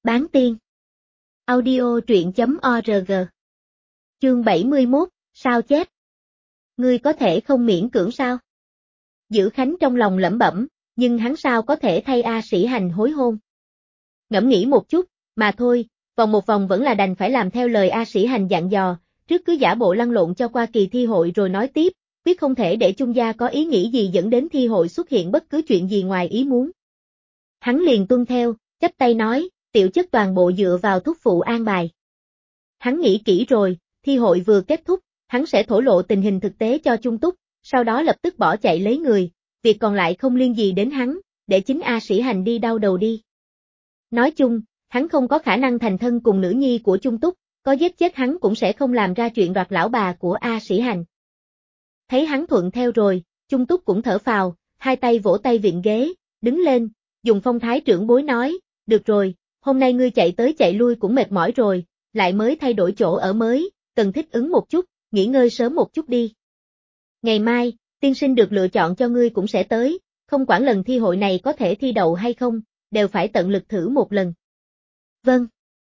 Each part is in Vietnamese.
Bán tiên. Audio truyện.org. Chương 71, sao chép? Ngươi có thể không miễn cưỡng sao? Dữ Khánh trong lòng lẩm bẩm, nhưng hắn sao có thể thay A Sĩ Hành hối hôn? Ngẫm nghĩ một chút, mà thôi, vòng một vòng vẫn là đành phải làm theo lời A Sĩ Hành dặn dò, trước cứ giả bộ lăn lộn cho qua kỳ thi hội rồi nói tiếp, quyết không thể để Chung gia có ý nghĩ gì dẫn đến thi hội xuất hiện bất cứ chuyện gì ngoài ý muốn. Hắn liền tuân theo, chắp tay nói, tiểu chất toàn bộ dựa vào thúc phụ an bài. Hắn nghĩ kỹ rồi, thi hội vừa kết thúc, hắn sẽ thổ lộ tình hình thực tế cho Chung Túc, sau đó lập tức bỏ chạy lấy người, việc còn lại không liên gì đến hắn, để chính A Sĩ Hành đi đau đầu đi. Nói chung, hắn không có khả năng thành thân cùng nữ nhi của Chung Túc, có giết chết hắn cũng sẽ không làm ra chuyện đoạt lão bà của A Sĩ Hành. Thấy hắn thuận theo rồi, Chung Túc cũng thở phào, hai tay vỗ tay viện ghế, đứng lên, dùng phong thái trưởng bối nói, được rồi, hôm nay ngươi chạy tới chạy lui cũng mệt mỏi rồi, lại mới thay đổi chỗ ở mới, cần thích ứng một chút, nghỉ ngơi sớm một chút đi. Ngày mai, tiên sinh được lựa chọn cho ngươi cũng sẽ tới, không quản lần thi hội này có thể thi đậu hay không, đều phải tận lực thử một lần. Vâng.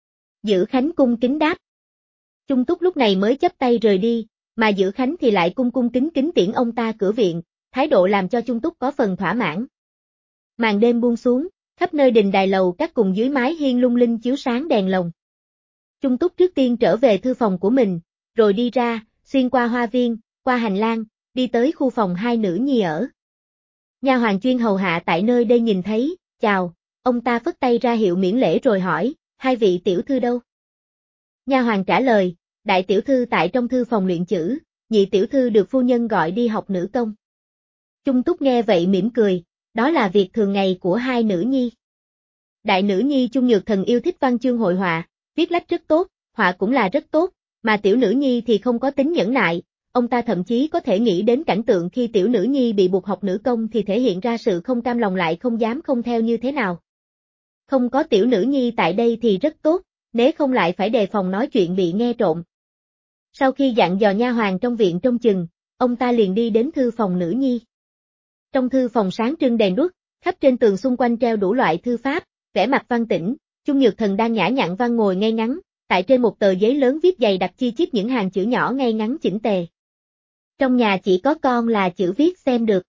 Dữ Khánh cung kính đáp. Chung Túc lúc này mới chắp tay rời đi, mà Dữ Khánh thì lại cung cung kính kính tiễn ông ta cửa viện, thái độ làm cho Chung Túc có phần thỏa mãn. Màn đêm buông xuống, khắp nơi đình đài lầu các cùng dưới mái hiên lung linh chiếu sáng đèn lồng. Chung Túc trước tiên trở về thư phòng của mình, rồi đi ra, xuyên qua hoa viên, qua hành lang, đi tới khu phòng hai nữ nhi ở. Nha hoàn chuyên hầu hạ tại nơi đây nhìn thấy, chào, ông ta phất tay ra hiệu miễn lễ rồi hỏi, hai vị tiểu thư đâu? Nha hoàn trả lời, đại tiểu thư tại trong thư phòng luyện chữ, nhị tiểu thư được phu nhân gọi đi học nữ công. Chung Túc nghe vậy mỉm cười, đó là việc thường ngày của hai nữ nhi. Đại nữ nhi Chung Nhược Thần yêu thích văn chương hội họa, viết lách rất tốt, họa cũng là rất tốt, mà tiểu nữ nhi thì không có tính nhẫn nại, ông ta thậm chí có thể nghĩ đến cảnh tượng khi tiểu nữ nhi bị buộc học nữ công thì thể hiện ra sự không cam lòng lại không dám không theo như thế nào. Không có tiểu nữ nhi tại đây thì rất tốt, nếu không lại phải đề phòng nói chuyện bị nghe trộm. Sau khi dặn dò nha hoàn trong viện trông chừng, ông ta liền đi đến thư phòng nữ nhi. Trong thư phòng sáng trưng đèn đuốc, khắp trên tường xung quanh treo đủ loại thư pháp, vẻ mặt văn tĩnh, Chung Nhược Thần đang nhã nhặn văn ngồi ngay ngắn, tại trên một tờ giấy lớn viết dày đặc chi chít những hàng chữ nhỏ ngay ngắn chỉnh tề. Trong nhà chỉ có con là chữ viết xem được.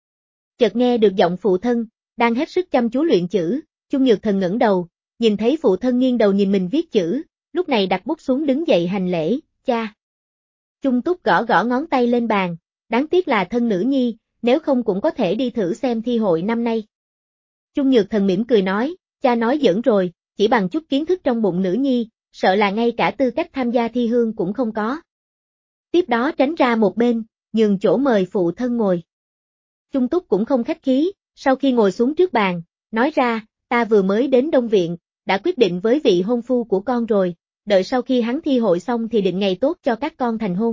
Chợt nghe được giọng phụ thân, đang hết sức chăm chú luyện chữ, Chung Nhược Thần ngẩng đầu, nhìn thấy phụ thân nghiêng đầu nhìn mình viết chữ, lúc này đặt bút xuống đứng dậy hành lễ, cha. Chung Túc gõ gõ ngón tay lên bàn, đáng tiếc là thân nữ nhi, nếu không cũng có thể đi thử xem thi hội năm nay. Chung Nhược Thần mỉm cười nói, cha nói giỡn rồi, chỉ bằng chút kiến thức trong bụng nữ nhi, sợ là ngay cả tư cách tham gia thi hương cũng không có. Tiếp đó tránh ra một bên, nhường chỗ mời phụ thân ngồi. Chung Túc cũng không khách khí, sau khi ngồi xuống trước bàn, nói ra, ta vừa mới đến Đông Viện, đã quyết định với vị hôn phu của con rồi, đợi sau khi hắn thi hội xong thì định ngày tốt cho các con thành hôn.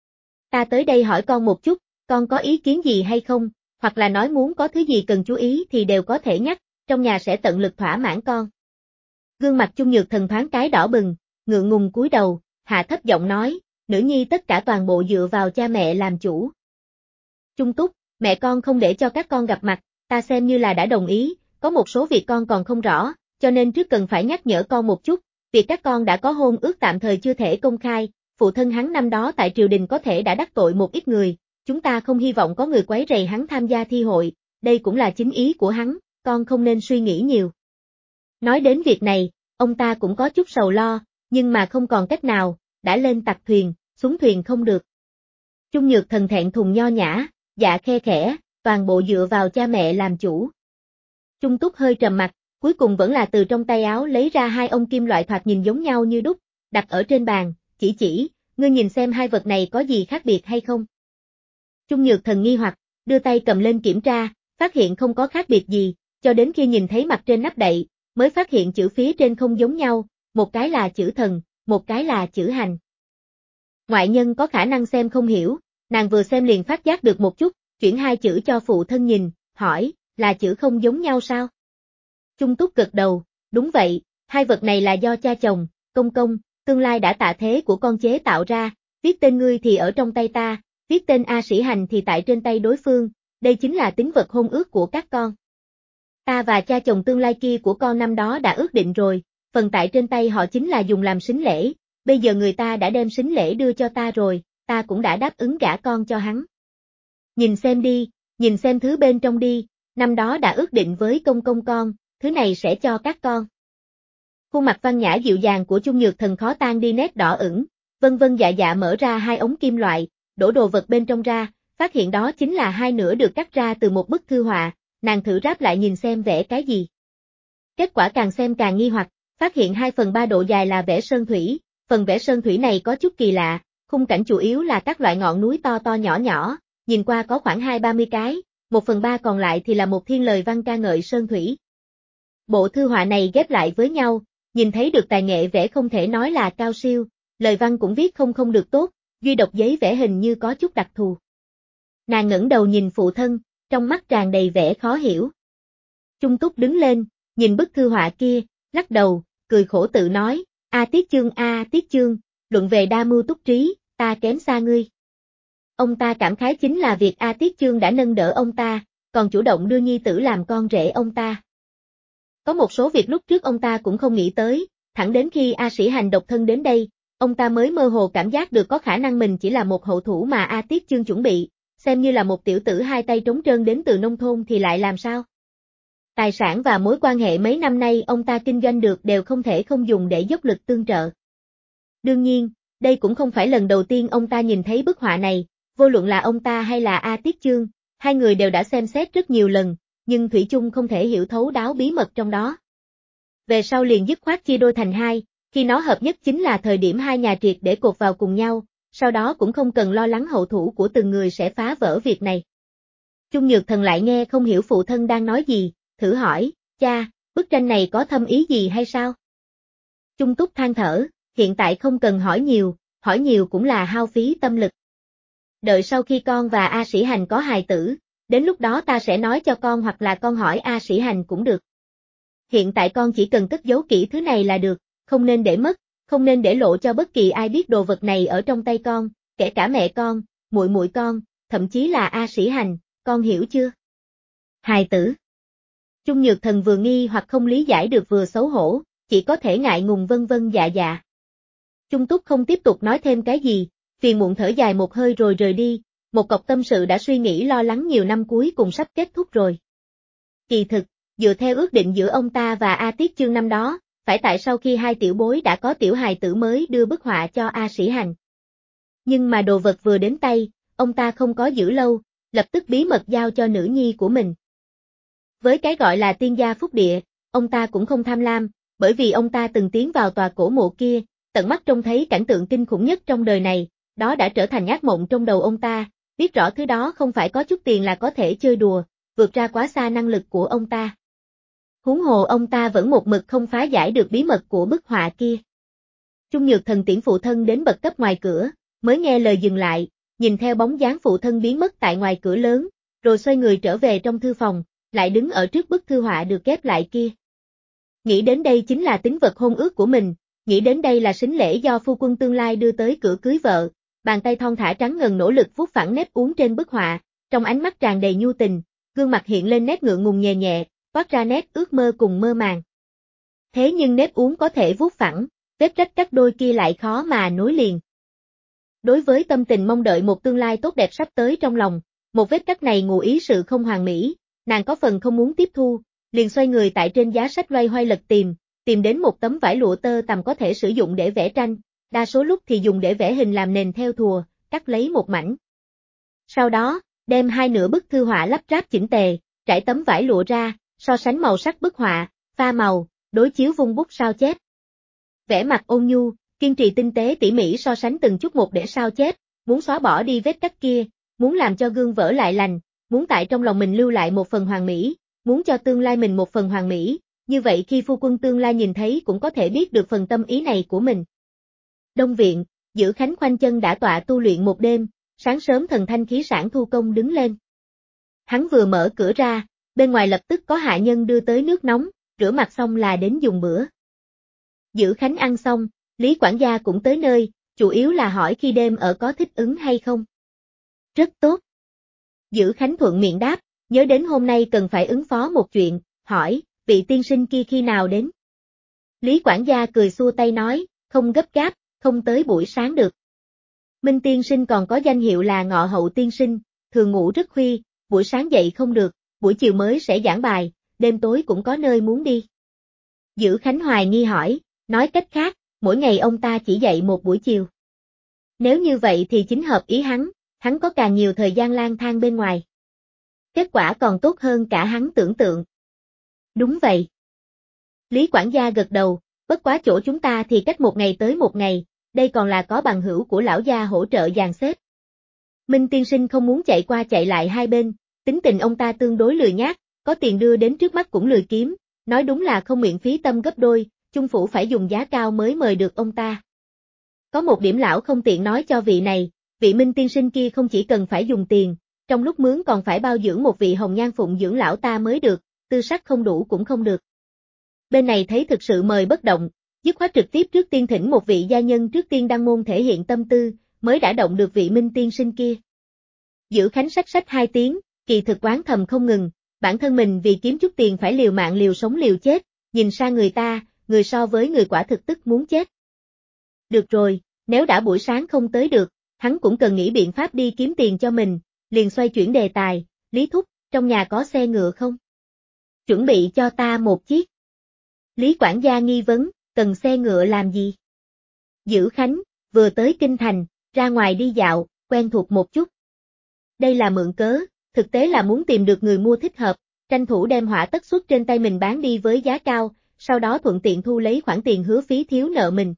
Ta tới đây hỏi con một chút, con có ý kiến gì hay không, hoặc là nói muốn có thứ gì cần chú ý thì đều có thể nhắc, trong nhà sẽ tận lực thỏa mãn con. Gương mặt Chung Nhược Thần thoáng cái đỏ bừng, ngượng ngùng cúi đầu, hạ thấp giọng nói, nữ nhi tất cả toàn bộ dựa vào cha mẹ làm chủ. Chung Túc, mẹ con không để cho các con gặp mặt, ta xem như là đã đồng ý, có một số việc con còn không rõ, cho nên trước cần phải nhắc nhở con một chút, việc các con đã có hôn ước tạm thời chưa thể công khai, phụ thân hắn năm đó tại triều đình có thể đã đắc tội một ít người, chúng ta không hy vọng có người quấy rầy hắn tham gia thi hội, đây cũng là chính ý của hắn, con không nên suy nghĩ nhiều. Nói đến việc này, ông ta cũng có chút sầu lo, nhưng mà không còn cách nào, đã lên tặc thuyền, xuống thuyền không được. Chung Nhược Thần thẹn thùng nho nhã, dạ khe khẽ, toàn bộ dựa vào cha mẹ làm chủ. Chung Túc hơi trầm mặt, cuối cùng vẫn là từ trong tay áo lấy ra hai ông kim loại thoạt nhìn giống nhau như đúc, đặt ở trên bàn, chỉ, ngươi nhìn xem hai vật này có gì khác biệt hay không. Chung Nhược Thần nghi hoặc, đưa tay cầm lên kiểm tra, phát hiện không có khác biệt gì, cho đến khi nhìn thấy mặt trên nắp đậy, mới phát hiện chữ phía trên không giống nhau, một cái là chữ thần, một cái là chữ hành. Ngoại nhân có khả năng xem không hiểu, nàng vừa xem liền phát giác được một chút, chuyển hai chữ cho phụ thân nhìn, hỏi, là chữ không giống nhau sao? Chung Túc gật đầu, đúng vậy, hai vật này là do cha chồng, công, tương lai đã tạ thế của con chế tạo ra, viết tên ngươi thì ở trong tay ta, viết tên A Sĩ Hành thì tại trên tay đối phương, đây chính là tín vật hôn ước của các con. Ta và cha chồng tương lai kia của con năm đó đã ước định rồi, phần tại trên tay họ chính là dùng làm sính lễ, bây giờ người ta đã đem sính lễ đưa cho ta rồi, ta cũng đã đáp ứng gả con cho hắn. Nhìn xem đi, nhìn xem thứ bên trong đi, năm đó đã ước định với công công con, thứ này sẽ cho các con. Khuôn mặt văn nhã dịu dàng của Chung Nhược Thần khó tan đi nét đỏ ửng, vân vân dạ dạ mở ra hai ống kim loại, đổ đồ vật bên trong ra, phát hiện đó chính là hai nửa được cắt ra từ một bức thư họa, nàng thử ráp lại nhìn xem vẽ cái gì. Kết quả càng xem càng nghi hoặc, phát hiện 2/3 độ dài là vẽ sơn thủy, phần vẽ sơn thủy này có chút kỳ lạ, khung cảnh chủ yếu là các loại ngọn núi to to nhỏ nhỏ, nhìn qua có khoảng 20-30 cái, 1/3 còn lại thì là một thiên lời văn ca ngợi sơn thủy. Bộ thư họa này ghép lại với nhau, nhìn thấy được tài nghệ vẽ không thể nói là cao siêu, lời văn cũng viết không được tốt, duy độc giấy vẽ hình như có chút đặc thù. Nàng ngẩng đầu nhìn phụ thân, trong mắt tràn đầy vẻ khó hiểu. Chung Túc đứng lên, nhìn bức thư họa kia, lắc đầu, cười khổ tự nói, a Tiết Chương, luận về đa mưu túc trí, ta kém xa ngươi. Ông ta cảm khái chính là việc A Tiết Chương đã nâng đỡ ông ta, còn chủ động đưa nhi tử làm con rể ông ta. Có một số việc lúc trước ông ta cũng không nghĩ tới, thẳng đến khi A Sĩ Hành độc thân đến đây, ông ta mới mơ hồ cảm giác được có khả năng mình chỉ là một hậu thủ mà A Tiết Chương chuẩn bị, xem như là một tiểu tử hai tay trống trơn đến từ nông thôn thì lại làm sao? Tài sản và mối quan hệ mấy năm nay ông ta kinh doanh được đều không thể không dùng để dốc lực tương trợ. Đương nhiên, đây cũng không phải lần đầu tiên ông ta nhìn thấy bức họa này, vô luận là ông ta hay là A Tiết Chương, hai người đều đã xem xét rất nhiều lần, nhưng thủy chung không thể hiểu thấu đáo bí mật trong đó. Về sau liền dứt khoát chia đôi thành hai, khi nó hợp nhất chính là thời điểm hai nhà triệt để cột vào cùng nhau, sau đó cũng không cần lo lắng hậu thủ của từng người sẽ phá vỡ việc này. Chung Nhược Thần lại nghe không hiểu phụ thân đang nói gì, thử hỏi, cha, bức tranh này có thâm ý gì hay sao? Chung Túc than thở, hiện tại không cần hỏi nhiều cũng là hao phí tâm lực. Đợi sau khi con và A Sĩ Hành có hài tử, đến lúc đó ta sẽ nói cho con hoặc là con hỏi A Sĩ Hành cũng được. Hiện tại con chỉ cần cất giấu kỹ thứ này là được, không nên để mất, không nên để lộ cho bất kỳ ai biết đồ vật này ở trong tay con, kể cả mẹ con, muội con, thậm chí là A Sĩ Hành, con hiểu chưa? Hài tử. Chung Nhược Thần vừa nghi hoặc không lý giải được vừa xấu hổ, chỉ có thể ngại ngùng vân vân dạ dạ. Chung Túc không tiếp tục nói thêm cái gì, phiền muộn thở dài một hơi rồi rời đi, một cọc tâm sự đã suy nghĩ lo lắng nhiều năm cuối cùng sắp kết thúc rồi. Kỳ thực, dựa theo ước định giữa ông ta và A Tiết Chương năm đó, phải tại sau khi hai tiểu bối đã có tiểu hài tử mới đưa bức họa cho A Sĩ Hành. Nhưng mà đồ vật vừa đến tay, ông ta không có giữ lâu, lập tức bí mật giao cho nữ nhi của mình. Với cái gọi là tiên gia phúc địa, ông ta cũng không tham lam, bởi vì ông ta từng tiến vào tòa cổ mộ kia, tận mắt trông thấy cảnh tượng kinh khủng nhất trong đời này, đó đã trở thành ác mộng trong đầu ông ta, biết rõ thứ đó không phải có chút tiền là có thể chơi đùa, vượt ra quá xa năng lực của ông ta. Huống hồ ông ta vẫn một mực không phá giải được bí mật của bức họa kia. Chung Nhược Thần tiễn phụ thân đến bậc cấp ngoài cửa, mới nghe lời dừng lại, nhìn theo bóng dáng phụ thân biến mất tại ngoài cửa lớn, rồi xoay người trở về trong thư phòng, lại đứng ở trước bức thư họa được ghép lại kia. Nghĩ đến đây chính là tín vật hôn ước của mình, nghĩ đến đây là sính lễ do phu quân tương lai đưa tới cửa cưới vợ, bàn tay thon thả trắng ngần nỗ lực vuốt phẳng nếp uốn trên bức họa, trong ánh mắt tràn đầy nhu tình, gương mặt hiện lên nét ngượng ngùng nhẹ nhẹ, toát ra nét ước mơ cùng mơ màng. Thế nhưng nếp uốn có thể vuốt phẳng, vết rách cắt đôi kia lại khó mà nối liền. Đối với tâm tình mong đợi một tương lai tốt đẹp sắp tới trong lòng, một vết cắt này ngụ ý sự không hoàn mỹ, nàng có phần không muốn tiếp thu, liền xoay người tại trên giá sách loay hoay lật tìm đến một tấm vải lụa tơ tằm có thể sử dụng để vẽ tranh, đa số lúc thì dùng để vẽ hình làm nền theo thùa, cắt lấy một mảnh. Sau đó, đem hai nửa bức thư họa lắp ráp chỉnh tề, trải tấm vải lụa ra, so sánh màu sắc bức họa, pha màu, đối chiếu vung bút sao chép. Vẽ mặt ôn nhu, kiên trì tinh tế tỉ mỉ so sánh từng chút một để sao chép, muốn xóa bỏ đi vết cắt kia, muốn làm cho gương vỡ lại lành, muốn tại trong lòng mình lưu lại một phần hoàn mỹ, muốn cho tương lai mình một phần hoàn mỹ, như vậy khi phu quân tương lai nhìn thấy cũng có thể biết được phần tâm ý này của mình. Đông viện, Giữ Khánh khoanh chân đã tọa tu luyện một đêm, sáng sớm thần thanh khí sảng thu công đứng lên. Hắn vừa mở cửa ra, bên ngoài lập tức có hạ nhân đưa tới nước nóng, rửa mặt xong là đến dùng bữa. Giữ Khánh ăn xong, Lý quản gia cũng tới nơi, chủ yếu là hỏi khi đêm ở có thích ứng hay không. Rất tốt. Giữ Khánh thuận miệng đáp, nhớ đến hôm nay cần phải ứng phó một chuyện, hỏi, vị tiên sinh kia khi nào đến? Lý quản gia cười xua tay nói, không gấp gáp, không tới buổi sáng được. Minh tiên sinh còn có danh hiệu là Ngọ Hậu tiên sinh, thường ngủ rất khuya, buổi sáng dậy không được, buổi chiều mới sẽ giảng bài, đêm tối cũng có nơi muốn đi. Dữ Khánh hoài nghi hỏi, nói cách khác, mỗi ngày ông ta chỉ dậy một buổi chiều. Nếu như vậy thì chính hợp ý hắn có càng nhiều thời gian lang thang bên ngoài. Kết quả còn tốt hơn cả hắn tưởng tượng. Đúng vậy. Lý quản gia gật đầu, bất quá chỗ chúng ta thì cách một ngày tới một ngày, đây còn là có bằng hữu của lão gia hỗ trợ dàn xếp. Minh tiên sinh không muốn chạy qua chạy lại hai bên, tính tình ông ta tương đối lười nhác, có tiền đưa đến trước mắt cũng lười kiếm, nói đúng là không nguyện phí tâm gấp đôi, Chung phủ phải dùng giá cao mới mời được ông ta. Có một điểm lão không tiện nói cho vị này, vị Minh tiên sinh kia không chỉ cần phải dùng tiền, trong lúc mướn còn phải bao dưỡng một vị hồng nhan phụng dưỡng lão ta mới được, tư sắc không đủ cũng không được. Bên này thấy thực sự mời bất động, dứt khoát trực tiếp trước tiên thỉnh một vị gia nhân trước tiên đăng môn thể hiện tâm tư, mới đã động được vị Minh tiên sinh kia. Dữ Khánh sách sách hai tiếng, kỳ thực oán thầm không ngừng, bản thân mình vì kiếm chút tiền phải liều mạng liều sống liều chết, nhìn sang người ta, người so với người quả thực tức muốn chết. Được rồi, nếu đã buổi sáng không tới được, hắn cũng cần nghĩ biện pháp đi kiếm tiền cho mình, liền xoay chuyển đề tài, Lý thúc, trong nhà có xe ngựa không? Chuẩn bị cho ta một chiếc. Lý quản gia nghi vấn, cần xe ngựa làm gì? Dữ Khánh, vừa tới kinh thành, ra ngoài đi dạo, quen thuộc một chút. Đây là mượn cớ, thực tế là muốn tìm được người mua thích hợp, tranh thủ đem hỏa tất suất trên tay mình bán đi với giá cao, sau đó thuận tiện thu lấy khoản tiền hứa phí thiếu nợ mình.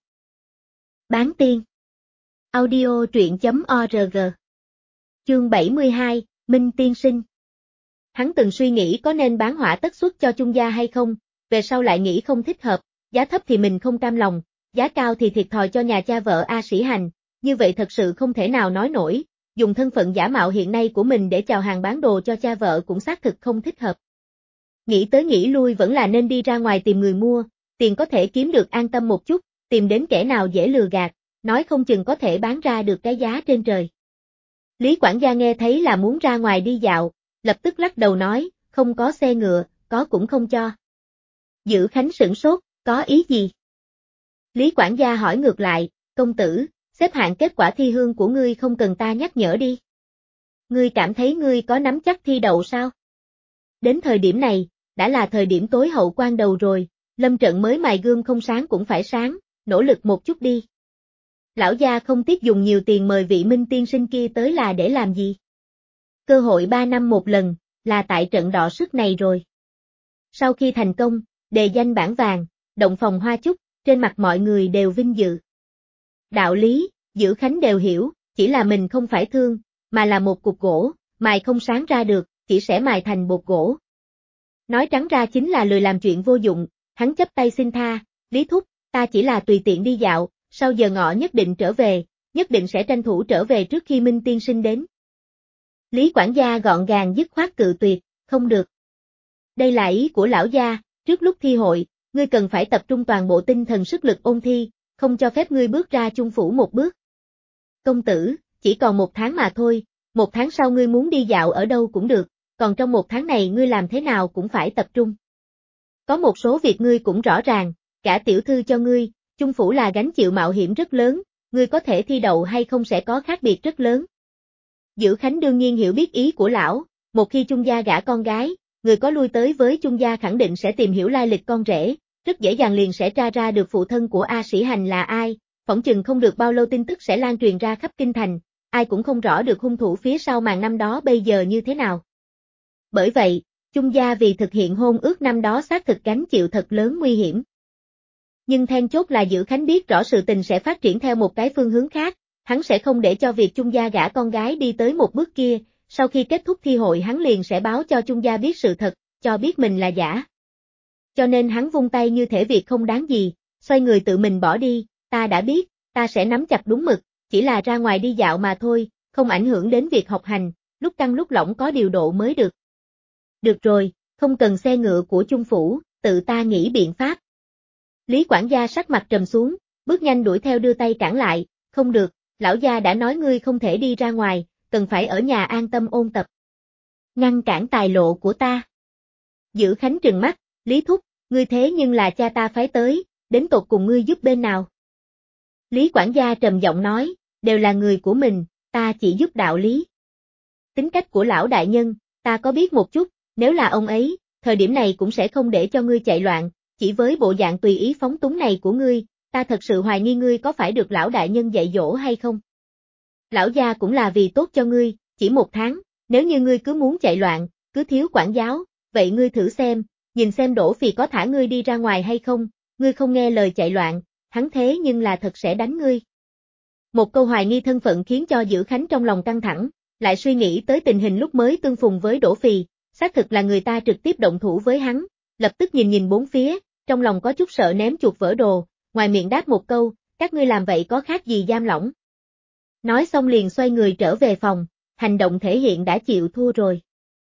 Bán tiên. Audio truyện.org. Chương 72, Minh tiên sinh. Hắn từng suy nghĩ có nên bán hỏa tất suất cho Chung gia hay không, về sau lại nghĩ không thích hợp, giá thấp thì mình không cam lòng, giá cao thì thiệt thòi cho nhà cha vợ A Sĩ Hành, như vậy thật sự không thể nào nói nổi, dùng thân phận giả mạo hiện nay của mình để chào hàng bán đồ cho cha vợ cũng xác thực không thích hợp. Nghĩ tới nghĩ lui vẫn là nên đi ra ngoài tìm người mua, tiền có thể kiếm được an tâm một chút, tìm đến kẻ nào dễ lừa gạt, nói không chừng có thể bán ra được cái giá trên trời. Lý quản gia nghe thấy là muốn ra ngoài đi dạo, lập tức lắc đầu nói, không có xe ngựa, có cũng không cho. Dữ Khánh sửng sốt, có ý gì? Lý quản gia hỏi ngược lại, công tử, xếp hạng kết quả thi hương của ngươi không cần ta nhắc nhở đi. Ngươi cảm thấy ngươi có nắm chắc thi đậu sao? Đến thời điểm này, đã là thời điểm tối hậu quan đầu rồi, lâm trận mới mài gươm không sáng cũng phải sáng, nỗ lực một chút đi. Lão gia không tiếc dùng nhiều tiền mời vị Minh tiên sinh kia tới là để làm gì? Cơ hội 3 năm một lần, là tại trận đọ sức này rồi. Sau khi thành công, đề danh bảng vàng, động phòng hoa chúc, trên mặt mọi người đều vinh dự. Đạo lý, Dữ Khánh đều hiểu, chỉ là mình không phải thương, mà là một cục gỗ, mài không sáng ra được, chỉ sẽ mài thành bột gỗ. Nói trắng ra chính là lười làm chuyện vô dụng, hắn chấp tay xin tha, Lý thúc, ta chỉ là tùy tiện đi dạo, sau giờ ngọ nhất định trở về, nhất định sẽ tranh thủ trở về trước khi Minh tiên sinh đến. Lý quản gia gọn gàng dứt khoát cự tuyệt, không được. Đây là ý của lão gia, trước lúc thi hội, ngươi cần phải tập trung toàn bộ tinh thần sức lực ôn thi, không cho phép ngươi bước ra Chung phủ một bước. Công tử, chỉ còn 1 tháng mà thôi, 1 tháng sau ngươi muốn đi dạo ở đâu cũng được, còn trong 1 tháng này ngươi làm thế nào cũng phải tập trung. Có một số việc ngươi cũng rõ ràng, cả tiểu thư cho ngươi, Chung phủ là gánh chịu mạo hiểm rất lớn, ngươi có thể thi đậu hay không sẽ có khác biệt rất lớn. Dữ Khánh đương nhiên hiểu biết ý của lão, một khi Chung gia gả con gái, người có lui tới với Chung gia khẳng định sẽ tìm hiểu lai lịch con rể, rất dễ dàng liền sẽ tra ra được phụ thân của A Sĩ Hành là ai, phỏng chừng không được bao lâu tin tức sẽ lan truyền ra khắp kinh thành, ai cũng không rõ được hung thủ phía sau màn năm đó bây giờ như thế nào. Bởi vậy, Chung gia vì thực hiện hôn ước năm đó xác thực gánh chịu thật lớn nguy hiểm. Nhưng then chốt là Dữ Khánh biết rõ sự tình sẽ phát triển theo một cái phương hướng khác, hắn sẽ không để cho việc Chung gia gả con gái đi tới một bước kia, sau khi kết thúc thi hội hắn liền sẽ báo cho Chung gia biết sự thật, cho biết mình là giả. Cho nên hắn vung tay như thể việc không đáng gì, xoay người tự mình bỏ đi, ta đã biết, ta sẽ nắm chặt đúng mực, chỉ là ra ngoài đi dạo mà thôi, không ảnh hưởng đến việc học hành, lúc căng lúc lỏng có điều độ mới được. Được rồi, không cần xe ngựa của Chung phủ, tự ta nghĩ biện pháp. Lý quản gia sắc mặt trầm xuống, bước nhanh đuổi theo đưa tay cản lại, không được, lão gia đã nói ngươi không thể đi ra ngoài, cần phải ở nhà an tâm ôn tập. Ngăn cản tài lộ của ta. Dữ Khánh trừng mắt, Lý thúc, ngươi thế nhưng là cha ta phái tới, đến tột cùng ngươi giúp bên nào? Lý quản gia trầm giọng nói, đều là người của mình, ta chỉ giúp đạo lý. Tính cách của lão đại nhân, ta có biết một chút, nếu là ông ấy, thời điểm này cũng sẽ không để cho ngươi chạy loạn, chỉ với bộ dạng tùy ý phóng túng này của ngươi, ta thật sự hoài nghi ngươi có phải được lão đại nhân dạy dỗ hay không. Lão gia cũng là vì tốt cho ngươi, chỉ 1 tháng, nếu như ngươi cứ muốn chạy loạn, cứ thiếu quản giáo, vậy ngươi thử xem, nhìn xem Đỗ Phì có thả ngươi đi ra ngoài hay không, ngươi không nghe lời chạy loạn, hắn thế nhưng là thật sẽ đánh ngươi. Một câu hoài nghi thân phận khiến cho Dữ Khánh trong lòng căng thẳng, lại suy nghĩ tới tình hình lúc mới tương phùng với Đỗ Phì, xác thực là người ta trực tiếp động thủ với hắn, lập tức nhìn nhìn bốn phía, trong lòng có chút sợ ném chuột vỡ đồ, ngoài miệng đáp một câu, các ngươi làm vậy có khác gì giam lỏng. Nói xong liền xoay người trở về phòng, hành động thể hiện đã chịu thua rồi.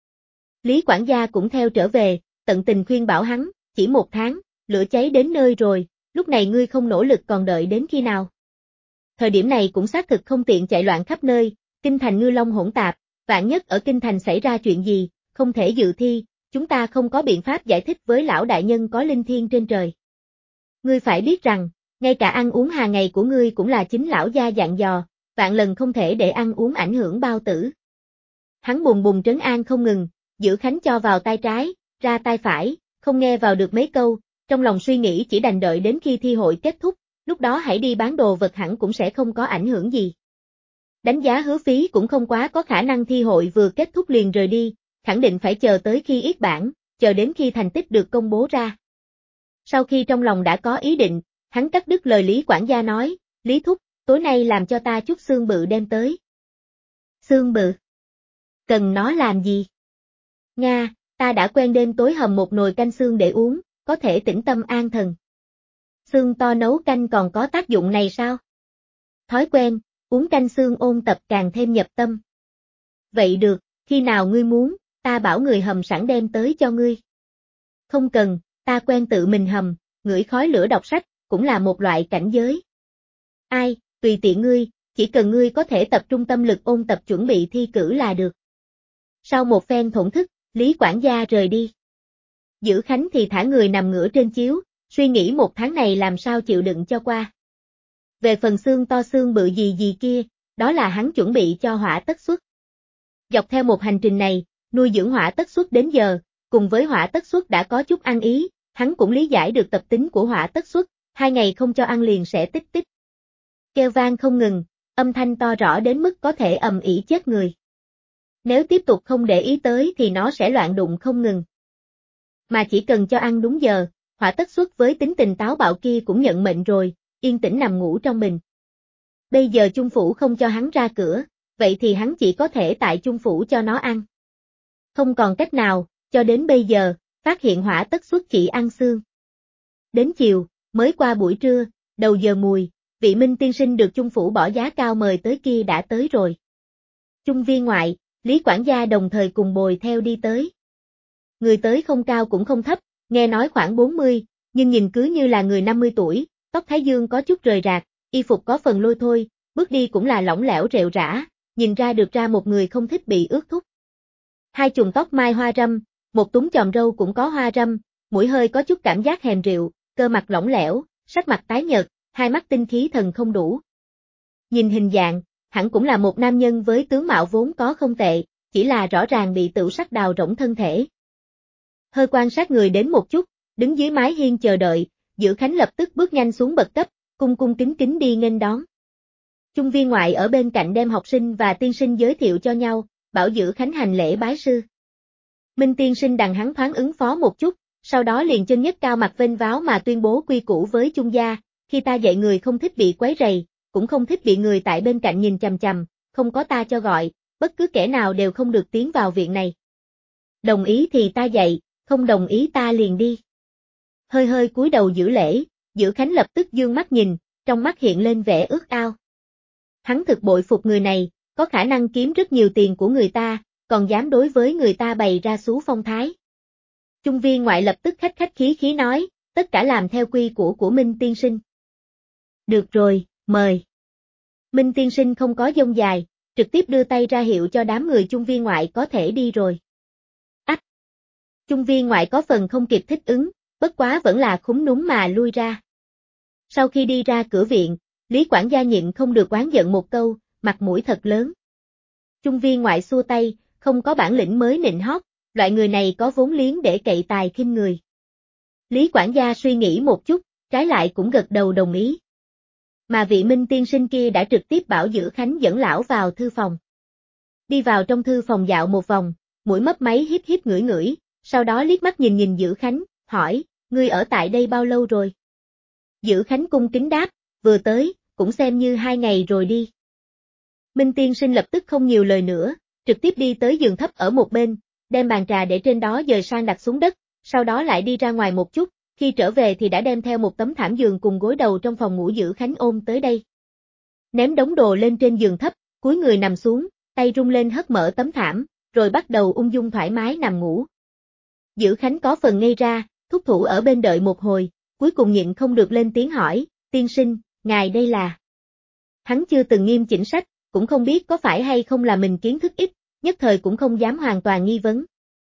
Lý quản gia cũng theo trở về, tận tình khuyên bảo hắn, chỉ 1 tháng, lửa cháy đến nơi rồi, lúc này ngươi không nỗ lực còn đợi đến khi nào. Thời điểm này cũng xác thực không tiện chạy loạn khắp nơi, kinh thành ngư long hỗn tạp, vạn nhất ở kinh thành xảy ra chuyện gì, không thể dự thi, chúng ta không có biện pháp giải thích với lão đại nhân có linh thiêng trên trời. Ngươi phải biết rằng, ngay cả ăn uống hàng ngày của ngươi cũng là chính lão gia dặn dò, vạn lần không thể để ăn uống ảnh hưởng bao tử. Hắn bùng bùng trấn an không ngừng, Dữ Khánh cho vào tay trái, ra tay phải, không nghe vào được mấy câu, trong lòng suy nghĩ chỉ đành đợi đến khi thi hội kết thúc, lúc đó hãy đi bán đồ vật hẳn cũng sẽ không có ảnh hưởng gì. Đánh giá Hứa Phí cũng không quá có khả năng thi hội vừa kết thúc liền rời đi, khẳng định phải chờ tới khi yết bảng, chờ đến khi thành tích được công bố ra. Sau khi trong lòng đã có ý định, hắn cắt đứt lời Lý quản gia nói, Lý thúc, tối nay làm cho ta chút xương bự đem tới. Xương bự? Cần nó làm gì? Nga, ta đã quen đêm tối hầm một nồi canh xương để uống, có thể tĩnh tâm an thần. Xương to nấu canh còn có tác dụng này sao? Thói quen, uống canh xương ôn tập càng thêm nhập tâm. Vậy được, khi nào ngươi muốn, ta bảo người hầm sẵn đem tới cho ngươi. Không cần, ta quen tự mình hầm, ngửi khói lửa đọc sách, cũng là một loại cảnh giới. Ai, tùy tiện ngươi, chỉ cần ngươi có thể tập trung tâm lực ôn tập chuẩn bị thi cử là được. Sau một phen thổn thức, Lý quản gia rời đi. Dữ Khánh thì thả người nằm ngửa trên chiếu, suy nghĩ 1 tháng này làm sao chịu đựng cho qua. Về phần xương to xương bự gì gì kia, đó là hắn chuẩn bị cho Hỏa Tất Xuất. Dọc theo một hành trình này, nuôi dưỡng Hỏa Tất Xuất đến giờ, cùng với Hỏa Tất Xuất đã có chút ăn ý, hắn cũng lý giải được tập tính của Hỏa Tất Xuất, 2 ngày không cho ăn liền sẽ tích tích. Kêu vang không ngừng, âm thanh to rõ đến mức có thể ầm ĩ chết người. Nếu tiếp tục không để ý tới thì nó sẽ loạn đụng không ngừng. Mà chỉ cần cho ăn đúng giờ, Hỏa Tất Xuất với tính tình táo bạo kia cũng nhận mệnh rồi, yên tĩnh nằm ngủ trong mình. Bây giờ Chung Phủ không cho hắn ra cửa, vậy thì hắn chỉ có thể tại Chung Phủ cho nó ăn. Không còn cách nào, cho đến bây giờ, phát hiện Hỏa Tất Xuất chỉ ăn xương. Đến chiều, mới qua buổi trưa, đầu giờ mùi, vị Minh tiên sinh được Chung Phủ bỏ giá cao mời tới kia đã tới rồi. Chung viên ngoại, Lý quản gia đồng thời cùng bồi theo đi tới. Người tới không cao cũng không thấp, nghe nói khoảng 40, nhưng nhìn cứ như là người 50 tuổi, tóc thái dương có chút rời rạc, y phục có phần lôi thôi, bước đi cũng là lỏng lẻo rệu rã, nhìn ra được ra một người không thích bị ướt thúc. 2 chùm tóc mai hoa râm, một túm chòm râu cũng có hoa râm, mũi hơi có chút cảm giác hèm rượu, cơ mặt lỏng lẻo, sắc mặt tái nhợt, hai mắt tinh khí thần không đủ. Nhìn hình dạng, hẳn cũng là một nam nhân với tướng mạo vốn có không tệ, chỉ là rõ ràng bị tửu sắc đào rỗng thân thể. Hơi quan sát người đến một chút, đứng dưới mái hiên chờ đợi, Dữ Khánh lập tức bước nhanh xuống bậc cấp, cung cung kính kính đi nghênh đón. Chung viên ngoại ở bên cạnh đem học sinh và tiên sinh giới thiệu cho nhau, bảo Dữ Khánh hành lễ bái sư. Minh tiên sinh đằng hắn thoáng ứng phó một chút, sau đó liền chân nhất cao mặt vênh váo mà tuyên bố quy củ với Chung gia, khi ta dạy người không thích bị quấy rầy, cũng không thích bị người tại bên cạnh nhìn chằm chằm, không có ta cho gọi, bất cứ kẻ nào đều không được tiến vào viện này. Đồng ý thì ta dạy, không đồng ý ta liền đi. Hơi hơi cúi đầu giữ lễ, Dữ Khánh lập tức dương mắt nhìn, trong mắt hiện lên vẻ ước ao. Hắn thực bội phục người này, có khả năng kiếm rất nhiều tiền của người ta, còn dám đối với người ta bày ra xú phong thái. Chung viên ngoại lập tức khách khách khí khí nói, tất cả làm theo quy củ của Minh tiên sinh. Được rồi, mời. Minh tiên sinh không có dông dài, trực tiếp đưa tay ra hiệu cho đám người chung viên ngoại có thể đi rồi. Ách! Chung viên ngoại có phần không kịp thích ứng, bất quá vẫn là khúm núm mà lui ra. Sau khi đi ra cửa viện, Lý quản gia nhịn không được oán giận một câu, mặt mũi thật lớn. Chung viên ngoại xua tay, không có bản lĩnh mới nịnh hót, loại người này có vốn liếng để cậy tài khinh người. Lý quản gia suy nghĩ một chút, trái lại cũng gật đầu đồng ý. Mà vị Minh tiên sinh kia đã trực tiếp bảo Dữ Khánh dẫn lão vào thư phòng. Đi vào trong thư phòng dạo một vòng, mũi mấp máy híp híp ngửi ngửi, sau đó liếc mắt nhìn nhìn Dữ Khánh, hỏi, ngươi ở tại đây bao lâu rồi? Dữ Khánh cung kính đáp, vừa tới, cũng xem như 2 ngày rồi đi. Minh tiên sinh lập tức không nhiều lời nữa, trực tiếp đi tới giường thấp ở một bên, đem bàn trà để trên đó dời sang đặt xuống đất, sau đó lại đi ra ngoài một chút, khi trở về thì đã đem theo một tấm thảm giường cùng gối đầu trong phòng ngủ Dữ Khánh ôm tới đây. Ném đống đồ lên trên giường thấp, cúi người nằm xuống, tay rung lên hất mở tấm thảm, rồi bắt đầu ung dung thoải mái nằm ngủ. Dữ Khánh có phần ngây ra, thúc thủ ở bên đợi một hồi, cuối cùng nhịn không được lên tiếng hỏi, tiên sinh, ngài đây là... Hắn chưa từng nghiêm chỉnh sách, cũng không biết có phải hay không là mình kiến thức ít, nhất thời cũng không dám hoàn toàn nghi vấn.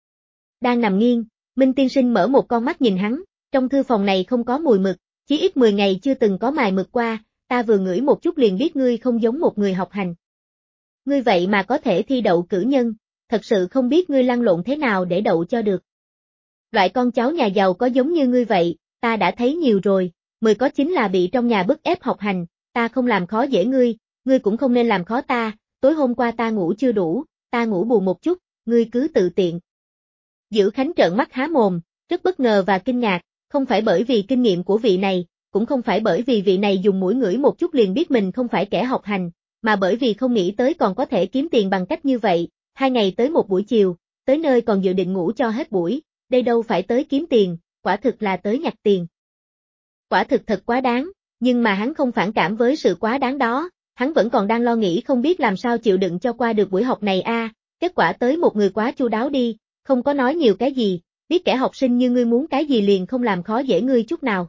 Đang nằm nghiêng, Minh tiên sinh mở một con mắt nhìn hắn, trong thư phòng này không có mùi mực, chí ít 10 ngày chưa từng có mài mực qua, ta vừa ngửi một chút liền biết ngươi không giống một người học hành. Ngươi vậy mà có thể thi đậu cử nhân, thật sự không biết ngươi lăn lộn thế nào để đậu cho được. Loại con cháu nhà giàu có giống như ngươi vậy, ta đã thấy nhiều rồi, 10 có 9 là bị trong nhà bức ép học hành, ta không làm khó dễ ngươi cũng không nên làm khó ta, tối hôm qua ta ngủ chưa đủ, ta ngủ bù một chút, ngươi cứ tự tiện. Dữ Khánh trợn mắt há mồm, rất bất ngờ và kinh ngạc, không phải bởi vì kinh nghiệm của vị này, cũng không phải bởi vì vị này dùng mũi ngửi một chút liền biết mình không phải kẻ học hành, mà bởi vì không nghĩ tới còn có thể kiếm tiền bằng cách như vậy, 2 ngày tới một buổi chiều, tới nơi còn dự định ngủ cho hết buổi, đây đâu phải tới kiếm tiền, quả thực là tới nhặt tiền. Quả thực thật quá đáng, nhưng mà hắn không phản cảm với sự quá đáng đó, hắn vẫn còn đang lo nghĩ không biết làm sao chịu đựng cho qua được buổi học này kết quả tới một người quá chu đáo đi, không có nói nhiều cái gì, biết kẻ học sinh như ngươi muốn cái gì liền không làm khó dễ ngươi chút nào.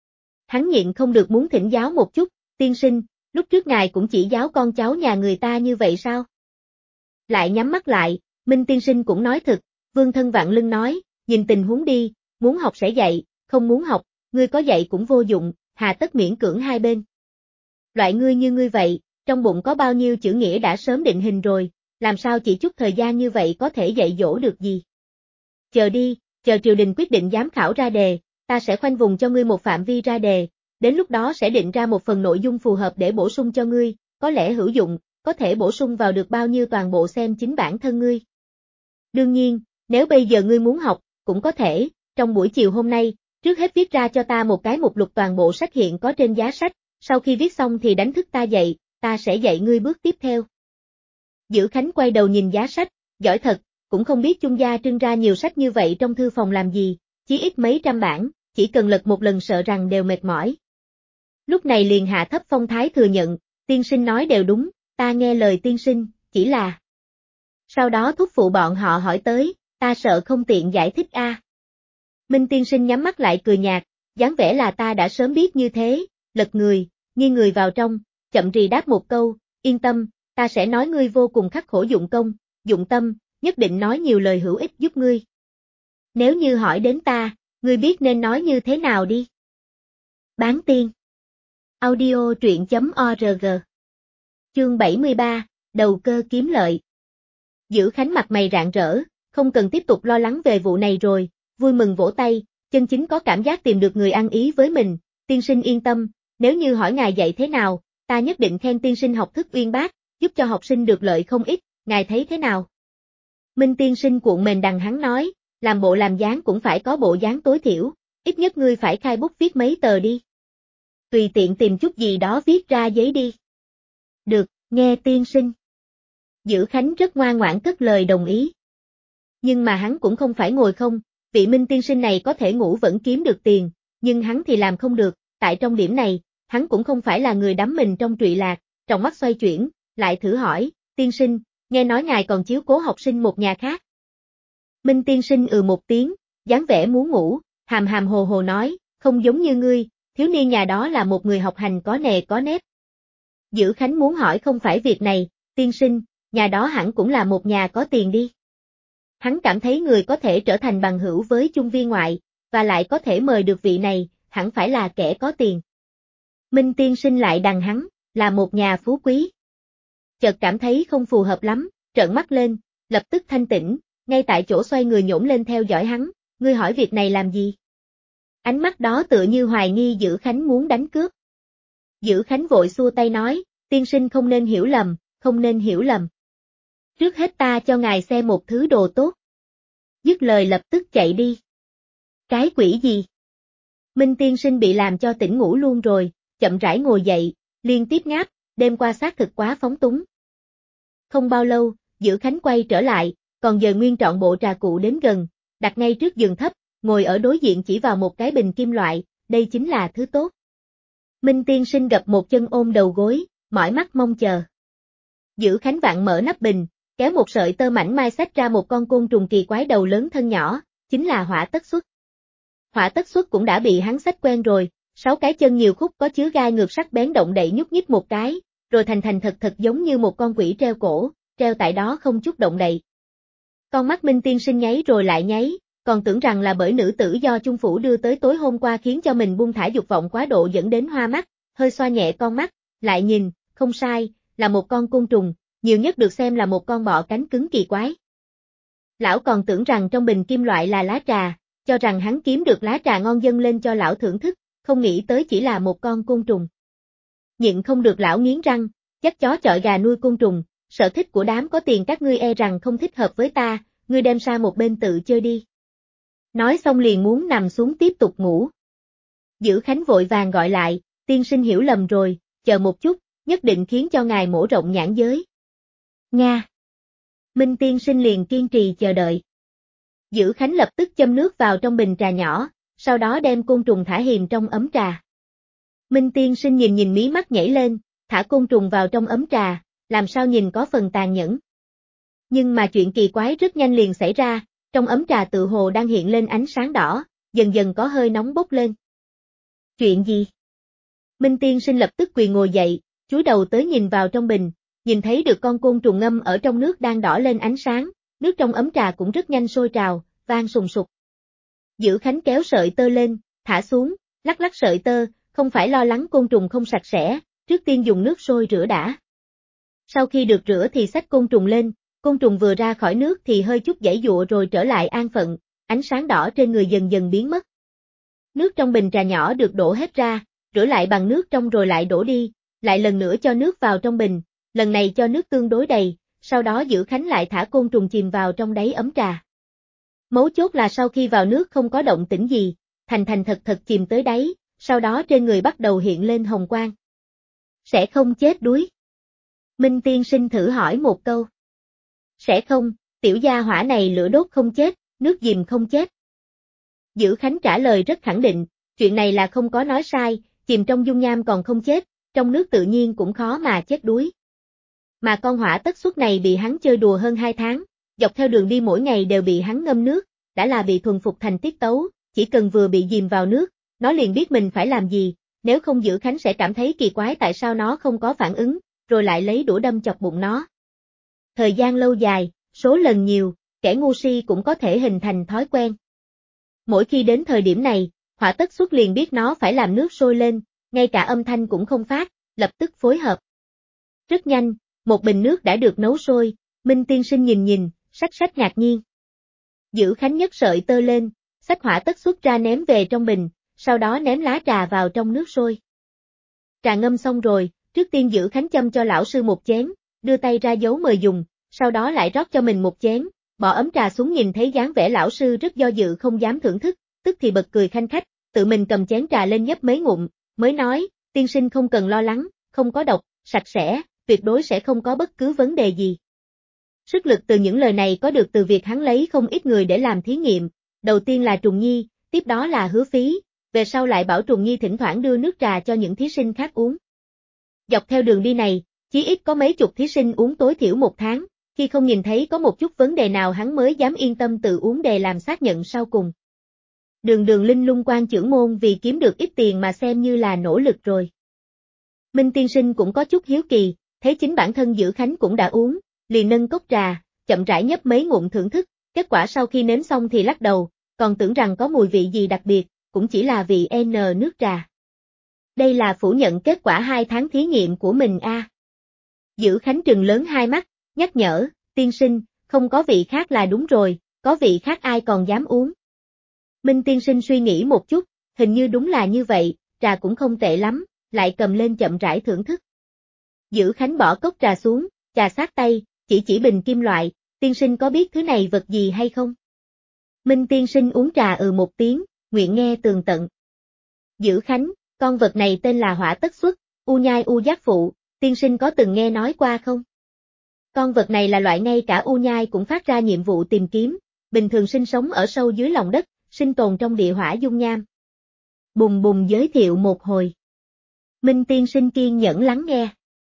Hắn nhịn không được muốn thỉnh giáo một chút, tiên sinh, lúc trước ngài cũng chỉ giáo con cháu nhà người ta như vậy sao? Lại nhắm mắt lại, Minh tiên sinh cũng nói thật, vương thân vạn lưng nói, nhìn tình huống đi, muốn học sẽ dạy, không muốn học, ngươi có dạy cũng vô dụng, hà tất miễn cưỡng hai bên. Loại ngươi như ngươi vậy, trong bụng có bao nhiêu chữ nghĩa đã sớm định hình rồi, làm sao chỉ chút thời gian như vậy có thể dạy dỗ được gì. Chờ đi, chờ triều đình quyết định giám khảo ra đề, ta sẽ khoanh vùng cho ngươi một phạm vi ra đề, đến lúc đó sẽ định ra một phần nội dung phù hợp để bổ sung cho ngươi, có lẽ hữu dụng, có thể bổ sung vào được bao nhiêu toàn bộ xem chính bản thân ngươi. Đương nhiên, nếu bây giờ ngươi muốn học, cũng có thể, trong buổi chiều hôm nay, trước hết viết ra cho ta một cái mục lục toàn bộ sách hiện có trên giá sách, sau khi viết xong thì đánh thức ta dậy, ta sẽ dạy ngươi bước tiếp theo. Dữ Khánh quay đầu nhìn giá sách, giỏi thật, cũng không biết Chung gia trưng ra nhiều sách như vậy trong thư phòng làm gì, chí ít mấy trăm bản, chỉ cần lật một lần sợ rằng đều mệt mỏi. Lúc này liền hạ thấp phong thái thừa nhận, tiên sinh nói đều đúng, ta nghe lời tiên sinh, chỉ là... Sau đó thúc phụ bọn họ hỏi tới, ta sợ không tiện giải thích Minh tiên sinh nhắm mắt lại cười nhạt, dáng vẻ là ta đã sớm biết như thế, lật người, nghiêng người vào trong, chậm rì đáp một câu, yên tâm, ta sẽ nói ngươi vô cùng khắc khổ dụng công, dụng tâm, nhất định nói nhiều lời hữu ích giúp ngươi. Nếu như hỏi đến ta, ngươi biết nên nói như thế nào đi. Bán tiên. Audio truyện.org. Chương 73, đầu cơ kiếm lợi. Dữ Khánh mặt mày rạng rỡ, không cần tiếp tục lo lắng về vụ này rồi, vui mừng vỗ tay, chân chính có cảm giác tìm được người ăn ý với mình, tiên sinh yên tâm, nếu như hỏi ngài dạy thế nào, ta nhất định khen tiên sinh học thức uyên bác, giúp cho học sinh được lợi không ít, ngài thấy thế nào? Minh tiên sinh cuộn mền đằng hắn nói, làm bộ làm dáng cũng phải có bộ dáng tối thiểu, ít nhất ngươi phải khai bút viết mấy tờ đi. Tùy tiện tìm chút gì đó viết ra giấy đi. Được, nghe tiên sinh. Dữ Khánh rất ngoan ngoãn cất lời đồng ý. Nhưng mà hắn cũng không phải ngồi không, vị Minh tiên sinh này có thể ngủ vẫn kiếm được tiền, nhưng hắn thì làm không được, tại trong điểm này, hắn cũng không phải là người đắm mình trong trụy lạc, trong mắt xoay chuyển, lại thử hỏi, tiên sinh, nghe nói ngài còn chiếu cố học sinh một nhà khác. Minh tiên sinh một tiếng, dáng vẻ muốn ngủ, hàm hàm hồ hồ nói, không giống như ngươi, thiếu niên nhà đó là một người học hành có nề có nếp. Dữ Khánh muốn hỏi không phải việc này, tiên sinh, nhà đó hẳn cũng là một nhà có tiền đi. Hắn cảm thấy người có thể trở thành bằng hữu với Chung viên ngoại, và lại có thể mời được vị này, hẳn phải là kẻ có tiền. Minh tiên sinh lại đằng hắn, là một nhà phú quý. Chợt cảm thấy không phù hợp lắm, trợn mắt lên, lập tức thanh tỉnh, ngay tại chỗ xoay người nhổm lên theo dõi hắn, ngươi hỏi việc này làm gì? Ánh mắt đó tựa như hoài nghi Dữ Khánh muốn đánh cướp. Dữ Khánh vội xua tay nói, tiên sinh không nên hiểu lầm, không nên hiểu lầm. Trước hết ta cho ngài xem một thứ đồ tốt. Dứt lời lập tức chạy đi. Cái quỷ gì? Minh tiên sinh bị làm cho tỉnh ngủ luôn rồi, chậm rãi ngồi dậy, liên tiếp ngáp, đêm qua xác thực quá phóng túng. Không bao lâu, Dữ Khánh quay trở lại, còn dời nguyên trọn bộ trà cụ đến gần, đặt ngay trước giường thấp, ngồi ở đối diện chỉ vào một cái bình kim loại, đây chính là thứ tốt. Minh tiên sinh gập một chân ôm đầu gối, mỏi mắt mong chờ. Dữ Khánh vặn mở nắp bình, kéo một sợi tơ mảnh mai xách ra một con côn trùng kỳ quái đầu lớn thân nhỏ, chính là Hỏa Tất Xuất. Hỏa Tất Xuất cũng đã bị hắn xách quen rồi, 6 cái chân nhiều khúc có chứa gai ngược sắc bén động đậy nhúc nhích một cái, rồi thành thật thật giống như một con quỷ treo cổ, treo tại đó không chút động đậy. Con mắt Minh tiên sinh nháy rồi lại nháy, còn tưởng rằng là bởi nữ tử do Chung Phủ đưa tới tối hôm qua khiến cho mình buông thả dục vọng quá độ dẫn đến hoa mắt, hơi xoa nhẹ con mắt, lại nhìn, không sai, là một con côn trùng, nhiều nhất được xem là một con bọ cánh cứng kỳ quái. Lão còn tưởng rằng trong bình kim loại là lá trà, cho rằng hắn kiếm được lá trà ngon dâng lên cho lão thưởng thức, không nghĩ tới chỉ là một con côn trùng. Nhịn không được lão nghiến răng, dắt chó chọi gà nuôi côn trùng, sở thích của đám có tiền các ngươi e rằng không thích hợp với ta, ngươi đem sang một bên tự chơi đi. Nói xong liền muốn nằm xuống tiếp tục ngủ. Dữ Khánh vội vàng gọi lại, tiên sinh hiểu lầm rồi, chờ một chút, nhất định khiến cho ngài mổ rộng nhãn giới. Nga. Minh tiên sinh liền kiên trì chờ đợi. Dữ Khánh lập tức châm nước vào trong bình trà nhỏ, sau đó đem côn trùng thả hiềm trong ấm trà. Minh tiên sinh nhìn mí mắt nhảy lên, thả côn trùng vào trong ấm trà, làm sao nhìn có phần tàn nhẫn. Nhưng mà chuyện kỳ quái rất nhanh liền xảy ra, trong ấm trà tự hồ đang hiện lên ánh sáng đỏ, dần dần có hơi nóng bốc lên. Chuyện gì? Minh tiên sinh lập tức quỳ ngồi dậy, chúi đầu tới nhìn vào trong bình, nhìn thấy được con côn trùng ngâm ở trong nước đang đỏ lên ánh sáng, nước trong ấm trà cũng rất nhanh sôi trào, vang sùng sục. Dữ Khánh kéo sợi tơ lên, thả xuống, lắc lắc sợi tơ, không phải lo lắng côn trùng không sạch sẽ, trước tiên dùng nước sôi rửa đã. Sau khi được rửa thì xách côn trùng lên, côn trùng vừa ra khỏi nước thì hơi chút giãy giụa rồi trở lại an phận, ánh sáng đỏ trên người dần dần biến mất. Nước trong bình trà nhỏ được đổ hết ra, rửa lại bằng nước trong rồi lại đổ đi, lại lần nữa cho nước vào trong bình, lần này cho nước tương đối đầy, sau đó Dữ Khánh lại thả côn trùng chìm vào trong đáy ấm trà. Mấu chốt là sau khi vào nước không có động tĩnh gì, thành thật chìm tới đáy, sau đó trên người bắt đầu hiện lên hồng quang. Sẽ không chết đuối. Minh tiên sinh thử hỏi một câu. Sẽ không, tiểu gia hỏa này lửa đốt không chết, nước dìm không chết. Dữ Khánh trả lời rất khẳng định, chuyện này là không có nói sai, chìm trong dung nham còn không chết, trong nước tự nhiên cũng khó mà chết đuối. Mà con Hỏa Tất Xuất này bị hắn chơi đùa hơn 2 tháng, dọc theo đường đi mỗi ngày đều bị hắn ngâm nước, đã là bị thuần phục thành tiết tấu, chỉ cần vừa bị dìm vào nước, nó liền biết mình phải làm gì, nếu không Dữ Khánh sẽ cảm thấy kỳ quái tại sao nó không có phản ứng, rồi lại lấy đũa đâm chọc bụng nó. Thời gian lâu dài, số lần nhiều, kẻ ngu si cũng có thể hình thành thói quen. Mỗi khi đến thời điểm này, Hỏa Tất Xuất liền biết nó phải làm nước sôi lên, ngay cả âm thanh cũng không phát, lập tức phối hợp. Rất nhanh, một bình nước đã được nấu sôi, Minh tiên sinh nhìn, sách ngạc nhiên. Dữ Khánh nhấc sợi tơ lên, xách Hỏa Tất Xuất ra ném về trong bình, sau đó ném lá trà vào trong nước sôi. Trà ngâm xong rồi, trước tiên Dữ Khánh châm cho lão sư một chén, đưa tay ra dấu mời dùng, sau đó lại rót cho mình một chén, bỏ ấm trà xuống nhìn thấy dáng vẻ lão sư rất do dự không dám thưởng thức, tức thì bật cười khanh khách, tự mình cầm chén trà lên nhấp mấy ngụm, mới nói, tiên sinh không cần lo lắng, không có độc, sạch sẽ, tuyệt đối sẽ không có bất cứ vấn đề gì. Sức lực từ những lời này có được từ việc hắn lấy không ít người để làm thí nghiệm, đầu tiên là Trùng Nhi, tiếp đó là Hứa Phí, về sau lại bảo Trùng Nhi thỉnh thoảng đưa nước trà cho những thí sinh khác uống. Dọc theo đường đi này, chí ít có mấy chục thí sinh uống tối thiểu 1 tháng, khi không nhìn thấy có một chút vấn đề nào hắn mới dám yên tâm tự uống để làm xác nhận sau cùng. Đường linh lung quan chưởng môn vì kiếm được ít tiền mà xem như là nỗ lực rồi. Minh tiên sinh cũng có chút hiếu kỳ, thấy chính bản thân Dữ Khánh cũng đã uống, liền nâng cốc trà, chậm rãi nhấp mấy ngụm thưởng thức, kết quả sau khi nếm xong thì lắc đầu, còn tưởng rằng có mùi vị gì đặc biệt, cũng chỉ là vị N nước trà. Đây là phủ nhận kết quả 2 tháng thí nghiệm của mình a. Dữ Khánh trừng lớn hai mắt, nhắc nhở, tiên sinh, không có vị khác là đúng rồi, có vị khác ai còn dám uống. Minh tiên sinh suy nghĩ một chút, hình như đúng là như vậy, trà cũng không tệ lắm, lại cầm lên chậm rãi thưởng thức. Dữ Khánh bỏ cốc trà xuống, trà sát tay, chỉ bình kim loại, tiên sinh có biết thứ này vật gì hay không? Minh tiên sinh uống trà một tiếng, nguyện nghe tường tận. Dữ Khánh, con vật này tên là hỏa tất xuất, u nhai u giác phụ, tiên sinh có từng nghe nói qua không? Con vật này là loại ngay cả u nhai cũng phát ra nhiệm vụ tìm kiếm, bình thường sinh sống ở sâu dưới lòng đất, sinh tồn trong địa hỏa dung nham. Bùng bùng giới thiệu một hồi. Minh tiên sinh kiên nhẫn lắng nghe.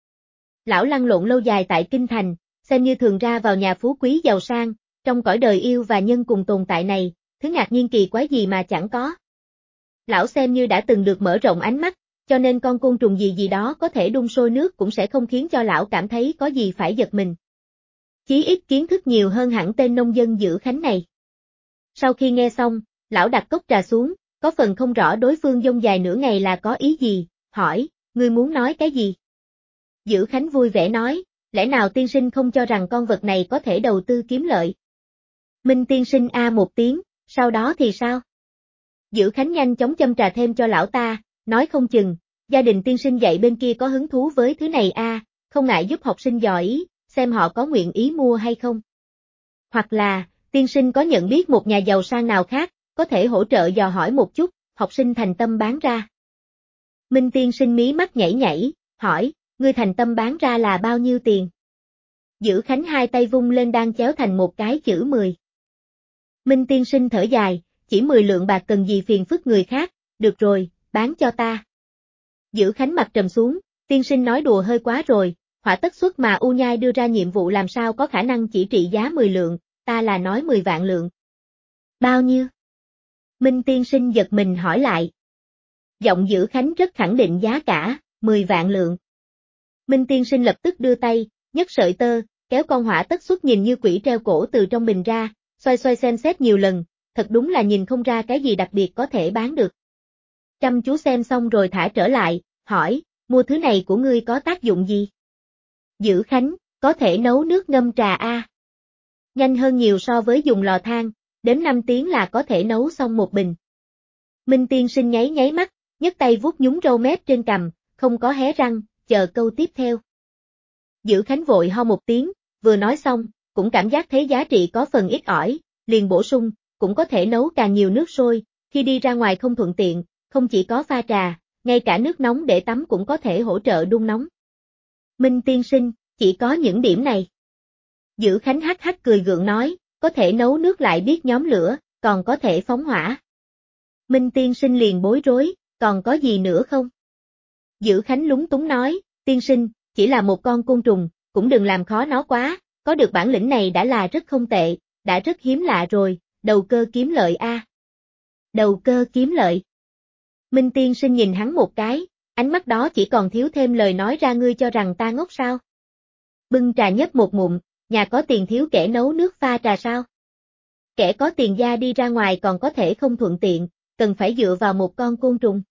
Lão lăn lộn lâu dài tại kinh thành, xem như thường ra vào nhà phú quý giàu sang, trong cõi đời yêu và nhân cùng tồn tại này, thứ ngạc nhiên kỳ quái gì mà chẳng có. Lão xem như đã từng được mở rộng ánh mắt, cho nên con côn trùng gì đó có thể đun sôi nước cũng sẽ không khiến cho lão cảm thấy có gì phải giật mình. Chí ít kiến thức nhiều hơn hẳn tên nông dân Dữ Khánh này. Sau khi nghe xong, lão đặt cốc trà xuống, có phần không rõ đối phương dông dài nửa ngày là có ý gì, hỏi, ngươi muốn nói cái gì? Dữ Khánh vui vẻ nói, lẽ nào tiên sinh không cho rằng con vật này có thể đầu tư kiếm lợi? Minh tiên sinh một tiếng, sau đó thì sao? Dữ Khánh nhanh chóng châm trà thêm cho lão ta, nói không chừng, gia đình tiên sinh dạy bên kia có hứng thú với thứ này không ngại giúp học sinh dò ý, xem họ có nguyện ý mua hay không. Hoặc là, tiên sinh có nhận biết một nhà giàu sang nào khác, có thể hỗ trợ dò hỏi một chút, học sinh thành tâm bán ra. Minh tiên sinh mí mắt nhảy, hỏi, ngươi thành tâm bán ra là bao nhiêu tiền? Dữ Khánh hai tay vung lên đang chéo thành một cái chữ 10. Minh tiên sinh thở dài, chỉ 10 lượng bạc cần gì phiền phức người khác, được rồi, bán cho ta. Dữ Khánh mặt trầm xuống, tiên sinh nói đùa hơi quá rồi, hỏa tất xuất mà U Nhai đưa ra nhiệm vụ làm sao có khả năng chỉ trị giá 10 lượng, ta là nói 10 vạn lượng. Bao nhiêu? Minh tiên sinh giật mình hỏi lại. Giọng Dữ Khánh rất khẳng định giá cả, 10 vạn lượng. Minh tiên sinh lập tức đưa tay, nhấc sợi tơ, kéo con hỏa tất xuất nhìn như quỷ treo cổ từ trong bình ra, xoay xem xét nhiều lần, thật đúng là nhìn không ra cái gì đặc biệt có thể bán được. Chăm chú xem xong rồi thả trở lại, hỏi, mua thứ này của ngươi có tác dụng gì? Dữ Khánh, có thể nấu nước ngâm trà Nhanh hơn nhiều so với dùng lò than, đến 5 tiếng là có thể nấu xong một bình. Minh tiên sinh nháy mắt, nhấc tay vuốt nhúng râu mép trên cằm, không có hé răng, chờ câu tiếp theo. Dữ Khánh vội ho một tiếng, vừa nói xong, cũng cảm giác thấy giá trị có phần ít ỏi, liền bổ sung, cũng có thể nấu càng nhiều nước sôi, khi đi ra ngoài không thuận tiện, không chỉ có pha trà, ngay cả nước nóng để tắm cũng có thể hỗ trợ đun nóng. Minh tiên sinh, chỉ có những điểm này. Dữ Khánh hắc cười gượng nói, có thể nấu nước lại biết nhóm lửa, còn có thể phóng hỏa. Minh tiên sinh liền bối rối, còn có gì nữa không? Dữ Khánh lúng túng nói, tiên sinh, chỉ là một con côn trùng, cũng đừng làm khó nó quá, có được bản lĩnh này đã là rất không tệ, đã rất hiếm lạ rồi, đầu cơ kiếm lợi Đầu cơ kiếm lợi. Minh tiên sinh nhìn hắn một cái, ánh mắt đó chỉ còn thiếu thêm lời nói ra ngươi cho rằng ta ngốc sao? Bưng trà nhấp một ngụm, nhà có tiền thiếu kẻ nấu nước pha trà sao? Kẻ có tiền gia đi ra ngoài còn có thể không thuận tiện, cần phải dựa vào một con côn trùng.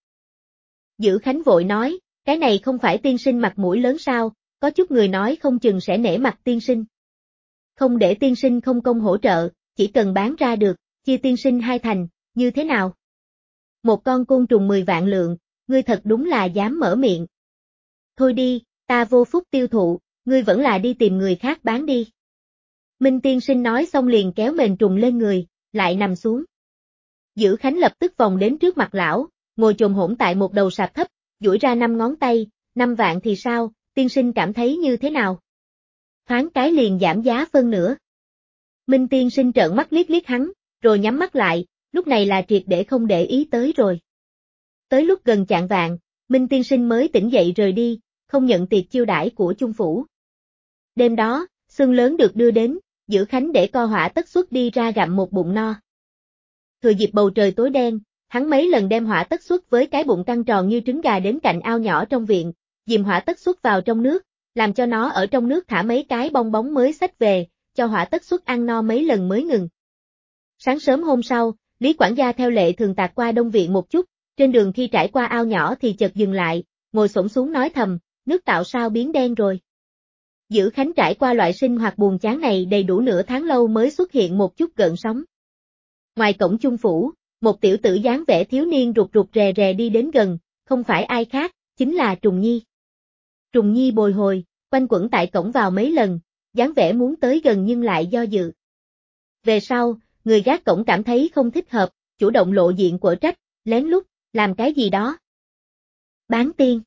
Dữ Khánh vội nói, cái này không phải tiên sinh mặt mũi lớn sao, có chút người nói không chừng sẽ nể mặt tiên sinh. Không để tiên sinh không công hỗ trợ, chỉ cần bán ra được, chia tiên sinh 2 thành, như thế nào? Một con côn trùng 10 vạn lượng, ngươi thật đúng là dám mở miệng. Thôi đi, ta vô phúc tiêu thụ, ngươi vẫn là đi tìm người khác bán đi. Minh tiên sinh nói xong liền kéo mền trùng lên người, lại nằm xuống. Dữ Khánh lập tức vòng đến trước mặt lão, ngồi chồm hổm tại một đầu sạp thấp, duỗi ra 5 ngón tay, 5 vạn thì sao, tiên sinh cảm thấy như thế nào? Thoáng cái liền giảm giá phân nửa. Minh tiên sinh trợn mắt liếc hắn, rồi nhắm mắt lại, lúc này là triệt để không để ý tới rồi. Tới lúc gần chạng vạng, Minh tiên sinh mới tỉnh dậy rời đi, không nhận tiệc chiêu đãi của Chung phủ. Đêm đó, xương lớn được đưa đến, Dữ Khánh để co hỏa tất xuất đi ra gặm một bụng no. Thừa dịp bầu trời tối đen, hắn mấy lần đem hỏa tất xuất với cái bụng căng tròn như trứng gà đến cạnh ao nhỏ trong viện, dìm hỏa tất xuất vào trong nước, làm cho nó ở trong nước thả mấy cái bong bóng mới xách về, cho hỏa tất xuất ăn no mấy lần mới ngừng. Sáng sớm hôm sau, Lý quản gia theo lệ thường tạt qua đông viện một chút, trên đường khi trải qua ao nhỏ thì chợt dừng lại, ngồi xổm xuống nói thầm, nước tạo sao biến đen rồi. Dữ Khánh trải qua loại sinh hoạt buồn chán này đầy đủ nửa tháng lâu mới xuất hiện một chút gợn sóng. Ngoài cổng chung phủ, một tiểu tử dáng vẻ thiếu niên rụt rụt rè rè đi đến gần, không phải ai khác, chính là Trùng Nhi. Trùng Nhi bồi hồi, quanh quẩn tại cổng vào mấy lần, dáng vẻ muốn tới gần nhưng lại do dự. Về sau, người gác cổng cảm thấy không thích hợp, chủ động lộ diện quở trách, lén lút, làm cái gì đó. Bán tiên.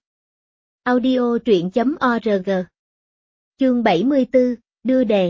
Audio truyện.org. Chương 74, đưa đề.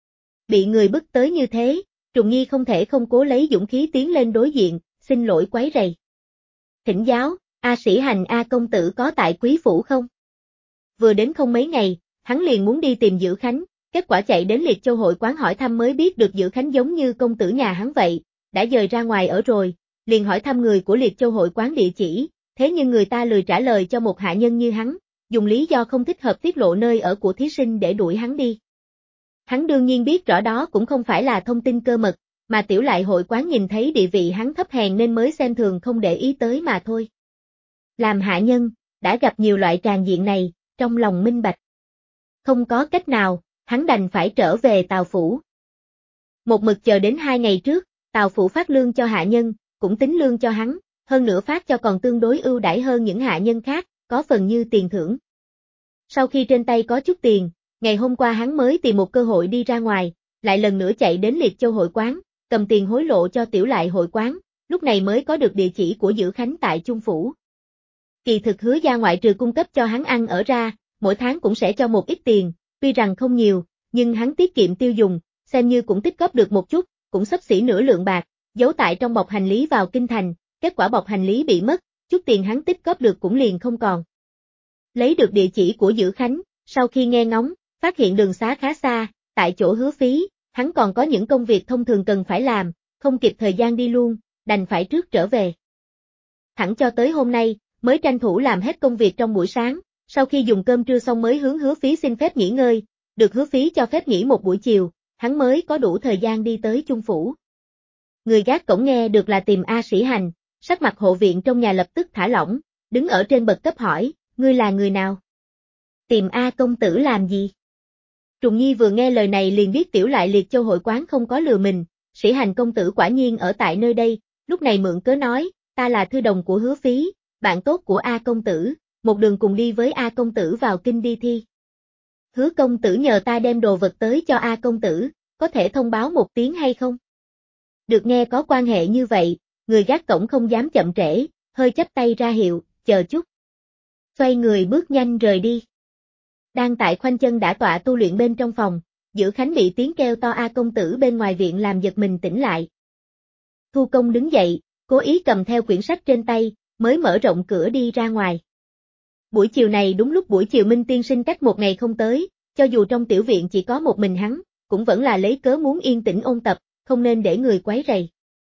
Bị người bức tới như thế, Trùng Nhi không thể không cố lấy dũng khí tiến lên đối diện, xin lỗi quấy rầy. Thỉnh giáo, A Sĩ Hành A công tử có tại quý phủ không? Vừa đến không mấy ngày, hắn liền muốn đi tìm Dữ Khánh, kết quả chạy đến Liệt Châu hội quán hỏi thăm mới biết được Dữ Khánh giống như công tử nhà hắn vậy, đã dời ra ngoài ở rồi, liền hỏi thăm người của Liệt Châu hội quán địa chỉ, thế nhưng người ta lười trả lời cho một hạ nhân như hắn, dùng lý do không thích hợp tiết lộ nơi ở của thí sinh để đuổi hắn đi. Hắn đương nhiên biết rõ đó cũng không phải là thông tin cơ mật, mà Tiểu Lại hội quán nhìn thấy địa vị hắn thấp hèn nên mới xem thường không để ý tới mà thôi. Làm hạ nhân, đã gặp nhiều loại tràng diện này, trong lòng minh bạch. Không có cách nào, hắn đành phải trở về Tào Phủ. Một mực chờ đến 2 ngày trước, Tào Phủ phát lương cho hạ nhân, cũng tính lương cho hắn, hơn nữa phát cho còn tương đối ưu đãi hơn những hạ nhân khác, có phần như tiền thưởng. Sau khi trên tay có chút tiền, ngày hôm qua hắn mới tìm một cơ hội đi ra ngoài, lại lần nữa chạy đến Liệt Châu hội quán, cầm tiền hối lộ cho Tiểu Lại hội quán, lúc này mới có được địa chỉ của Dữ Khánh tại Chung Phủ. Kỳ thực Hứa gia ngoại trừ cung cấp cho hắn ăn ở ra, mỗi tháng cũng sẽ cho một ít tiền, tuy rằng không nhiều, nhưng hắn tiết kiệm tiêu dùng, xem như cũng tích góp được một chút, cũng xấp xỉ nửa lượng bạc, giấu tại trong bọc hành lý vào kinh thành, kết quả bọc hành lý bị mất, chút tiền hắn tích góp được cũng liền không còn. Lấy được địa chỉ của Dữ Khánh, sau khi nghe ngóng, phát hiện đường xá khá xa, tại chỗ Hứa Phí, hắn còn có những công việc thông thường cần phải làm, không kịp thời gian đi luôn, đành phải trước trở về. Thẳng cho tới hôm nay, mới tranh thủ làm hết công việc trong buổi sáng, sau khi dùng cơm trưa xong mới hướng Hứa Phí xin phép nghỉ ngơi, được Hứa Phí cho phép nghỉ một buổi chiều, hắn mới có đủ thời gian đi tới Chung Phủ. Người gác cổng nghe được là tìm A Sĩ Hành, sắc mặt hộ viện trong nhà lập tức thả lỏng, đứng ở trên bậc cấp hỏi, ngươi là người nào? Tìm A công tử làm gì? Trùng Nhi vừa nghe lời này liền biết Tiểu Lại Liệt Châu hội quán không có lừa mình, Sĩ Hành công tử quả nhiên ở tại nơi đây, lúc này mượn cớ nói, ta là thư đồng của Hứa Phí, bạn tốt của A công tử, một đường cùng đi với A công tử vào kinh đi thi. Hứa công tử nhờ ta đem đồ vật tới cho A công tử, có thể thông báo một tiếng hay không? Được nghe có quan hệ như vậy, người gác cổng không dám chậm trễ, hơi chắp tay ra hiệu, chờ chút. Xoay người bước nhanh rời đi. Đang tại khoanh chân đã tọa tu luyện bên trong phòng, Dữ Khánh bị tiếng kêu to A công tử bên ngoài viện làm giật mình tỉnh lại. Thu Công đứng dậy, cố ý cầm theo quyển sách trên tay, mới mở rộng cửa đi ra ngoài. Buổi chiều này đúng lúc buổi chiều Minh tiên sinh cách một ngày không tới, cho dù trong tiểu viện chỉ có một mình hắn, cũng vẫn là lấy cớ muốn yên tĩnh ôn tập, không nên để người quấy rầy.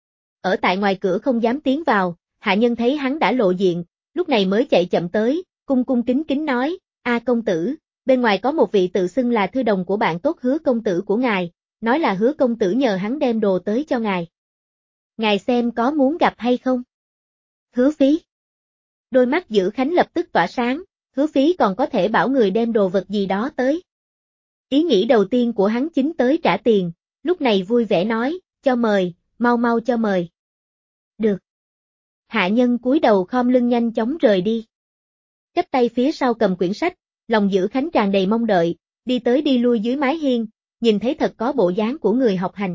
Ở tại ngoài cửa không dám tiến vào, hạ nhân thấy hắn đã lộ diện, lúc này mới chạy chậm tới, cung cung kính kính nói, A công tử, bên ngoài có một vị tự xưng là thư đồng của bạn tốt Hứa công tử của ngài, nói là Hứa công tử nhờ hắn đem đồ tới cho ngài. Ngài xem có muốn gặp hay không? Hứa Phí. Đôi mắt Dữ Khánh lập tức tỏa sáng, Hứa Phí còn có thể bảo người đem đồ vật gì đó tới. Ý nghĩ đầu tiên của hắn chính tới trả tiền, lúc này vui vẻ nói, cho mời, mau mau cho mời. Được. Hạ nhân cúi đầu khom lưng nhanh chóng rời đi. Chắp tay phía sau cầm quyển sách, lòng Dữ Khánh tràn đầy mong đợi, đi tới đi lui dưới mái hiên, nhìn thấy thật có bộ dáng của người học hành.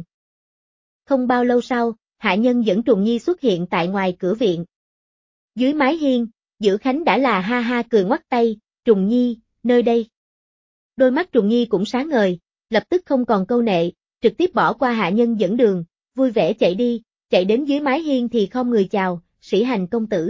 Không bao lâu sau, hạ nhân dẫn Trùng Nhi xuất hiện tại ngoài cửa viện. Dưới mái hiên, Dữ Khánh đã là ha ha cười ngoắt tay, Trùng Nhi, nơi đây. Đôi mắt Trùng Nhi cũng sáng ngời, lập tức không còn câu nệ, trực tiếp bỏ qua hạ nhân dẫn đường, vui vẻ chạy đi, chạy đến dưới mái hiên thì khom người chào, Sĩ Hành công tử.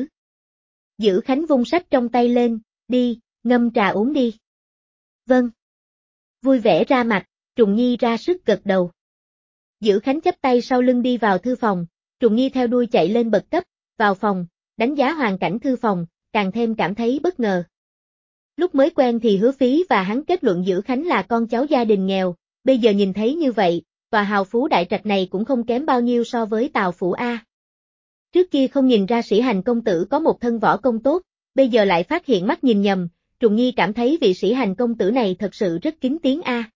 Dữ Khánh vung sách trong tay lên, đi, ngâm trà uống đi. Vâng. Vui vẻ ra mặt, Trùng Nhi ra sức gật đầu. Dữ Khánh chắp tay sau lưng đi vào thư phòng, Trùng Nhi theo đuôi chạy lên bậc cấp, vào phòng, đánh giá hoàn cảnh thư phòng, càng thêm cảm thấy bất ngờ. Lúc mới quen thì Hứa Phí và hắn kết luận Dữ Khánh là con cháu gia đình nghèo, bây giờ nhìn thấy như vậy, tòa hào phú đại trạch này cũng không kém bao nhiêu so với Tào Phủ A. Trước kia không nhìn ra Sĩ Hành công tử có một thân võ công tốt, bây giờ lại phát hiện mắt nhìn nhầm, Trùng Nhi cảm thấy vị Sĩ Hành công tử này thật sự rất kính tiếng a.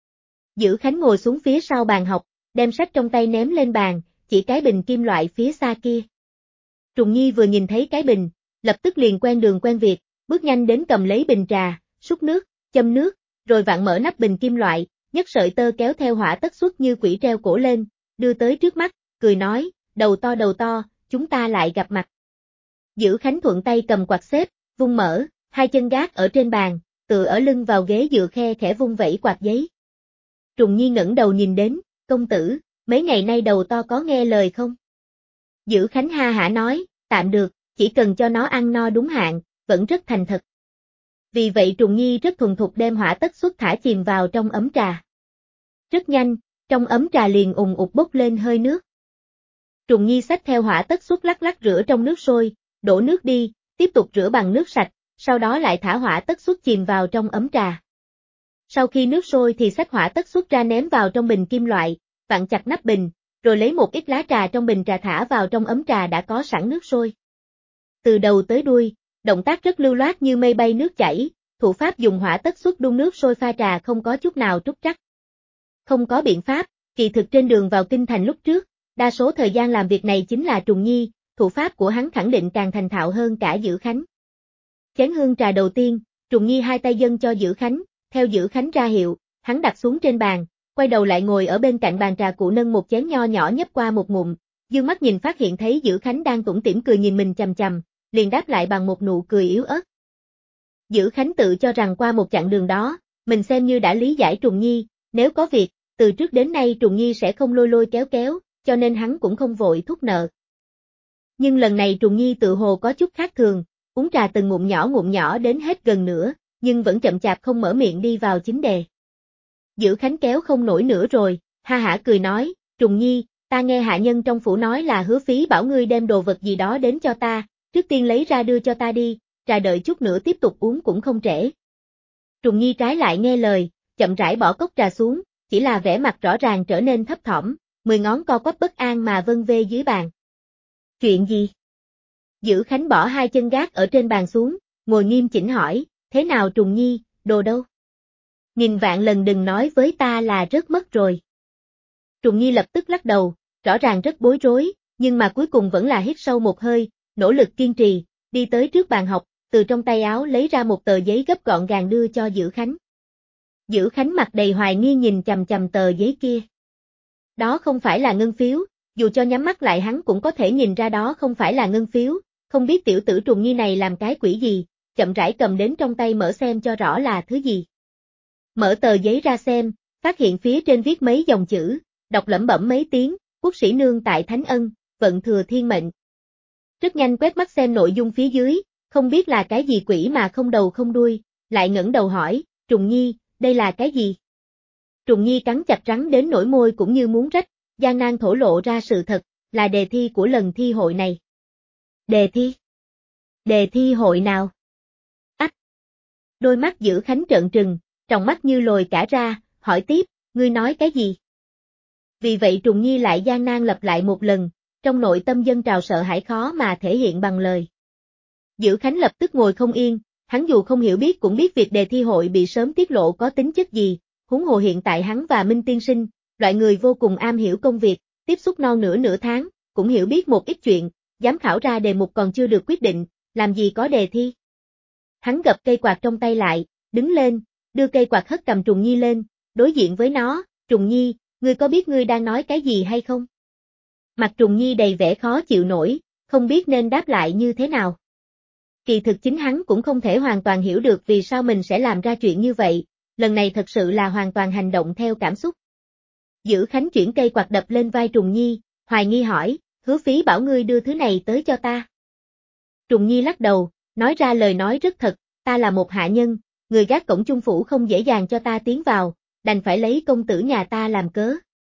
Dữ Khánh ngồi xuống phía sau bàn học, đem sách trong tay ném lên bàn, chỉ cái bình kim loại phía xa kia. Trùng Nhi vừa nhìn thấy cái bình, lập tức liền quen đường quen việc, bước nhanh đến cầm lấy bình trà, xúc nước, châm nước, rồi vặn mở nắp bình kim loại, nhấc sợi tơ kéo theo hỏa tất xuất như quỷ treo cổ lên, đưa tới trước mắt, cười nói, đầu to, chúng ta lại gặp mặt. Dữ Khánh thuận tay cầm quạt xếp, vung mở, hai chân gác ở trên bàn, tựa ở lưng vào ghế dựa khe khẽ vung vẩy quạt giấy. Trùng Nhi ngẩng đầu nhìn đến, công tử, mấy ngày nay đầu to có nghe lời không? Dữ Khánh ha hả nói, tạm được, chỉ cần cho nó ăn no đúng hạn, vẫn rất thành thật. Vì vậy Trùng Nhi rất thuần thục đem hỏa tất xuất thả chìm vào trong ấm trà. Rất nhanh, trong ấm trà liền ùn ụt bốc lên hơi nước. Trùng Nhi xách theo hỏa tất xuất lắc lắc rửa trong nước sôi, đổ nước đi, tiếp tục rửa bằng nước sạch, sau đó lại thả hỏa tất xuất chìm vào trong ấm trà. Sau khi nước sôi thì xách hỏa tất xuất ra ném vào trong bình kim loại, vặn chặt nắp bình, rồi lấy một ít lá trà trong bình trà thả vào trong ấm trà đã có sẵn nước sôi. Từ đầu tới đuôi, động tác rất lưu loát như mây bay nước chảy, thủ pháp dùng hỏa tất xuất đun nước sôi pha trà không có chút nào trúc trắc. Không có biện pháp, kỳ thực trên đường vào kinh thành lúc trước, đa số thời gian làm việc này chính là Trùng Nhi, thủ pháp của hắn khẳng định càng thành thạo hơn cả Dữ Khánh. Chén hương trà đầu tiên, Trùng Nhi hai tay dâng cho Dữ Khánh, theo Dữ Khánh ra hiệu, hắn đặt xuống trên bàn, quay đầu lại ngồi ở bên cạnh bàn trà cụ nâng một chén nho nhỏ nhấp qua một ngụm, dương mắt nhìn phát hiện thấy Dữ Khánh đang tủm tỉm cười nhìn mình chằm chằm, liền đáp lại bằng một nụ cười yếu ớt. Dữ Khánh tự cho rằng qua một chặng đường đó, mình xem như đã lý giải Trùng Nhi, nếu có việc, từ trước đến nay Trùng Nhi sẽ không lôi lôi kéo kéo, cho nên hắn cũng không vội thúc nợ. Nhưng lần này Trùng Nhi tự hồ có chút khác thường, uống trà từng ngụm nhỏ đến hết gần nửa, nhưng vẫn chậm chạp không mở miệng đi vào chính đề. Dữ Khánh kéo không nổi nữa rồi, ha hả cười nói, Trùng Nhi, ta nghe hạ nhân trong phủ nói là Hứa Phí bảo ngươi đem đồ vật gì đó đến cho ta, trước tiên lấy ra đưa cho ta đi, trà đợi chút nữa tiếp tục uống cũng không trễ. Trùng Nhi trái lại nghe lời, chậm rãi bỏ cốc trà xuống, chỉ là vẻ mặt rõ ràng trở nên thấp thỏm, 10 ngón co quắp bất an mà vân vê dưới bàn. Chuyện gì? Dữ Khánh bỏ hai chân gác ở trên bàn xuống, ngồi nghiêm chỉnh hỏi, thế nào Trùng Nhi, đồ đâu? Nghìn vạn lần đừng nói với ta là rớt mất rồi. Trùng Nhi lập tức lắc đầu, rõ ràng rất bối rối, nhưng mà cuối cùng vẫn là hít sâu một hơi, nỗ lực kiên trì, đi tới trước bàn học, từ trong tay áo lấy ra một tờ giấy gấp gọn gàng đưa cho Dữ Khánh. Dữ Khánh mặt đầy hoài nghi nhìn chằm chằm tờ giấy kia. Đó không phải là ngân phiếu, dù cho nhắm mắt lại hắn cũng có thể nhìn ra đó không phải là ngân phiếu, không biết tiểu tử Trùng Nhi này làm cái quỷ gì, chậm rãi cầm đến trong tay mở xem cho rõ là thứ gì. Mở tờ giấy ra xem, phát hiện phía trên viết mấy dòng chữ, đọc lẩm bẩm mấy tiếng, quốc sĩ nương tại Thánh Ân, vận thừa thiên mệnh. Rất nhanh quét mắt xem nội dung phía dưới, không biết là cái gì quỷ mà không đầu không đuôi, lại ngẩng đầu hỏi, Trùng Nhi, đây là cái gì? Trùng Nhi cắn chặt răng đến nỗi môi cũng như muốn rách, gian nan thổ lộ ra sự thật, là đề thi của lần thi hội này. Đề thi? Đề thi hội nào? Ách! Đôi mắt Dữ Khánh trợn trừng, tròng mắt như lồi cả ra, hỏi tiếp, ngươi nói cái gì? Vì vậy Trùng Nhi lại gian nan lặp lại một lần, trong nội tâm dâng trào sợ hãi khó mà thể hiện bằng lời. Dữ Khánh lập tức ngồi không yên, hắn dù không hiểu biết cũng biết việc đề thi hội bị sớm tiết lộ có tính chất gì, huống hồ hiện tại hắn và Minh Tiên Sinh, loại người vô cùng am hiểu công việc, tiếp xúc non nửa tháng, cũng hiểu biết một ít chuyện, giám khảo ra đề mục còn chưa được quyết định, làm gì có đề thi. Hắn gập cây quạt trong tay lại, đứng lên, đưa cây quạt hất cầm Trùng Nhi lên, đối diện với nó, Trùng Nhi, ngươi có biết ngươi đang nói cái gì hay không? Mặt Trùng Nhi đầy vẻ khó chịu nổi, không biết nên đáp lại như thế nào. Kỳ thực chính hắn cũng không thể hoàn toàn hiểu được vì sao mình sẽ làm ra chuyện như vậy, lần này thật sự là hoàn toàn hành động theo cảm xúc. Dữ Khánh chuyển cây quạt đập lên vai Trùng Nhi, hoài nghi hỏi, Hứa Phí bảo ngươi đưa thứ này tới cho ta. Trùng Nhi lắc đầu, nói ra lời nói rất thật, ta là một hạ nhân, người gác cổng chung phủ không dễ dàng cho ta tiến vào, đành phải lấy công tử nhà ta làm cớ.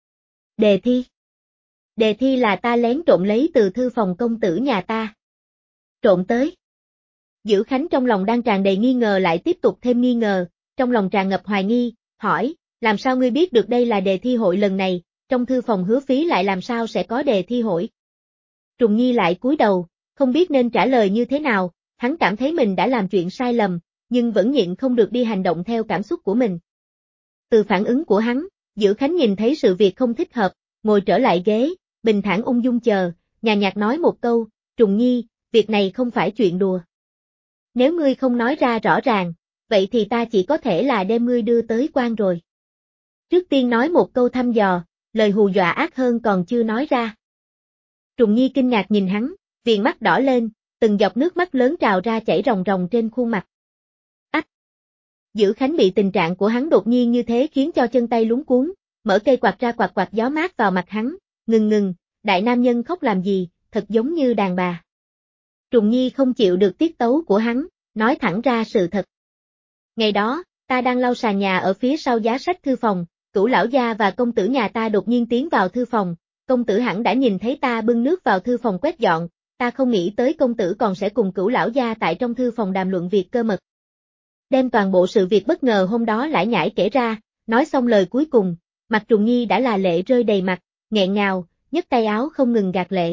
Đề thi? Đề thi là ta lén trộm lấy từ thư phòng công tử nhà ta. Trộm tới. Dữ Khánh trong lòng đang tràn đầy nghi ngờ lại tiếp tục thêm nghi ngờ, trong lòng tràn ngập hoài nghi, hỏi, làm sao ngươi biết được đây là đề thi hội lần này, trong thư phòng Hứa Phí lại làm sao sẽ có đề thi hội? Trùng Nhi lại cúi đầu, không biết nên trả lời như thế nào, hắn cảm thấy mình đã làm chuyện sai lầm, nhưng vẫn nhịn không được đi hành động theo cảm xúc của mình. Từ phản ứng của hắn, Dữ Khánh nhìn thấy sự việc không thích hợp, ngồi trở lại ghế, bình thản ung dung chờ, nhàn nhạt nói một câu, Trùng Nhi, việc này không phải chuyện đùa. Nếu ngươi không nói ra rõ ràng, vậy thì ta chỉ có thể là đem ngươi đưa tới quan rồi. Trước tiên nói một câu thăm dò, lời hù dọa ác hơn còn chưa nói ra. Trùng Nhi kinh ngạc nhìn hắn, viền mắt đỏ lên, từng giọt nước mắt lớn trào ra chảy ròng ròng trên khuôn mặt. Ách! Dữ Khánh bị tình trạng của hắn đột nhiên như thế khiến cho chân tay luống cuống, mở cây quạt ra quạt quạt gió mát vào mặt hắn, ngừng, đại nam nhân khóc làm gì, thật giống như đàn bà. Trùng Nhi không chịu được tiết tấu của hắn, nói thẳng ra sự thật. Ngày đó, ta đang lau sàn nhà ở phía sau giá sách thư phòng, Cửu lão gia và công tử nhà ta đột nhiên tiến vào thư phòng, công tử hẳn đã nhìn thấy ta bưng nước vào thư phòng quét dọn, ta không nghĩ tới công tử còn sẽ cùng Cửu lão gia tại trong thư phòng đàm luận việc cơ mật. Đem toàn bộ sự việc bất ngờ hôm đó lải nhải kể ra, nói xong lời cuối cùng, mặt Trùng Nhi đã là lệ rơi đầy mặt, nghẹn ngào, nhấc tay áo không ngừng gạt lệ.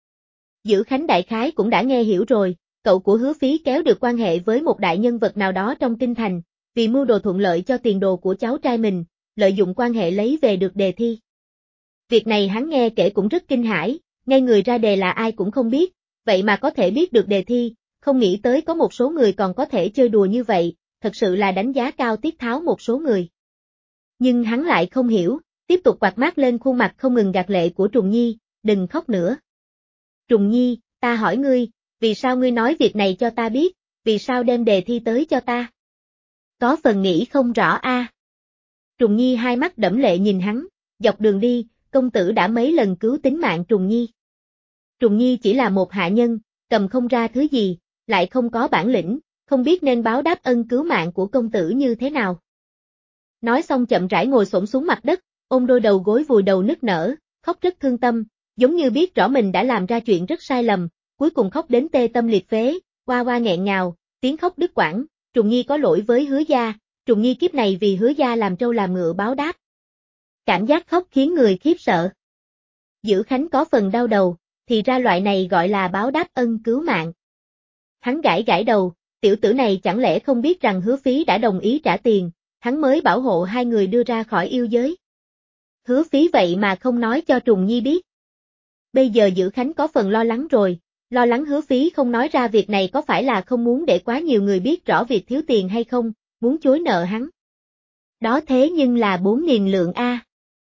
Dữ Khánh đại khái cũng đã nghe hiểu rồi, cậu của Hứa Phí kéo được quan hệ với một đại nhân vật nào đó trong kinh thành, vì mưu đồ thuận lợi cho tiền đồ của cháu trai mình, lợi dụng quan hệ lấy về được đề thi. Việc này hắn nghe kể cũng rất kinh hãi, ngay người ra đề là ai cũng không biết, vậy mà có thể biết được đề thi, không nghĩ tới có một số người còn có thể chơi đùa như vậy, thật sự là đánh giá cao tiết tháo một số người. Nhưng hắn lại không hiểu, tiếp tục quạt mát lên khuôn mặt không ngừng gạt lệ của Trùng Nhi, đừng khóc nữa. Trùng Nhi, ta hỏi ngươi, vì sao ngươi nói việc này cho ta biết, vì sao đem đề thi tới cho ta? Có phần nghĩ không rõ a. Trùng Nhi hai mắt đẫm lệ nhìn hắn, dọc đường đi, công tử đã mấy lần cứu tính mạng Trùng Nhi. Trùng Nhi chỉ là một hạ nhân, cầm không ra thứ gì, lại không có bản lĩnh, không biết nên báo đáp ân cứu mạng của công tử như thế nào. Nói xong chậm rãi ngồi xổm xuống mặt đất, ôm đôi đầu gối vùi đầu nức nở, khóc rất thương tâm, giống như biết rõ mình đã làm ra chuyện rất sai lầm, cuối cùng khóc đến tê tâm liệt phế, oa oa nghẹn ngào, tiếng khóc đứt quãng, Trùng Nhi có lỗi với Hứa gia, Trùng Nhi kiếp này vì Hứa gia làm trâu làm ngựa báo đáp. Cảm giác khóc khiến người khiếp sợ. Dữ Khánh có phần đau đầu, thì ra loại này gọi là báo đáp ân cứu mạng. Hắn gãi gãi đầu, tiểu tử này chẳng lẽ không biết rằng Hứa Phí đã đồng ý trả tiền, hắn mới bảo hộ hai người đưa ra khỏi yêu giới. Hứa Phí vậy mà không nói cho Trùng Nhi biết. Bây giờ Dữ Khánh có phần lo lắng rồi, lo lắng Hứa Phí không nói ra việc này có phải là không muốn để quá nhiều người biết rõ việc thiếu tiền hay không, muốn chối nợ hắn. Đó thế nhưng là 4.000 lượng A.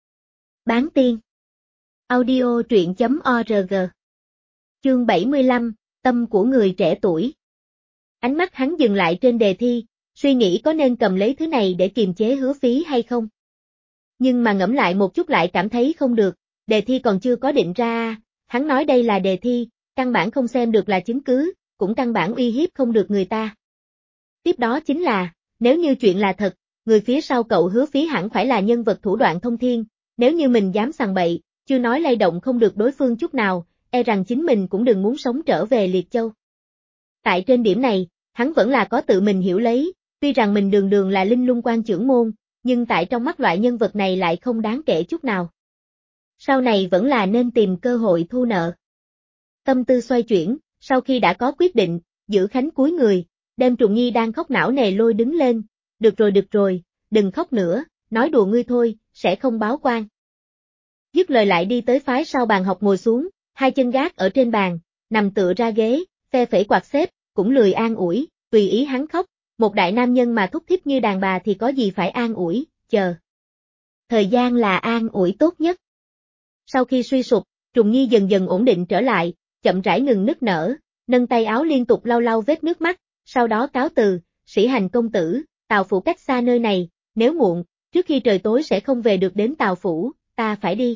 Bán tiên. Audio truyện.org. Chương 75, tâm của người trẻ tuổi. Ánh mắt hắn dừng lại trên đề thi, suy nghĩ có nên cầm lấy thứ này để kiềm chế Hứa Phí hay không. Nhưng mà ngẫm lại một chút lại cảm thấy không được, đề thi còn chưa có định ra, hắn nói đây là đề thi, căn bản không xem được là chứng cứ, cũng căn bản uy hiếp không được người ta. Tiếp đó chính là, nếu như chuyện là thật, người phía sau cậu Hứa Phí hẳn phải là nhân vật thủ đoạn thông thiên, nếu như mình dám sằng bậy, chưa nói lay động không được đối phương chút nào, e rằng chính mình cũng đừng muốn sống trở về Liệt Châu. Tại trên điểm này, hắn vẫn là có tự mình hiểu lấy, tuy rằng mình đường đường là linh lung quan trưởng môn, nhưng tại trong mắt loại nhân vật này lại không đáng kể chút nào. Sau này vẫn là nên tìm cơ hội thu nợ. Tâm tư xoay chuyển, sau khi đã có quyết định, Dữ Khánh cúi người, đem Trùng Nhi đang khóc não nề lôi đứng lên, được rồi, đừng khóc nữa, nói đùa ngươi thôi, sẽ không báo quan. Dứt lời lại đi tới phái sau bàn học ngồi xuống, hai chân gác ở trên bàn, nằm tựa ra ghế, phe phẩy quạt xếp, cũng lười an ủi, tùy ý hắn khóc, một đại nam nhân mà thúc thích như đàn bà thì có gì phải an ủi, chờ. Thời gian là an ủi tốt nhất. Sau khi suy sụp, Trùng Nhi dần dần ổn định trở lại, chậm rãi ngừng nức nở, nâng tay áo liên tục lau lau vết nước mắt, sau đó cáo từ, Sĩ Hành công tử, Tào phủ cách xa nơi này, nếu muộn, trước khi trời tối sẽ không về được đến Tào phủ, ta phải đi.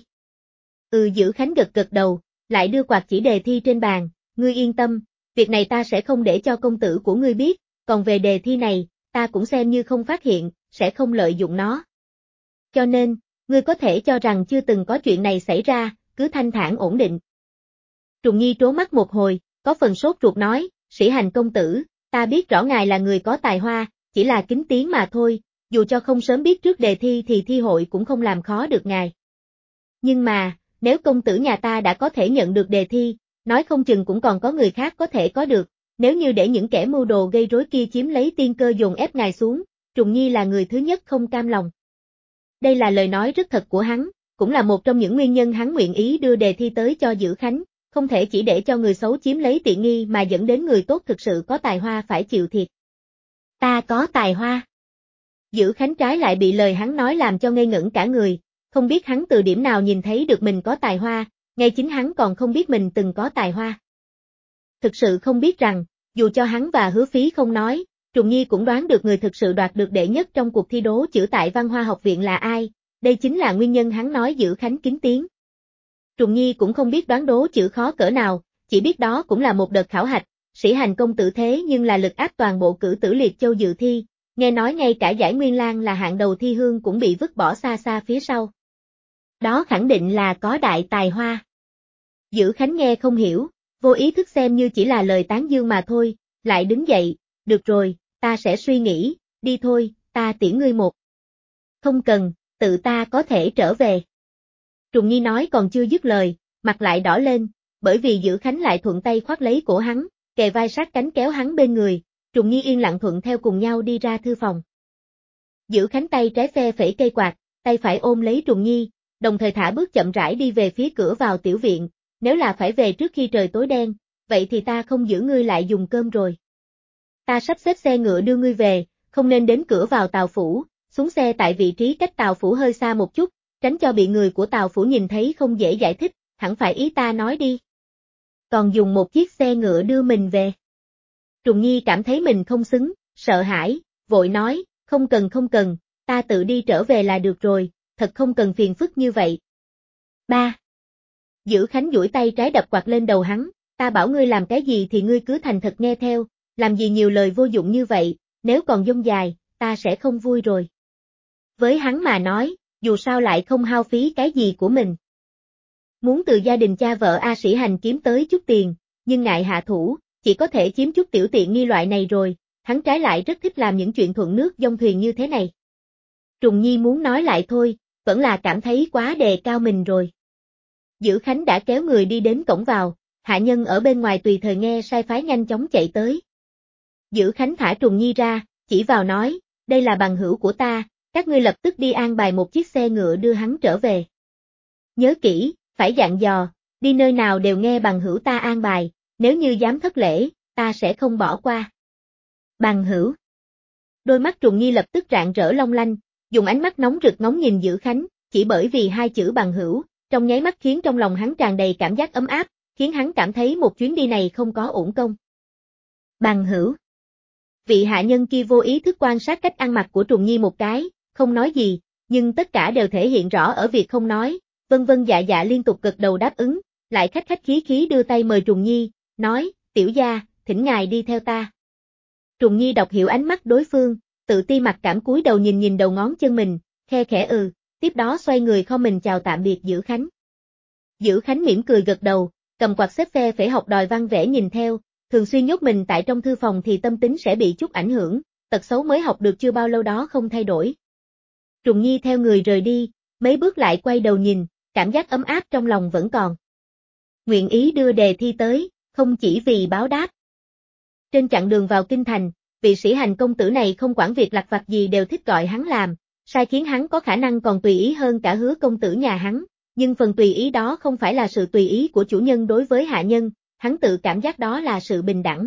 Dữ Khánh gật đầu, lại đưa quạt chỉ đề thi trên bàn, ngươi yên tâm, việc này ta sẽ không để cho công tử của ngươi biết, còn về đề thi này, ta cũng xem như không phát hiện, sẽ không lợi dụng nó. Cho nên, ngươi có thể cho rằng chưa từng có chuyện này xảy ra, cứ thanh thản ổn định. Trùng Nhi trố mắt một hồi, có phần sốt ruột nói, Sĩ Hành công tử, ta biết rõ ngài là người có tài hoa, chỉ là kính tiếng mà thôi, dù cho không sớm biết trước đề thi thì thi hội cũng không làm khó được ngài. Nhưng mà, nếu công tử nhà ta đã có thể nhận được đề thi, nói không chừng cũng còn có người khác có thể có được, nếu như để những kẻ mưu đồ gây rối kia chiếm lấy tiên cơ dồn ép ngài xuống, Trùng Nhi là người thứ nhất không cam lòng. Đây là lời nói rất thật của hắn, cũng là một trong những nguyên nhân hắn nguyện ý đưa đề thi tới cho Dữ Khánh, không thể chỉ để cho người xấu chiếm lấy tiện nghi mà dẫn đến người tốt thực sự có tài hoa phải chịu thiệt. Ta có tài hoa. Dữ Khánh trái lại bị lời hắn nói làm cho ngây ngẩn cả người, không biết hắn từ điểm nào nhìn thấy được mình có tài hoa, ngay chính hắn còn không biết mình từng có tài hoa. Thực sự không biết rằng, dù cho hắn và Hứa Phí không nói, Trùng Nhi cũng đoán được người thực sự đoạt được đệ nhất trong cuộc thi đố chữ tại Văn Hoa Học viện là ai, đây chính là nguyên nhân hắn nói Dữ Khánh kín tiếng. Trùng Nhi cũng không biết đoán đố chữ khó cỡ nào, chỉ biết đó cũng là một đợt khảo hạch, sĩ hành công tử thế nhưng là lực áp toàn bộ cử tử Liệt Châu dự thi, nghe nói ngay cả giải Nguyên Lang là hạng đầu thi hương cũng bị vứt bỏ xa xa phía sau. Đó khẳng định là có đại tài hoa. Dữ Khánh nghe không hiểu, vô ý thức xem như chỉ là lời tán dương mà thôi, lại đứng dậy, được rồi, ta sẽ suy nghĩ, đi thôi, ta tiễn ngươi một. Không cần, tự ta có thể trở về. Trùng Nhi nói còn chưa dứt lời, mặt lại đỏ lên, bởi vì Dữ Khánh lại thuận tay khoác lấy cổ hắn, kề vai sát cánh kéo hắn bên người, Trùng Nhi yên lặng thuận theo cùng nhau đi ra thư phòng. Dữ Khánh tay trái phe phẩy cây quạt, tay phải ôm lấy Trùng Nhi, đồng thời thả bước chậm rãi đi về phía cửa vào tiểu viện, nếu là phải về trước khi trời tối đen, vậy thì ta không giữ ngươi lại dùng cơm rồi. Ta sắp xếp xe ngựa đưa ngươi về, không nên đến cửa vào Tào Phủ, xuống xe tại vị trí cách Tào Phủ hơi xa một chút, tránh cho bị người của Tào Phủ nhìn thấy không dễ giải thích, hẳn phải ý ta nói đi. Còn dùng một chiếc xe ngựa đưa mình về. Trùng Nhi cảm thấy mình không xứng, sợ hãi, vội nói, không cần, ta tự đi trở về là được rồi, thật không cần phiền phức như vậy. 3. Dữ Khánh duỗi tay trái đập quạt lên đầu hắn, ta bảo ngươi làm cái gì thì ngươi cứ thành thật nghe theo, làm gì nhiều lời vô dụng như vậy, nếu còn dông dài, ta sẽ không vui rồi. Với hắn mà nói, dù sao lại không hao phí cái gì của mình. Muốn từ gia đình cha vợ A Sĩ Hành kiếm tới chút tiền, nhưng ngại hạ thủ, chỉ có thể chiếm chút tiểu tiện nghi loại này rồi, hắn trái lại rất thích làm những chuyện thuận nước dông thuyền như thế này. Trùng Nhi muốn nói lại thôi, vẫn là cảm thấy quá đề cao mình rồi. Dữ Khánh đã kéo người đi đến cổng vào, hạ nhân ở bên ngoài tùy thời nghe sai phái nhanh chóng chạy tới. Dữ Khánh thả Trùng Nhi ra, chỉ vào nói, đây là bằng hữu của ta, các ngươi lập tức đi an bài một chiếc xe ngựa đưa hắn trở về. Nhớ kỹ, phải dặn dò, đi nơi nào đều nghe bằng hữu ta an bài, nếu như dám thất lễ, ta sẽ không bỏ qua. Bằng hữu. Đôi mắt Trùng Nhi lập tức rạng rỡ long lanh, dùng ánh mắt nóng rực ngóng nhìn Dữ Khánh, chỉ bởi vì hai chữ bằng hữu, trong nháy mắt khiến trong lòng hắn tràn đầy cảm giác ấm áp, khiến hắn cảm thấy một chuyến đi này không có uổng công. Bằng hữu. Vị hạ nhân kia vô ý thức quan sát cách ăn mặc của Trùng Nhi một cái, không nói gì, nhưng tất cả đều thể hiện rõ ở việc không nói, vân vân dạ dạ liên tục gật đầu đáp ứng, lại khách khách khí khí đưa tay mời Trùng Nhi, nói, tiểu gia, thỉnh ngài đi theo ta. Trùng Nhi đọc hiểu ánh mắt đối phương, tự ti mặc cảm cúi đầu nhìn nhìn đầu ngón chân mình, khe khẽ tiếp đó xoay người không mình chào tạm biệt Dữ Khánh. Dữ Khánh mỉm cười gật đầu, cầm quạt xếp phe phẩy học đòi văn vẽ nhìn theo, thường xuyên nhốt mình tại trong thư phòng thì tâm tính sẽ bị chút ảnh hưởng, tật xấu mới học được chưa bao lâu đó không thay đổi. Trùng Nhi theo người rời đi, mấy bước lại quay đầu nhìn, cảm giác ấm áp trong lòng vẫn còn. Nguyện ý đưa đề thi tới, không chỉ vì báo đáp. Trên chặng đường vào kinh thành, vị sĩ hành công tử này không quản việc lặt vặt gì đều thích gọi hắn làm, sai khiến hắn có khả năng còn tùy ý hơn cả Hứa công tử nhà hắn, nhưng phần tùy ý đó không phải là sự tùy ý của chủ nhân đối với hạ nhân, hắn tự cảm giác đó là sự bình đẳng.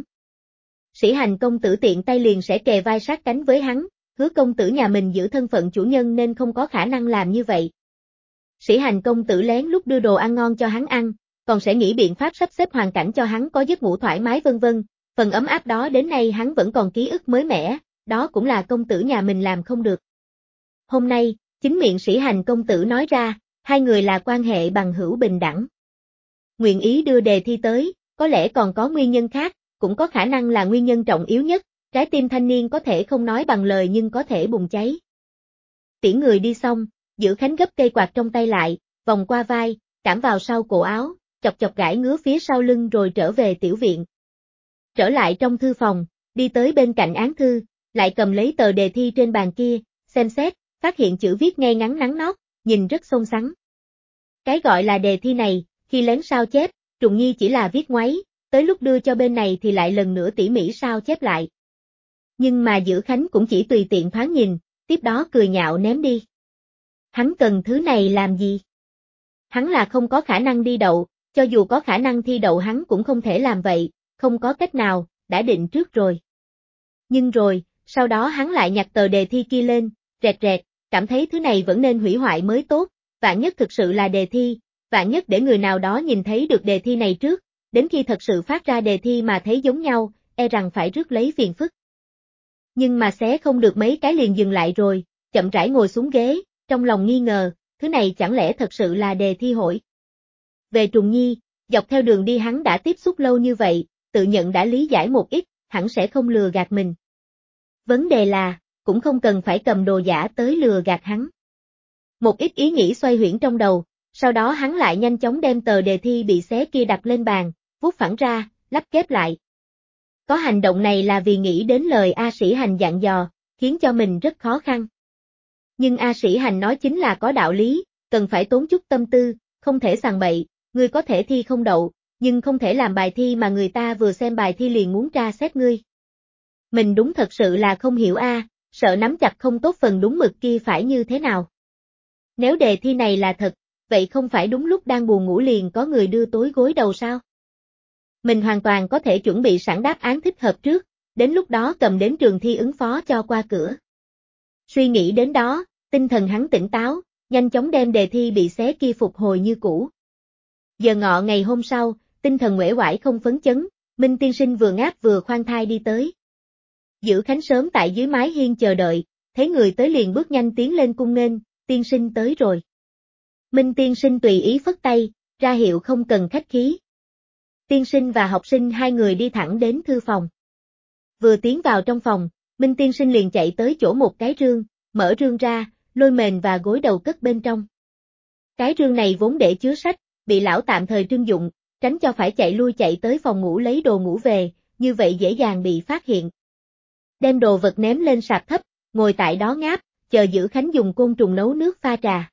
Sĩ hành công tử tiện tay liền sẽ kề vai sát cánh với hắn, Hứa công tử nhà mình giữ thân phận chủ nhân nên không có khả năng làm như vậy. Sĩ hành công tử lén lút đưa đồ ăn ngon cho hắn ăn, còn sẽ nghĩ biện pháp sắp xếp hoàn cảnh cho hắn có giấc ngủ thoải mái vân vân, phần ấm áp đó đến nay hắn vẫn còn ký ức mới mẻ, đó cũng là công tử nhà mình làm không được. Hôm nay, chính miệng sĩ hành công tử nói ra, hai người là quan hệ bằng hữu bình đẳng. Nguyện ý đưa đề thi tới, có lẽ còn có nguyên nhân khác, cũng có khả năng là nguyên nhân trọng yếu nhất, trái tim thanh niên có thể không nói bằng lời nhưng có thể bùng cháy. Tiễn người đi xong, Dữ Khánh gấp cây quạt trong tay lại, vòng qua vai, cảm vào sau cổ áo, chọc chọc gãi ngứa phía sau lưng rồi trở về tiểu viện. Trở lại trong thư phòng, đi tới bên cạnh án thư, lại cầm lấy tờ đề thi trên bàn kia, xem xét, phát hiện chữ viết ngay ngắn nắn nót, nhìn rất xông xắn. Cái gọi là đề thi này, khi lén sao chép, Trùng Nhi chỉ là viết ngoáy, tới lúc đưa cho bên này thì lại lần nữa tỉ mỉ sao chép lại. Nhưng mà Dữ Khánh cũng chỉ tùy tiện thoáng nhìn, tiếp đó cười nhạo ném đi. Hắn cần thứ này làm gì? Hắn là không có khả năng đi đậu, cho dù có khả năng thi đậu hắn cũng không thể làm vậy, không có cách nào, đã định trước rồi. Nhưng rồi, sau đó hắn lại nhặt tờ đề thi kia lên, rẹt rẹt, cảm thấy thứ này vẫn nên hủy hoại mới tốt, vạn nhất thực sự là đề thi, vạn nhất để người nào đó nhìn thấy được đề thi này trước, đến khi thật sự phát ra đề thi mà thấy giống nhau, e rằng phải rước lấy phiền phức. Nhưng mà xé không được mấy cái liền dừng lại rồi, chậm rãi ngồi xuống ghế, trong lòng nghi ngờ, thứ này chẳng lẽ thật sự là đề thi hội. Về Trùng Nhi, dọc theo đường đi hắn đã tiếp xúc lâu như vậy, tự nhận đã lý giải một ít, hẳn sẽ không lừa gạt mình. Vấn đề là, cũng không cần phải cầm đồ giả tới lừa gạt hắn. Một ít ý nghĩ xoay huyễn trong đầu, sau đó hắn lại nhanh chóng đem tờ đề thi bị xé kia đặt lên bàn, vuốt phẳng ra, lắp ghép lại. Có hành động này là vì nghĩ đến lời A Sĩ Hành dặn dò, khiến cho mình rất khó khăn. Nhưng A Sĩ Hành nói chính là có đạo lý, cần phải tốn chút tâm tư, không thể sằng bậy, ngươi có thể thi không đậu, nhưng không thể làm bài thi mà người ta vừa xem bài thi liền muốn tra xét ngươi. Mình đúng thật sự là không hiểu sợ nắm chặt không tốt phần đúng mực kia phải như thế nào. Nếu đề thi này là thật, vậy không phải đúng lúc đang buồn ngủ liền có người đưa tối gối đầu sao? Mình hoàn toàn có thể chuẩn bị sẵn đáp án thích hợp trước, đến lúc đó cầm đến trường thi ứng phó cho qua cửa. Suy nghĩ đến đó, tinh thần hắn tỉnh táo, nhanh chóng đem đề thi bị xé kia phục hồi như cũ. Giờ ngọ ngày hôm sau, tinh thần uể oải không phấn chấn, Minh tiên sinh vừa ngáp vừa khoan thai đi tới. Dữ Khánh sớm tại dưới mái hiên chờ đợi, thấy người tới liền bước nhanh tiến lên cung nghênh, tiên sinh tới rồi. Minh tiên sinh tùy ý phất tay, ra hiệu không cần khách khí. Tiên sinh và học sinh hai người đi thẳng đến thư phòng. Vừa tiến vào trong phòng, Minh tiên sinh liền chạy tới chỗ một cái rương, mở rương ra, lôi mền và gối đầu cất bên trong. Cái rương này vốn để chứa sách, bị lão tạm thời trưng dụng, tránh cho phải chạy lui chạy tới phòng ngủ lấy đồ ngủ về, như vậy dễ dàng bị phát hiện. Đem đồ vật ném lên sạp thấp, ngồi tại đó ngáp, chờ Dữ Khánh dùng côn trùng nấu nước pha trà.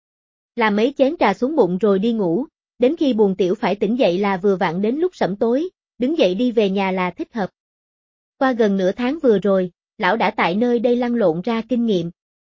Làm mấy chén trà xuống bụng rồi đi ngủ, đến khi buồn tiểu phải tỉnh dậy là vừa vặn đến lúc sẫm tối, đứng dậy đi về nhà là thích hợp. Qua gần nửa tháng vừa rồi, lão đã tại nơi đây lăn lộn ra kinh nghiệm.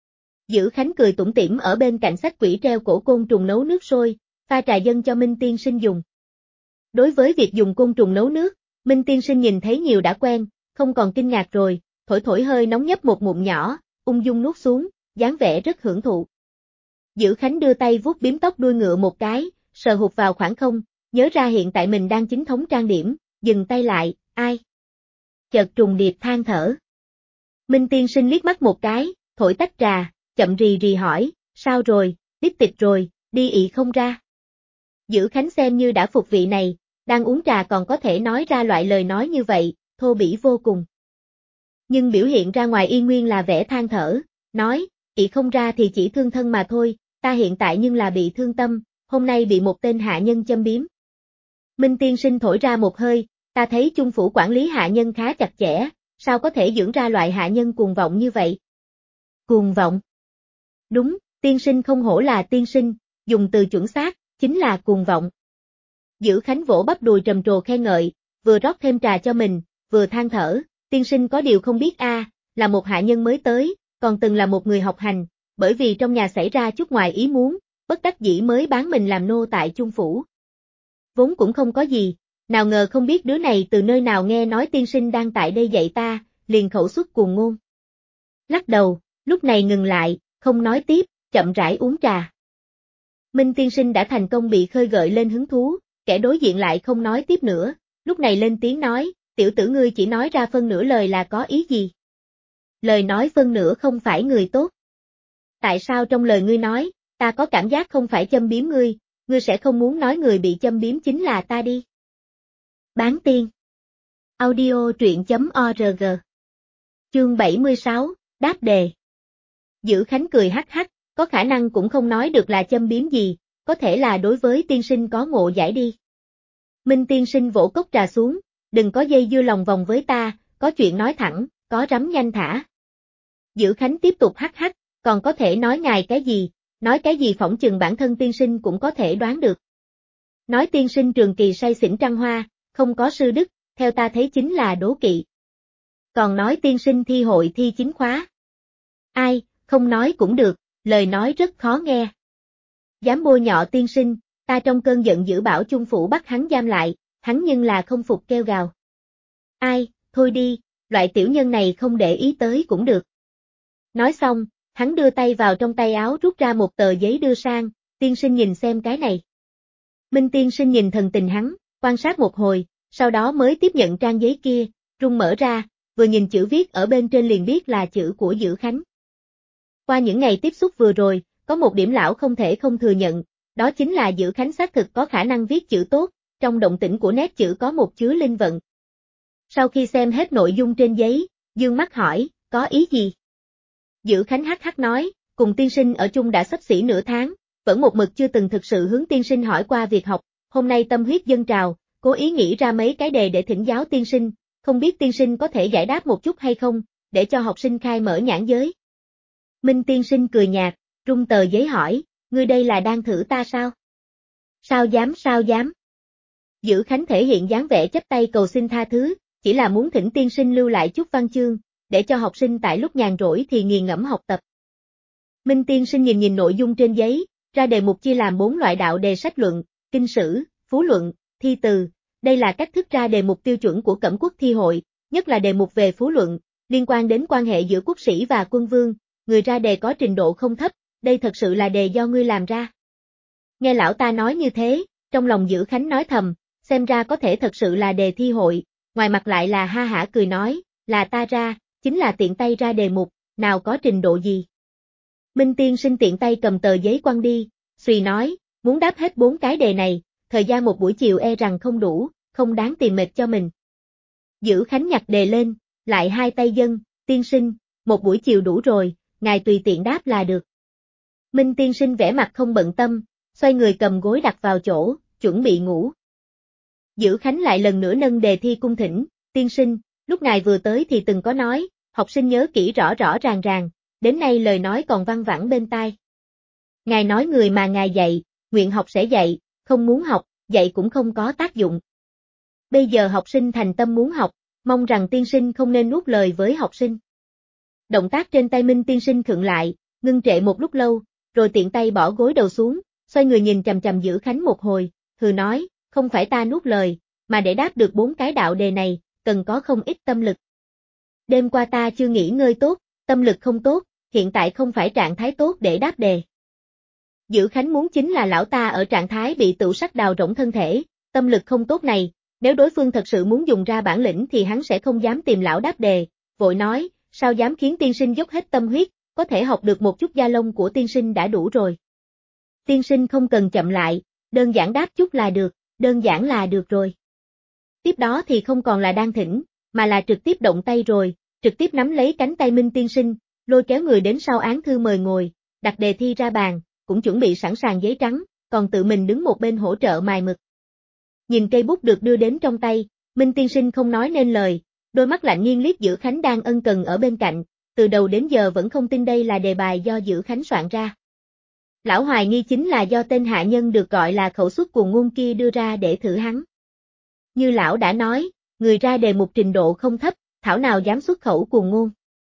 Dữ Khánh cười tủm tỉm ở bên cạnh sách quỹ treo cổ côn trùng nấu nước sôi, pha trà dâng cho Minh tiên sinh dùng. Đối với việc dùng côn trùng nấu nước, Minh tiên sinh nhìn thấy nhiều đã quen, không còn kinh ngạc rồi, thổi thổi hơi nóng nhấp một ngụm nhỏ, ung dung nuốt xuống, dáng vẻ rất hưởng thụ. Dữ Khánh đưa tay vuốt bím tóc đuôi ngựa một cái, sờ hụt vào khoảng không, nhớ ra hiện tại mình đang chính thống trang điểm, dừng tay lại, ai? Chợt trùng điệp than thở. Minh tiên sinh liếc mắt một cái, thổi tách trà, chậm rì rì hỏi, sao rồi, đít tịch rồi, đi ị không ra. Dữ Khánh xem như đã phục vị này, đang uống trà còn có thể nói ra loại lời nói như vậy, thô bỉ vô cùng. Nhưng biểu hiện ra ngoài y nguyên là vẻ than thở, nói, ị không ra thì chỉ thương thân mà thôi, ta hiện tại nhưng là bị thương tâm, hôm nay bị một tên hạ nhân châm biếm. Minh tiên sinh thổi ra một hơi, ta thấy chung phủ quản lý hạ nhân khá chặt chẽ, sao có thể dưỡng ra loại hạ nhân cuồng vọng như vậy? Cuồng vọng? Đúng, tiên sinh không hổ là tiên sinh, dùng từ chuẩn xác, chính là cuồng vọng. Dữ Khánh vỗ bắp đùi trầm trồ khen ngợi, vừa rót thêm trà cho mình, vừa than thở, tiên sinh có điều không biết là một hạ nhân mới tới, còn từng là một người học hành, bởi vì trong nhà xảy ra chút ngoài ý muốn, bất đắc dĩ mới bán mình làm nô tại chung phủ. Vốn cũng không có gì, nào ngờ không biết đứa này từ nơi nào nghe nói tiên sinh đang tại đây dạy ta, liền khẩu xuất cuồng ngôn. Lắc đầu, lúc này ngừng lại, không nói tiếp, chậm rãi uống trà. Minh tiên sinh đã thành công bị khơi gợi lên hứng thú, kẻ đối diện lại không nói tiếp nữa, lúc này lên tiếng nói, tiểu tử ngươi chỉ nói ra phân nửa lời là có ý gì? Lời nói phân nửa không phải người tốt. Tại sao trong lời ngươi nói, ta có cảm giác không phải châm biếm ngươi sẽ không muốn nói người bị châm biếm chính là ta đi. Bán tiên. Audio truyện.org. Chương 76, đáp đề. Dữ Khánh cười hắc hắc, có khả năng cũng không nói được là châm biếm gì, có thể là đối với tiên sinh có ngộ giải đi. Minh tiên sinh vỗ cốc trà xuống, đừng có dây dưa lòng vòng với ta, có chuyện nói thẳng, có rắm nhanh thả. Dữ Khánh tiếp tục hắc hắc, còn có thể nói ngài cái gì, nói cái gì phỏng chừng bản thân tiên sinh cũng có thể đoán được. Nói tiên sinh trường kỳ say xỉn trăng hoa, không có sư đức, theo ta thấy chính là đố kỵ. Còn nói tiên sinh thi hội thi chính khóa. Ai, không nói cũng được, lời nói rất khó nghe. Dám bôi nhọ tiên sinh, ta trong cơn giận dữ bảo chung phủ bắt hắn giam lại, hắn nhưng là không phục kêu gào. Ai, thôi đi, loại tiểu nhân này không để ý tới cũng được. Nói xong, hắn đưa tay vào trong tay áo rút ra một tờ giấy đưa sang, tiên sinh nhìn xem cái này. Minh tiên sinh nhìn thần tình hắn, quan sát một hồi, sau đó mới tiếp nhận trang giấy kia, rung mở ra, vừa nhìn chữ viết ở bên trên liền biết là chữ của Dữ Khánh. Qua những ngày tiếp xúc vừa rồi, có một điểm lão không thể không thừa nhận, đó chính là Dữ Khánh xác thực có khả năng viết chữ tốt, trong động tĩnh của nét chữ có một chứa linh vận. Sau khi xem hết nội dung trên giấy, dương mắt hỏi, có ý gì? Dữ Khánh hắc hắc nói, cùng tiên sinh ở chung đã xấp xỉ nửa tháng, vẫn một mực chưa từng thực sự hướng tiên sinh hỏi qua việc học, hôm nay tâm huyết dâng trào, cố ý nghĩ ra mấy cái đề để thỉnh giáo tiên sinh, không biết tiên sinh có thể giải đáp một chút hay không, để cho học sinh khai mở nhãn giới. Minh tiên sinh cười nhạt, rung tờ giấy hỏi, ngươi đây là đang thử ta sao? Sao dám? Dữ Khánh thể hiện dáng vẻ chắp tay cầu xin tha thứ, chỉ là muốn thỉnh tiên sinh lưu lại chút văn chương, để cho học sinh tại lúc nhàn rỗi thì nghiền ngẫm học tập. Minh tiên sinh nhìn nội dung trên giấy, ra đề mục chia làm 4 loại đạo đề sách luận, kinh sử, phú luận, thi từ. Đây là cách thức ra đề mục tiêu chuẩn của Cẩm Quốc thi hội, nhất là đề mục về phú luận, liên quan đến quan hệ giữa quốc sĩ và quân vương, người ra đề có trình độ không thấp, đây thật sự là đề do ngươi làm ra. Nghe lão ta nói như thế, trong lòng Dữ Khánh nói thầm, xem ra có thể thật sự là đề thi hội, ngoài mặt lại là ha hả cười nói, là ta ra, chính là tiện tay ra đề mục, nào có trình độ gì. Minh tiên sinh tiện tay cầm tờ giấy quăng đi, suy nói, muốn đáp hết 4 cái đề này, thời gian một buổi chiều e rằng không đủ, không đáng tìm mệt cho mình. Dữ Khánh nhặt đề lên, lại hai tay dâng, tiên sinh, một buổi chiều đủ rồi, ngài tùy tiện đáp là được. Minh tiên sinh vẻ mặt không bận tâm, xoay người cầm gối đặt vào chỗ, chuẩn bị ngủ. Dữ Khánh lại lần nữa nâng đề thi cung thỉnh, tiên sinh, lúc ngài vừa tới thì từng có nói, học sinh nhớ kỹ rõ rõ ràng, đến nay lời nói còn văng vẳng bên tai. Ngài nói người mà ngài dạy, nguyện học sẽ dạy, không muốn học, dạy cũng không có tác dụng. Bây giờ học sinh thành tâm muốn học, mong rằng tiên sinh không nên nuốt lời với học sinh. Động tác trên tay Minh tiên sinh khựng lại, ngưng trệ một lúc lâu, rồi tiện tay bỏ gối đầu xuống, xoay người nhìn chằm chằm Dữ Khánh một hồi, hừ nói, không phải ta nuốt lời, mà để đáp được 4 cái đạo đề này, cần có không ít tâm lực. Đêm qua ta chưa nghỉ ngơi tốt, tâm lực không tốt, hiện tại không phải trạng thái tốt để đáp đề. Dữ Khánh muốn chính là lão ta ở trạng thái bị tửu sắc đào rỗng thân thể, tâm lực không tốt này, nếu đối phương thật sự muốn dùng ra bản lĩnh thì hắn sẽ không dám tìm lão đáp đề, vội nói, sao dám khiến tiên sinh dốc hết tâm huyết, có thể học được một chút gia lông của tiên sinh đã đủ rồi. Tiên sinh không cần chậm lại, đơn giản đáp chút là được, đơn giản là được rồi. Tiếp đó thì không còn là đang thỉnh, mà là trực tiếp động tay rồi, trực tiếp nắm lấy cánh tay Minh tiên sinh, lôi kéo người đến sau án thư mời ngồi, đặt đề thi ra bàn, cũng chuẩn bị sẵn sàng giấy trắng, còn tự mình đứng một bên hỗ trợ mài mực. Nhìn cây bút được đưa đến trong tay, Minh tiên sinh không nói nên lời, đôi mắt lạnh nghiêng liếc Dữ Khánh đang ân cần ở bên cạnh, từ đầu đến giờ vẫn không tin đây là đề bài do Dữ Khánh soạn ra. Lão hoài nghi chính là do tên hạ nhân được gọi là khẩu suất cuồng ngôn kia đưa ra để thử hắn. Như lão đã nói, người ra đề mục trình độ không thấp, thảo nào dám xuất khẩu cuồng ngôn.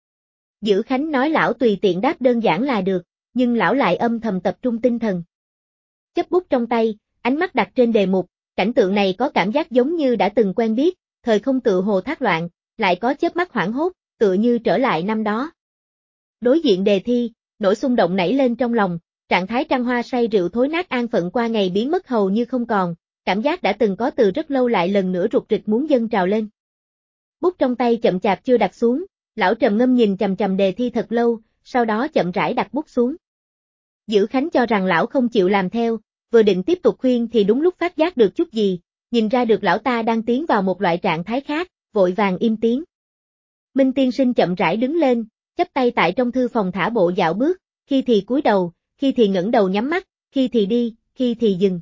Dữ Khánh nói lão tùy tiện đáp đơn giản là được, nhưng lão lại âm thầm tập trung tinh thần. Chấp bút trong tay, ánh mắt đặt trên đề mục, cảnh tượng này có cảm giác giống như đã từng quen biết, thời không tự hồ thác loạn, lại có chớp mắt hoảng hốt, tựa như trở lại năm đó. Đối diện đề thi, nỗi xung động nảy lên trong lòng, trạng thái trăng hoa say rượu thối nát an phận qua ngày biến mất hầu như không còn, cảm giác đã từng có từ rất lâu lại lần nữa rục rịch muốn dâng trào lên. Bút trong tay chậm chạp chưa đặt xuống, lão trầm ngâm nhìn chằm chằm đề thi thật lâu, sau đó chậm rãi đặt bút xuống. Dữ Khánh cho rằng lão không chịu làm theo, vừa định tiếp tục khuyên thì đúng lúc phát giác được chút gì, nhìn ra được lão ta đang tiến vào một loại trạng thái khác, vội vàng im tiếng. Minh tiên sinh chậm rãi đứng lên, chắp tay tại trong thư phòng thả bộ dạo bước, khi thì cúi đầu, khi thì ngẩng đầu nhắm mắt, khi thì đi, khi thì dừng.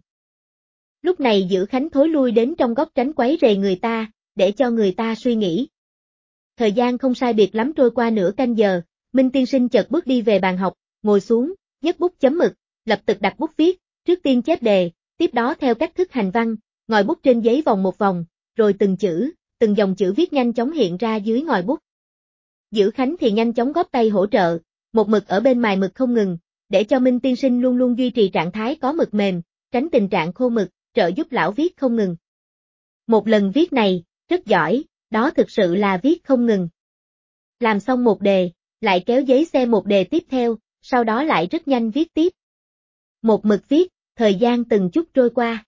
Lúc này Dữ Khánh thối lui đến trong góc tránh quấy rầy người ta, để cho người ta suy nghĩ. Thời gian không sai biệt lắm trôi qua nửa canh giờ, Minh tiên sinh chợt bước đi về bàn học, ngồi xuống, nhấc bút chấm mực, lập tức đặt bút viết, trước tiên chép đề, tiếp đó theo cách thức hành văn, ngòi bút trên giấy vòng một vòng, rồi từng chữ, từng dòng chữ viết nhanh chóng hiện ra dưới ngòi bút. Dữ Khánh thì nhanh chóng góp tay hỗ trợ, một mực ở bên mài mực không ngừng, để cho Minh tiên sinh luôn luôn duy trì trạng thái có mực mềm, tránh tình trạng khô mực, trợ giúp lão viết không ngừng. Một lần viết này, rất giỏi, đó thực sự là viết không ngừng. Làm xong một đề, lại kéo giấy xem một đề tiếp theo, sau đó lại rất nhanh viết tiếp. Một mực viết, thời gian từng chút trôi qua.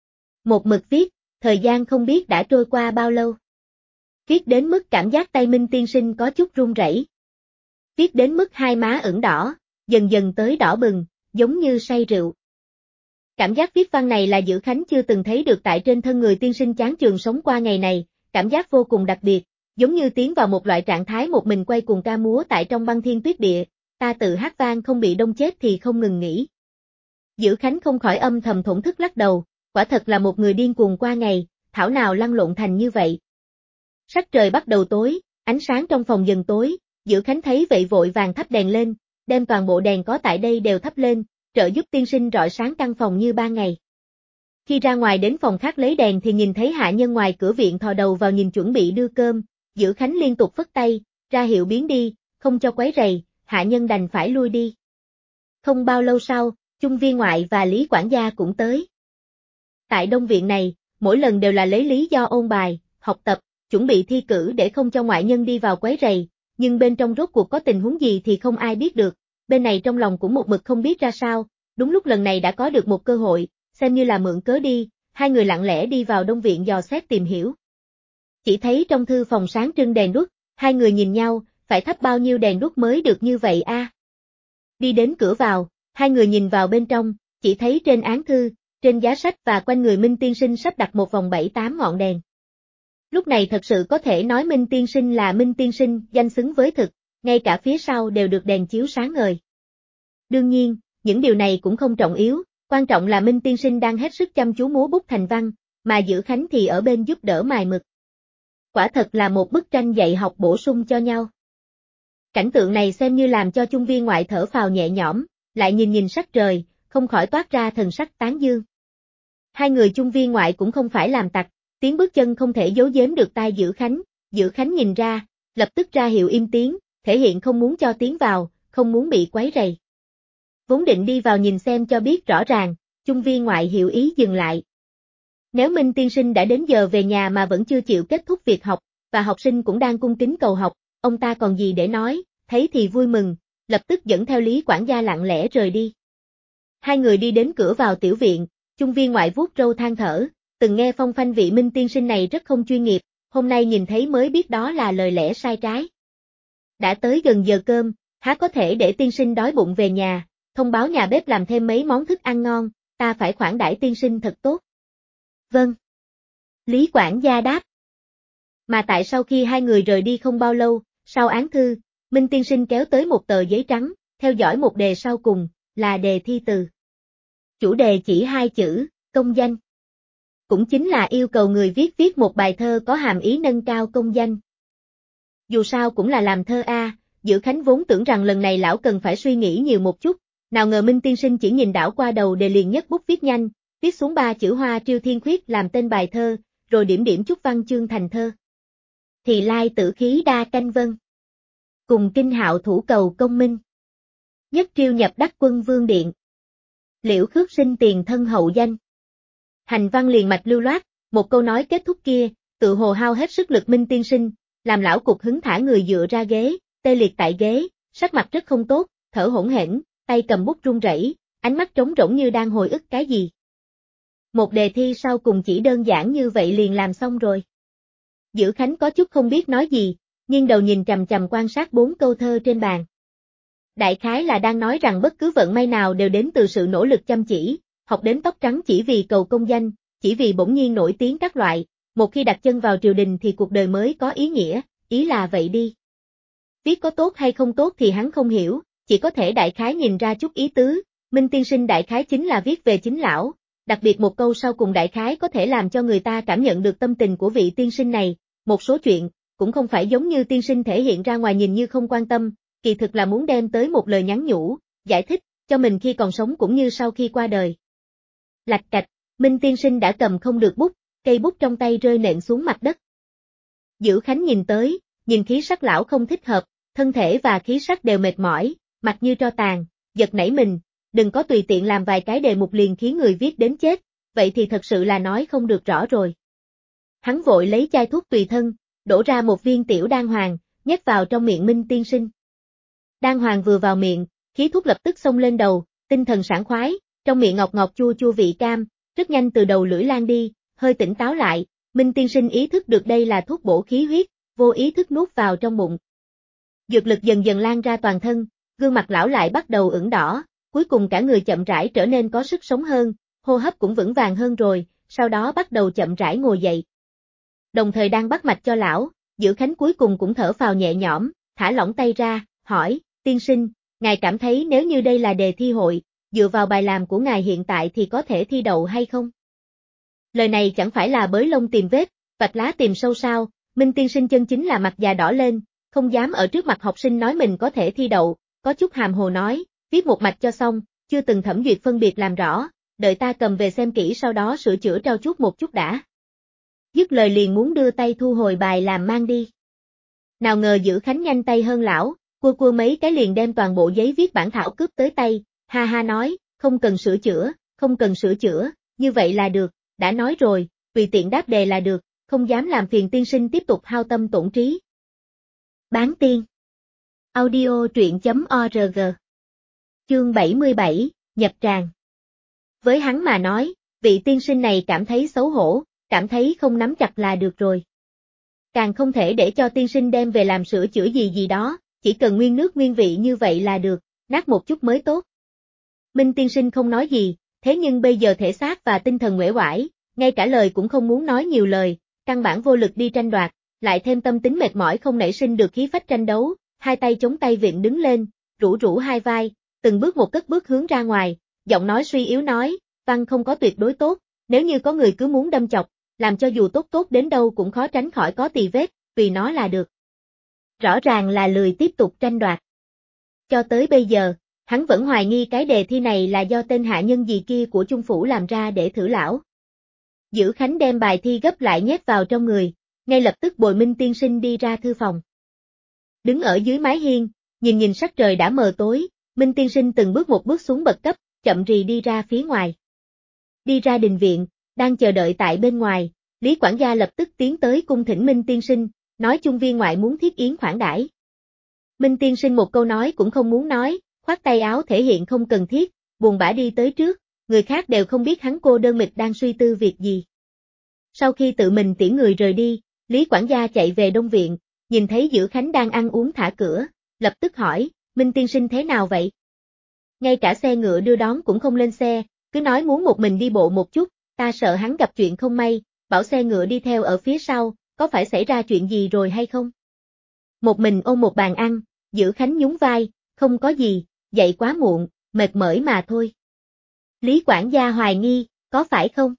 Một mực viết, thời gian không biết đã trôi qua bao lâu. Viết đến mức cảm giác tay Minh tiên sinh có chút run rẩy. Viết đến mức hai má ửng đỏ, dần dần tới đỏ bừng, giống như say rượu. Cảm giác viết văn này là Dữ Khánh chưa từng thấy được tại trên thân người tiên sinh chán chường sống qua ngày này, cảm giác vô cùng đặc biệt, giống như tiến vào một loại trạng thái một mình quay cuồng ca múa tại trong băng thiên tuyết địa, ta tự hát vang không bị đông chết thì không ngừng nghỉ. Dữ Khánh không khỏi âm thầm thổn thức lắc đầu, quả thật là một người điên cuồng qua ngày, thảo nào lăn lộn thành như vậy. Sắc trời bắt đầu tối, ánh sáng trong phòng dần tối, Dữ Khánh thấy vậy vội vàng thắp đèn lên, đem toàn bộ đèn có tại đây đều thắp lên, trợ giúp tiên sinh rọi sáng căn phòng như ban ngày. Khi ra ngoài đến phòng khác lấy đèn thì nhìn thấy hạ nhân ngoài cửa viện thò đầu vào nhìn chuẩn bị đưa cơm, Dữ Khánh liên tục phất tay, ra hiệu biến đi, không cho quấy rầy, hạ nhân đành phải lui đi. Không bao lâu sau, Chung viên ngoại và Lý quản gia cũng tới. Tại đông viện này, mỗi lần đều là lấy lý do ôn bài, học tập, chuẩn bị thi cử để không cho ngoại nhân đi vào quấy rầy, nhưng bên trong rốt cuộc có tình huống gì thì không ai biết được, bên này trong lòng cũng một mực không biết ra sao, đúng lúc lần này đã có được một cơ hội, xem như là mượn cớ đi, hai người lặng lẽ đi vào đông viện dò xét tìm hiểu. Chỉ thấy trong thư phòng sáng trưng đèn đuốc, hai người nhìn nhau, phải thắp bao nhiêu đèn đuốc mới được như vậy a? Đi đến cửa vào, hai người nhìn vào bên trong, chỉ thấy trên án thư, trên giá sách và quanh người Minh tiên sinh sắp đặt một vòng 7-8 ngọn đèn. Lúc này thật sự có thể nói Minh tiên sinh là Minh tiên sinh, danh xứng với thực, ngay cả phía sau đều được đèn chiếu sáng ngời. Đương nhiên, những điều này cũng không trọng yếu, quan trọng là Minh tiên sinh đang hết sức chăm chú múa bút thành văn, mà Dữ Khánh thì ở bên giúp đỡ mài mực. Quả thật là một bức tranh dạy học bổ sung cho nhau. Cảnh tượng này xem như làm cho Chung viên ngoại thở phào nhẹ nhõm, lại nhìn nhìn sắc trời, không khỏi toát ra thần sắc tán dương. Hai người Chung viên ngoại cũng không phải làm tặc, tiếng bước chân không thể giấu giếm được tai Dữ Khánh nhìn ra, lập tức ra hiệu im tiếng, thể hiện không muốn cho tiếng vào, không muốn bị quấy rầy. Vốn định đi vào nhìn xem cho biết rõ ràng, Chung viên ngoại hiểu ý dừng lại. Nếu Minh tiên sinh đã đến giờ về nhà mà vẫn chưa chịu kết thúc việc học, và học sinh cũng đang cung kính cầu học, ông ta còn gì để nói, thấy thì vui mừng, lập tức dẫn theo Lý quản gia lặng lẽ rời đi. Hai người đi đến cửa vào tiểu viện, Chung viên ngoại vuốt râu than thở, từng nghe phong phanh vị Minh tiên sinh này rất không chuyên nghiệp, hôm nay nhìn thấy mới biết đó là lời lẽ sai trái. Đã tới gần giờ cơm, há có thể để tiên sinh đói bụng về nhà, thông báo nhà bếp làm thêm mấy món thức ăn ngon, ta phải khoản đãi tiên sinh thật tốt. Vâng. Lý quản gia đáp. Mà tại sau khi hai người rời đi không bao lâu, sau án thư, Minh tiên sinh kéo tới một tờ giấy trắng, theo dõi một đề sau cùng, là đề thi từ. Chủ đề chỉ hai chữ, công danh. Cũng chính là yêu cầu người viết một bài thơ có hàm ý nâng cao công danh. Dù sao cũng là làm thơ a, Dữ Khánh vốn tưởng rằng lần này lão cần phải suy nghĩ nhiều một chút, nào ngờ Minh tiên sinh chỉ nhìn đảo qua đầu đề liền nhấc bút viết nhanh, viết xuống 3 chữ Hoa Triêu Thiên Khuyết làm tên bài thơ, rồi điểm điểm chút văn chương thành thơ. Thì lai tử khí đa canh vân. Cùng kinh hạo thủ cầu công minh. Nhất triêu nhập đắc quân vương điện. Liễu khước sinh tiền thân hậu danh. Hành văn liền mạch lưu loát, một câu nói kết thúc kia, tự hồ hao hết sức lực Minh tiên sinh, làm lão cục hứng thả người dựa ra ghế, tê liệt tại ghế, sắc mặt rất không tốt, thở hổn hển, tay cầm bút run rẩy, ánh mắt trống rỗng như đang hồi ức cái gì. Một đề thi sau cùng chỉ đơn giản như vậy liền làm xong rồi. Dữ Khánh có chút không biết nói gì, nhưng đầu nhìn chằm chằm quan sát 4 câu thơ trên bàn. Đại khái là đang nói rằng bất cứ vận may nào đều đến từ sự nỗ lực chăm chỉ, học đến tóc trắng chỉ vì cầu công danh, chỉ vì bỗng nhiên nổi tiếng các loại, một khi đặt chân vào triều đình thì cuộc đời mới có ý nghĩa, ý là vậy đi. Viết có tốt hay không tốt thì hắn không hiểu, chỉ có thể đại khái nhìn ra chút ý tứ, Minh tiên sinh đại khái chính là viết về chính lão, đặc biệt một câu sau cùng đại khái có thể làm cho người ta cảm nhận được tâm tình của vị tiên sinh này, một số chuyện, cũng không phải giống như tiên sinh thể hiện ra ngoài nhìn như không quan tâm, kỳ thực là muốn đem tới một lời nhắn nhủ, giải thích, cho mình khi còn sống cũng như sau khi qua đời. Lạch cạch, Minh tiên sinh đã cầm không được bút, cây bút trong tay rơi nện xuống mặt đất. Dữ Khánh nhìn tới, nhìn khí sắc lão không thích hợp, thân thể và khí sắc đều mệt mỏi, mặt như tro tàn, giật nảy mình, đừng có tùy tiện làm vài cái đề mục liền khiến người viết đến chết, vậy thì thật sự là nói không được rõ rồi. Hắn vội lấy chai thuốc tùy thân, đổ ra một viên tiểu đan hoàng, nhét vào trong miệng Minh tiên sinh. Đan hoàng vừa vào miệng, khí thuốc lập tức xông lên đầu, tinh thần sảng khoái, trong miệng ngọt ngọt chua chua vị cam, rất nhanh từ đầu lưỡi lan đi, hơi tỉnh táo lại, Minh tiên sinh ý thức được đây là thuốc bổ khí huyết, vô ý thức nuốt vào trong bụng. Dược lực dần dần lan ra toàn thân, gương mặt lão lại bắt đầu ửng đỏ, cuối cùng cả người chậm rãi trở nên có sức sống hơn, hô hấp cũng vững vàng hơn rồi, sau đó bắt đầu chậm rãi ngồi dậy. Đồng thời đang bắt mạch cho lão, Dữ Khánh cuối cùng cũng thở phào nhẹ nhõm, thả lỏng tay ra, hỏi, tiên sinh, ngài cảm thấy nếu như đây là đề thi hội, dựa vào bài làm của ngài hiện tại thì có thể thi đậu hay không? Lời này chẳng phải là bới lông tìm vết, vạch lá tìm sâu sao, Minh tiên sinh chân chính là mặt già đỏ lên, không dám ở trước mặt học sinh nói mình có thể thi đậu, có chút hàm hồ nói, viết một mạch cho xong, chưa từng thẩm duyệt phân biệt làm rõ, đợi ta cầm về xem kỹ sau đó sửa chữa trau chuốt một chút đã. Dứt lời liền muốn đưa tay thu hồi bài làm mang đi. Nào ngờ Dữ Khánh nhanh tay hơn lão, cua mấy cái liền đem toàn bộ giấy viết bản thảo cướp tới tay, ha ha nói, không cần sửa chữa, không cần sửa chữa, như vậy là được, đã nói rồi, tùy tiện đáp đề là được, không dám làm phiền tiên sinh tiếp tục hao tâm tổn trí. Bán tiên. Audio truyện.org. Chương 77, nhập tràng. Với hắn mà nói, vị tiên sinh này cảm thấy xấu hổ, cảm thấy không nắm chặt là được rồi. Càng không thể để cho tiên sinh đem về làm sửa chữa gì gì đó, chỉ cần nguyên nước nguyên vị như vậy là được, nát một chút mới tốt. Minh tiên sinh không nói gì, thế nhưng bây giờ thể xác và tinh thần uể oải, ngay cả lời cũng không muốn nói nhiều lời, căn bản vô lực đi tranh đoạt, lại thêm tâm tính mệt mỏi không nảy sinh được khí phách tranh đấu, hai tay chống tay vịn đứng lên, rũ hai vai, từng bước một cất bước hướng ra ngoài, giọng nói suy yếu nói, văn không có tuyệt đối tốt, nếu như có người cứ muốn đâm chọc, làm cho dù tốt đến đâu cũng khó tránh khỏi có tì vết, vì nó là được. Rõ ràng là lười tiếp tục tranh đoạt. Cho tới bây giờ, hắn vẫn hoài nghi cái đề thi này là do tên hạ nhân gì kia của Chung Phủ làm ra để thử lão. Dữ Khánh đem bài thi gấp lại nhét vào trong người, ngay lập tức bồi Minh tiên sinh đi ra thư phòng. Đứng ở dưới mái hiên, nhìn sắc trời đã mờ tối, Minh tiên sinh từng bước một bước xuống bậc cấp, chậm rì đi ra phía ngoài. Đi ra đình viện, đang chờ đợi tại bên ngoài, Lý quản gia lập tức tiến tới cung thỉnh Minh tiên sinh, nói chung viên ngoại muốn thiết yến khoản đãi. Minh tiên sinh một câu nói cũng không muốn nói, khoát tay áo thể hiện không cần thiết, buồn bã đi tới trước, người khác đều không biết hắn cô đơn mịch đang suy tư việc gì. Sau khi tự mình tiễn người rời đi, Lý quản gia chạy về Đông Viện, nhìn thấy Dữ Khánh đang ăn uống thả cửa, lập tức hỏi, Minh tiên sinh thế nào vậy? Ngay cả xe ngựa đưa đón cũng không lên xe, cứ nói muốn một mình đi bộ một chút, ta sợ hắn gặp chuyện không may, bảo xe ngựa đi theo ở phía sau, có phải xảy ra chuyện gì rồi hay không? Một mình ôm một bàn ăn, Dữ Khánh nhún vai, không có gì, dậy quá muộn, mệt mỏi mà thôi. Lý quản gia hoài nghi, có phải không?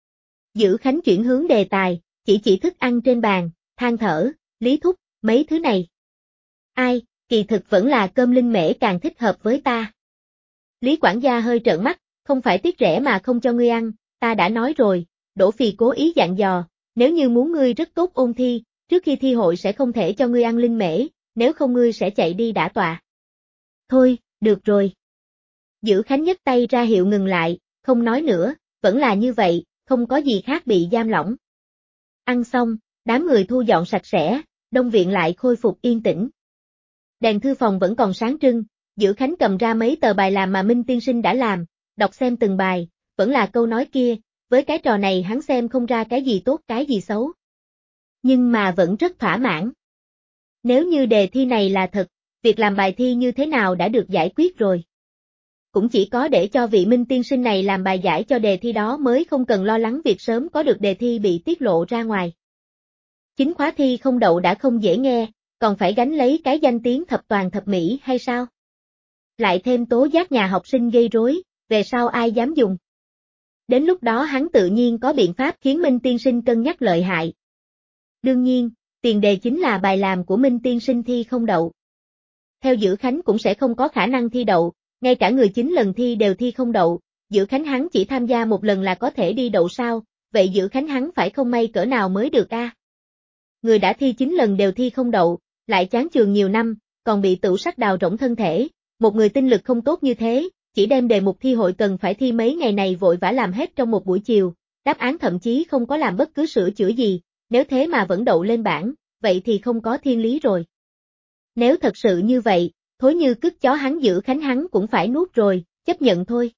Dữ Khánh chuyển hướng đề tài, chỉ thức ăn trên bàn, than thở, Lý thúc, mấy thứ này. Ai, kỳ thực vẫn là cơm linh mễ càng thích hợp với ta. Lý quản gia hơi trợn mắt, không phải tiếc rẻ mà không cho ngươi ăn, ta đã nói rồi, Đỗ Phì cố ý dặn dò, nếu như muốn ngươi rất tốt ôn thi, trước khi thi hội sẽ không thể cho ngươi ăn linh mễ, nếu không ngươi sẽ chạy đi đả tọa. Thôi, được rồi. Dữ Khánh nhấc tay ra hiệu ngừng lại, không nói nữa, vẫn là như vậy, không có gì khác bị giam lỏng. Ăn xong, đám người thu dọn sạch sẽ, Đông Viện lại khôi phục yên tĩnh. Đèn thư phòng vẫn còn sáng trưng, Dữ Khánh cầm ra mấy tờ bài làm mà Minh tiên sinh đã làm, đọc xem từng bài, vẫn là câu nói kia, với cái trò này hắn xem không ra cái gì tốt cái gì xấu. Nhưng mà vẫn rất thỏa mãn. Nếu như đề thi này là thật, việc làm bài thi như thế nào đã được giải quyết rồi. Cũng chỉ có để cho vị Minh tiên sinh này làm bài giải cho đề thi đó mới không cần lo lắng việc sớm có được đề thi bị tiết lộ ra ngoài. Chính khóa thi không đậu đã không dễ nghe, còn phải gánh lấy cái danh tiếng thập toàn thập mỹ hay sao? Lại thêm tố giác nhà học sinh gây rối, về sau ai dám dùng? Đến lúc đó hắn tự nhiên có biện pháp khiến Minh tiên sinh cân nhắc lợi hại. Đương nhiên, tiền đề chính là bài làm của Minh tiên sinh thi không đậu. Theo Dữ Khánh cũng sẽ không có khả năng thi đậu, ngay cả người 9 lần thi đều thi không đậu, Giữ Khánh hắn chỉ tham gia một lần là có thể đi đậu sao, vậy Giữ Khánh hắn phải không may cỡ nào mới được a? Người đã thi 9 lần đều thi không đậu, lại chán trường nhiều năm, còn bị tửu sắc đào rỗng thân thể, một người tinh lực không tốt như thế, chỉ đem đề mục thi hội cần phải thi mấy ngày này vội vã làm hết trong một buổi chiều, đáp án thậm chí không có làm bất cứ sửa chữa gì, nếu thế mà vẫn đậu lên bảng, vậy thì không có thiên lý rồi. Nếu thật sự như vậy, thối như cứt chó hắn Giữ Khánh hắn cũng phải nuốt rồi, chấp nhận thôi.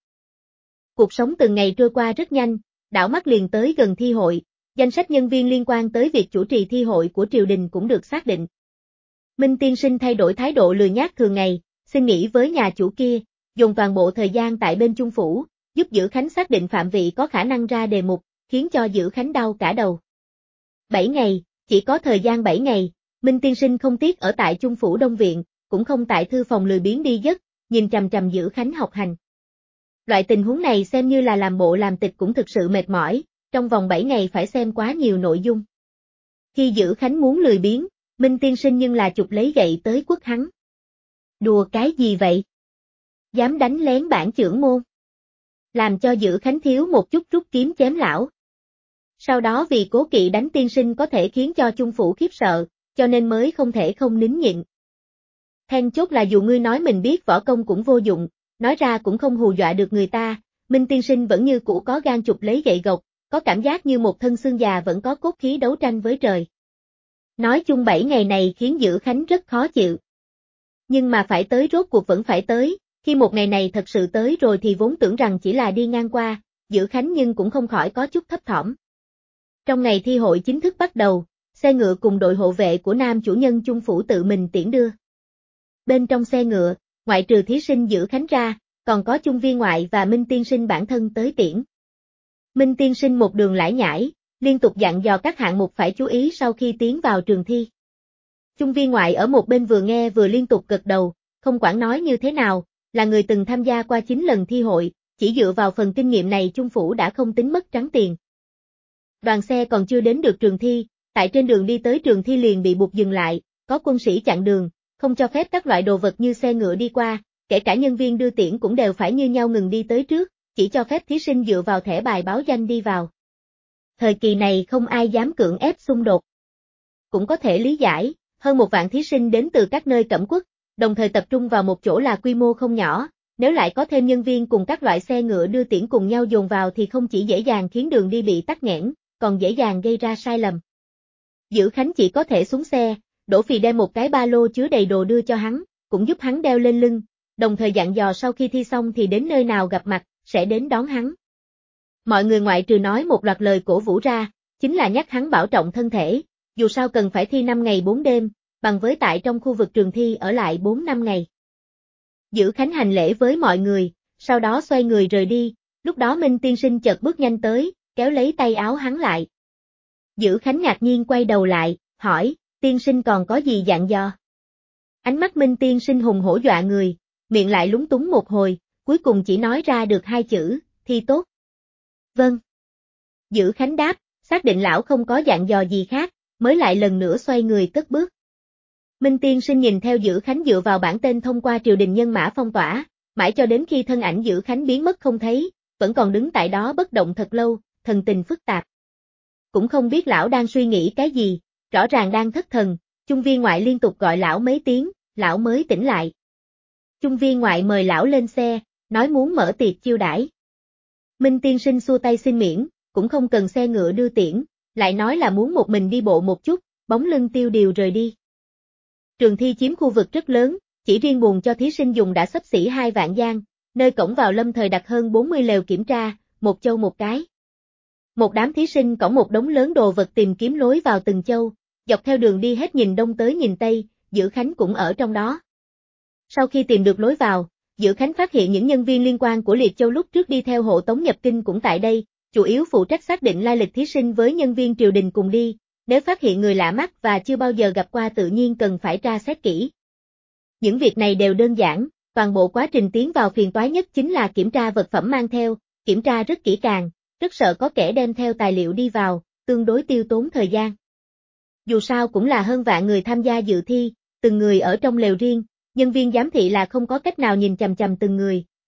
Cuộc sống từng ngày trôi qua rất nhanh, đảo mắt liền tới gần thi hội, danh sách nhân viên liên quan tới việc chủ trì thi hội của triều đình cũng được xác định. Minh Tiên Sinh thay đổi thái độ lười nhác thường ngày, xin nghỉ với nhà chủ kia, dùng toàn bộ thời gian tại bên Trung Phủ, giúp Giữ Khánh xác định phạm vị có khả năng ra đề mục, khiến cho Giữ Khánh đau cả đầu. 7 ngày, chỉ có thời gian 7 ngày, Minh Tiên Sinh không tiếc ở tại Trung Phủ Đông Viện, cũng không tại thư phòng lười biếng đi giấc, nhìn chằm chằm Giữ Khánh học hành. Loại tình huống này xem như là làm bộ làm tịch cũng thực sự mệt mỏi, trong vòng 7 ngày phải xem quá nhiều nội dung. Khi Giữ Khánh muốn lười biếng, Minh Tiên Sinh nhưng là chụp lấy gậy tới quất hắn. Đùa cái gì vậy? Dám đánh lén bản chưởng môn. Làm cho Giữ Khánh thiếu một chút rút kiếm chém lão. Sau đó vì cố kỵ đánh tiên sinh có thể khiến cho Trung Phủ khiếp sợ, cho nên mới không thể không nín nhịn. Then chốt là dù ngươi nói mình biết võ công cũng vô dụng, nói ra cũng không hù dọa được người ta, Minh Tiên Sinh vẫn như cũ có gan chụp lấy gậy gộc, có cảm giác như một thân xương già vẫn có cốt khí đấu tranh với trời. Nói chung 7 ngày này khiến Giữ Khánh rất khó chịu. Nhưng mà phải tới rốt cuộc vẫn phải tới, khi một ngày này thật sự tới rồi thì vốn tưởng rằng chỉ là đi ngang qua, Giữ Khánh nhưng cũng không khỏi có chút thấp thỏm. Trong ngày thi hội chính thức bắt đầu, xe ngựa cùng đội hộ vệ của nam chủ nhân Trung Phủ tự mình tiễn đưa. Bên trong xe ngựa, ngoại trừ thí sinh Giữ Khánh ra, còn có Chung Viên Ngoại và Minh Tiên Sinh bản thân tới tiễn. Minh Tiên Sinh một đường lải nhải, liên tục dặn dò các hạng mục phải chú ý sau khi tiến vào trường thi. Chung Viên Ngoại ở một bên vừa nghe vừa liên tục gật đầu, không quản nói như thế nào, là người từng tham gia qua 9 lần thi hội, chỉ dựa vào phần kinh nghiệm này Trung Phủ đã không tính mất trắng tiền. Đoàn xe còn chưa đến được trường thi, tại trên đường đi tới trường thi liền bị buộc dừng lại, có quân sĩ chặn đường, không cho phép các loại đồ vật như xe ngựa đi qua, kể cả nhân viên đưa tiễn cũng đều phải như nhau ngừng đi tới trước, chỉ cho phép thí sinh dựa vào thẻ bài báo danh đi vào. Thời kỳ này không ai dám cưỡng ép xung đột. Cũng có thể lý giải, hơn 1 vạn thí sinh đến từ các nơi cẩm quốc, đồng thời tập trung vào một chỗ là quy mô không nhỏ, nếu lại có thêm nhân viên cùng các loại xe ngựa đưa tiễn cùng nhau dồn vào thì không chỉ dễ dàng khiến đường đi bị tắc nghẽn, còn dễ dàng gây ra sai lầm. Giữ Khánh chỉ có thể xuống xe, Đỗ Phì đem một cái ba lô chứa đầy đồ đưa cho hắn, cũng giúp hắn đeo lên lưng, đồng thời dặn dò sau khi thi xong thì đến nơi nào gặp mặt, sẽ đến đón hắn. Mọi người ngoại trừ nói một loạt lời cổ vũ ra, chính là nhắc hắn bảo trọng thân thể, dù sao cần phải thi 5 ngày 4 đêm, bằng với tại trong khu vực trường thi ở lại 4-5 ngày. Giữ Khánh hành lễ với mọi người, sau đó xoay người rời đi, lúc đó Minh Tiên Sinh chợt bước nhanh tới, kéo lấy tay áo hắn lại. Giữ Khánh ngạc nhiên quay đầu lại, hỏi, tiên sinh còn có gì dặn dò? Ánh mắt Minh Tiên Sinh hùng hổ dọa người, miệng lại lúng túng một hồi, cuối cùng chỉ nói ra được 2 chữ, thi tốt. Vâng. Giữ Khánh đáp, xác định lão không có dặn dò gì khác, mới lại lần nữa xoay người cất bước. Minh Tiên Sinh nhìn theo Giữ Khánh dựa vào bản tên thông qua triều đình nhân mã phong tỏa, mãi cho đến khi thân ảnh Giữ Khánh biến mất không thấy, vẫn còn đứng tại đó bất động thật lâu, thần tình phức tạp. Cũng không biết lão đang suy nghĩ cái gì, rõ ràng đang thất thần, Chung Viên Ngoại liên tục gọi lão mấy tiếng, lão mới tỉnh lại. Chung Viên Ngoại mời lão lên xe, nói muốn mở tiệc chiêu đãi. Minh Tiên Sinh xua tay xin miễn, cũng không cần xe ngựa đưa tiễn, lại nói là muốn một mình đi bộ một chút, bóng lưng tiêu điều rời đi. Trường thi chiếm khu vực rất lớn, chỉ riêng buồng cho thí sinh dùng đã xấp xỉ 2 vạn gian, nơi cổng vào lâm thời đặt hơn 40 lều kiểm tra, một châu một cái. Một đám thí sinh cõng một đống lớn đồ vật tìm kiếm lối vào từng châu, dọc theo đường đi hết nhìn đông tới nhìn tây, Giữ Khánh cũng ở trong đó. Sau khi tìm được lối vào, Giữ Khánh phát hiện những nhân viên liên quan của Liệt Châu lúc trước đi theo hộ tống nhập kinh cũng tại đây, chủ yếu phụ trách xác định lai lịch thí sinh với nhân viên triều đình cùng đi, nếu phát hiện người lạ mắt và chưa bao giờ gặp qua tự nhiên cần phải tra xét kỹ. Những việc này đều đơn giản, toàn bộ quá trình tiến vào phiền toái nhất chính là kiểm tra vật phẩm mang theo, kiểm tra rất kỹ càng, rất sợ có kẻ đem theo tài liệu đi vào, tương đối tiêu tốn thời gian. Dù sao cũng là hơn vạn người tham gia dự thi, từng người ở trong lều riêng, nhân viên giám thị là không có cách nào nhìn chằm chằm từng người,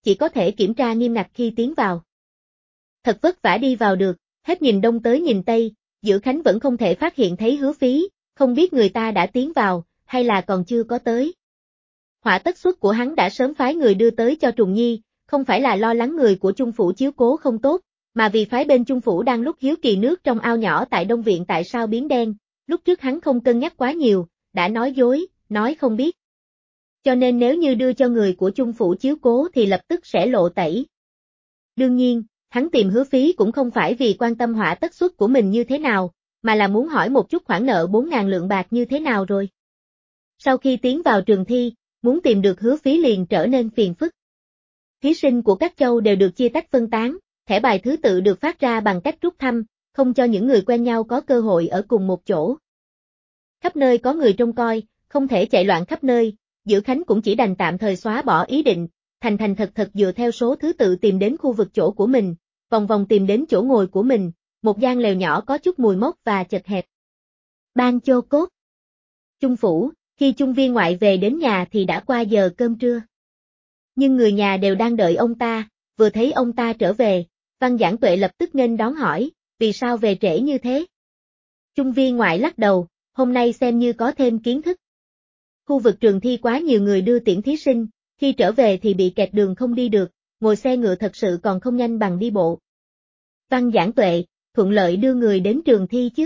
chỉ có thể kiểm tra nghiêm ngặt khi tiến vào. Thật vất vả đi vào được, hết nhìn đông tới nhìn tây, Dữ Khánh vẫn không thể phát hiện thấy Hứa Phí, không biết người ta đã tiến vào, hay là còn chưa có tới. Hỏa tất xuất của hắn đã sớm phái người đưa tới cho Trùng Nhi, không phải là lo lắng người của Chung Phủ chiếu cố không tốt, mà vì phái bên Chung Phủ đang lúc hiếu kỳ nước trong ao nhỏ tại Đông Viện tại sao biến đen, lúc trước hắn không cân nhắc quá nhiều, đã nói dối, nói không biết. Cho nên nếu như đưa cho người của Chung Phủ chiếu cố thì lập tức sẽ lộ tẩy. Đương nhiên, hắn tìm Hứa Phí cũng không phải vì quan tâm hỏa tất xuất của mình như thế nào, mà là muốn hỏi một chút khoản nợ 4.000 lượng bạc như thế nào rồi. Sau khi tiến vào trường thi, muốn tìm được Hứa Phí liền trở nên phiền phức. Thí sinh của các châu đều được chia tách phân tán, thẻ bài thứ tự được phát ra bằng cách rút thăm, không cho những người quen nhau có cơ hội ở cùng một chỗ. Khắp nơi có người trông coi, không thể chạy loạn khắp nơi, Dữ Khánh cũng chỉ đành tạm thời xóa bỏ ý định, thành thành thật thật dựa theo số thứ tự tìm đến khu vực chỗ của mình, vòng vòng tìm đến chỗ ngồi của mình, một gian lều nhỏ có chút mùi mốc và chật hẹp. Ban Chô Cốt. Chung Phủ, khi Chung Viên ngoại về đến nhà thì đã qua giờ cơm trưa. Nhưng người nhà đều đang đợi ông ta, vừa thấy ông ta trở về, Văn Giảng Tuệ lập tức nghênh đón hỏi, vì sao về trễ như thế? Chung Viên ngoại lắc đầu, hôm nay xem như có thêm kiến thức. Khu vực trường thi quá nhiều người đưa tiễn thí sinh, khi trở về thì bị kẹt đường không đi được, ngồi xe ngựa thật sự còn không nhanh bằng đi bộ. Văn Giảng Tuệ, thuận lợi đưa người đến trường thi chứ?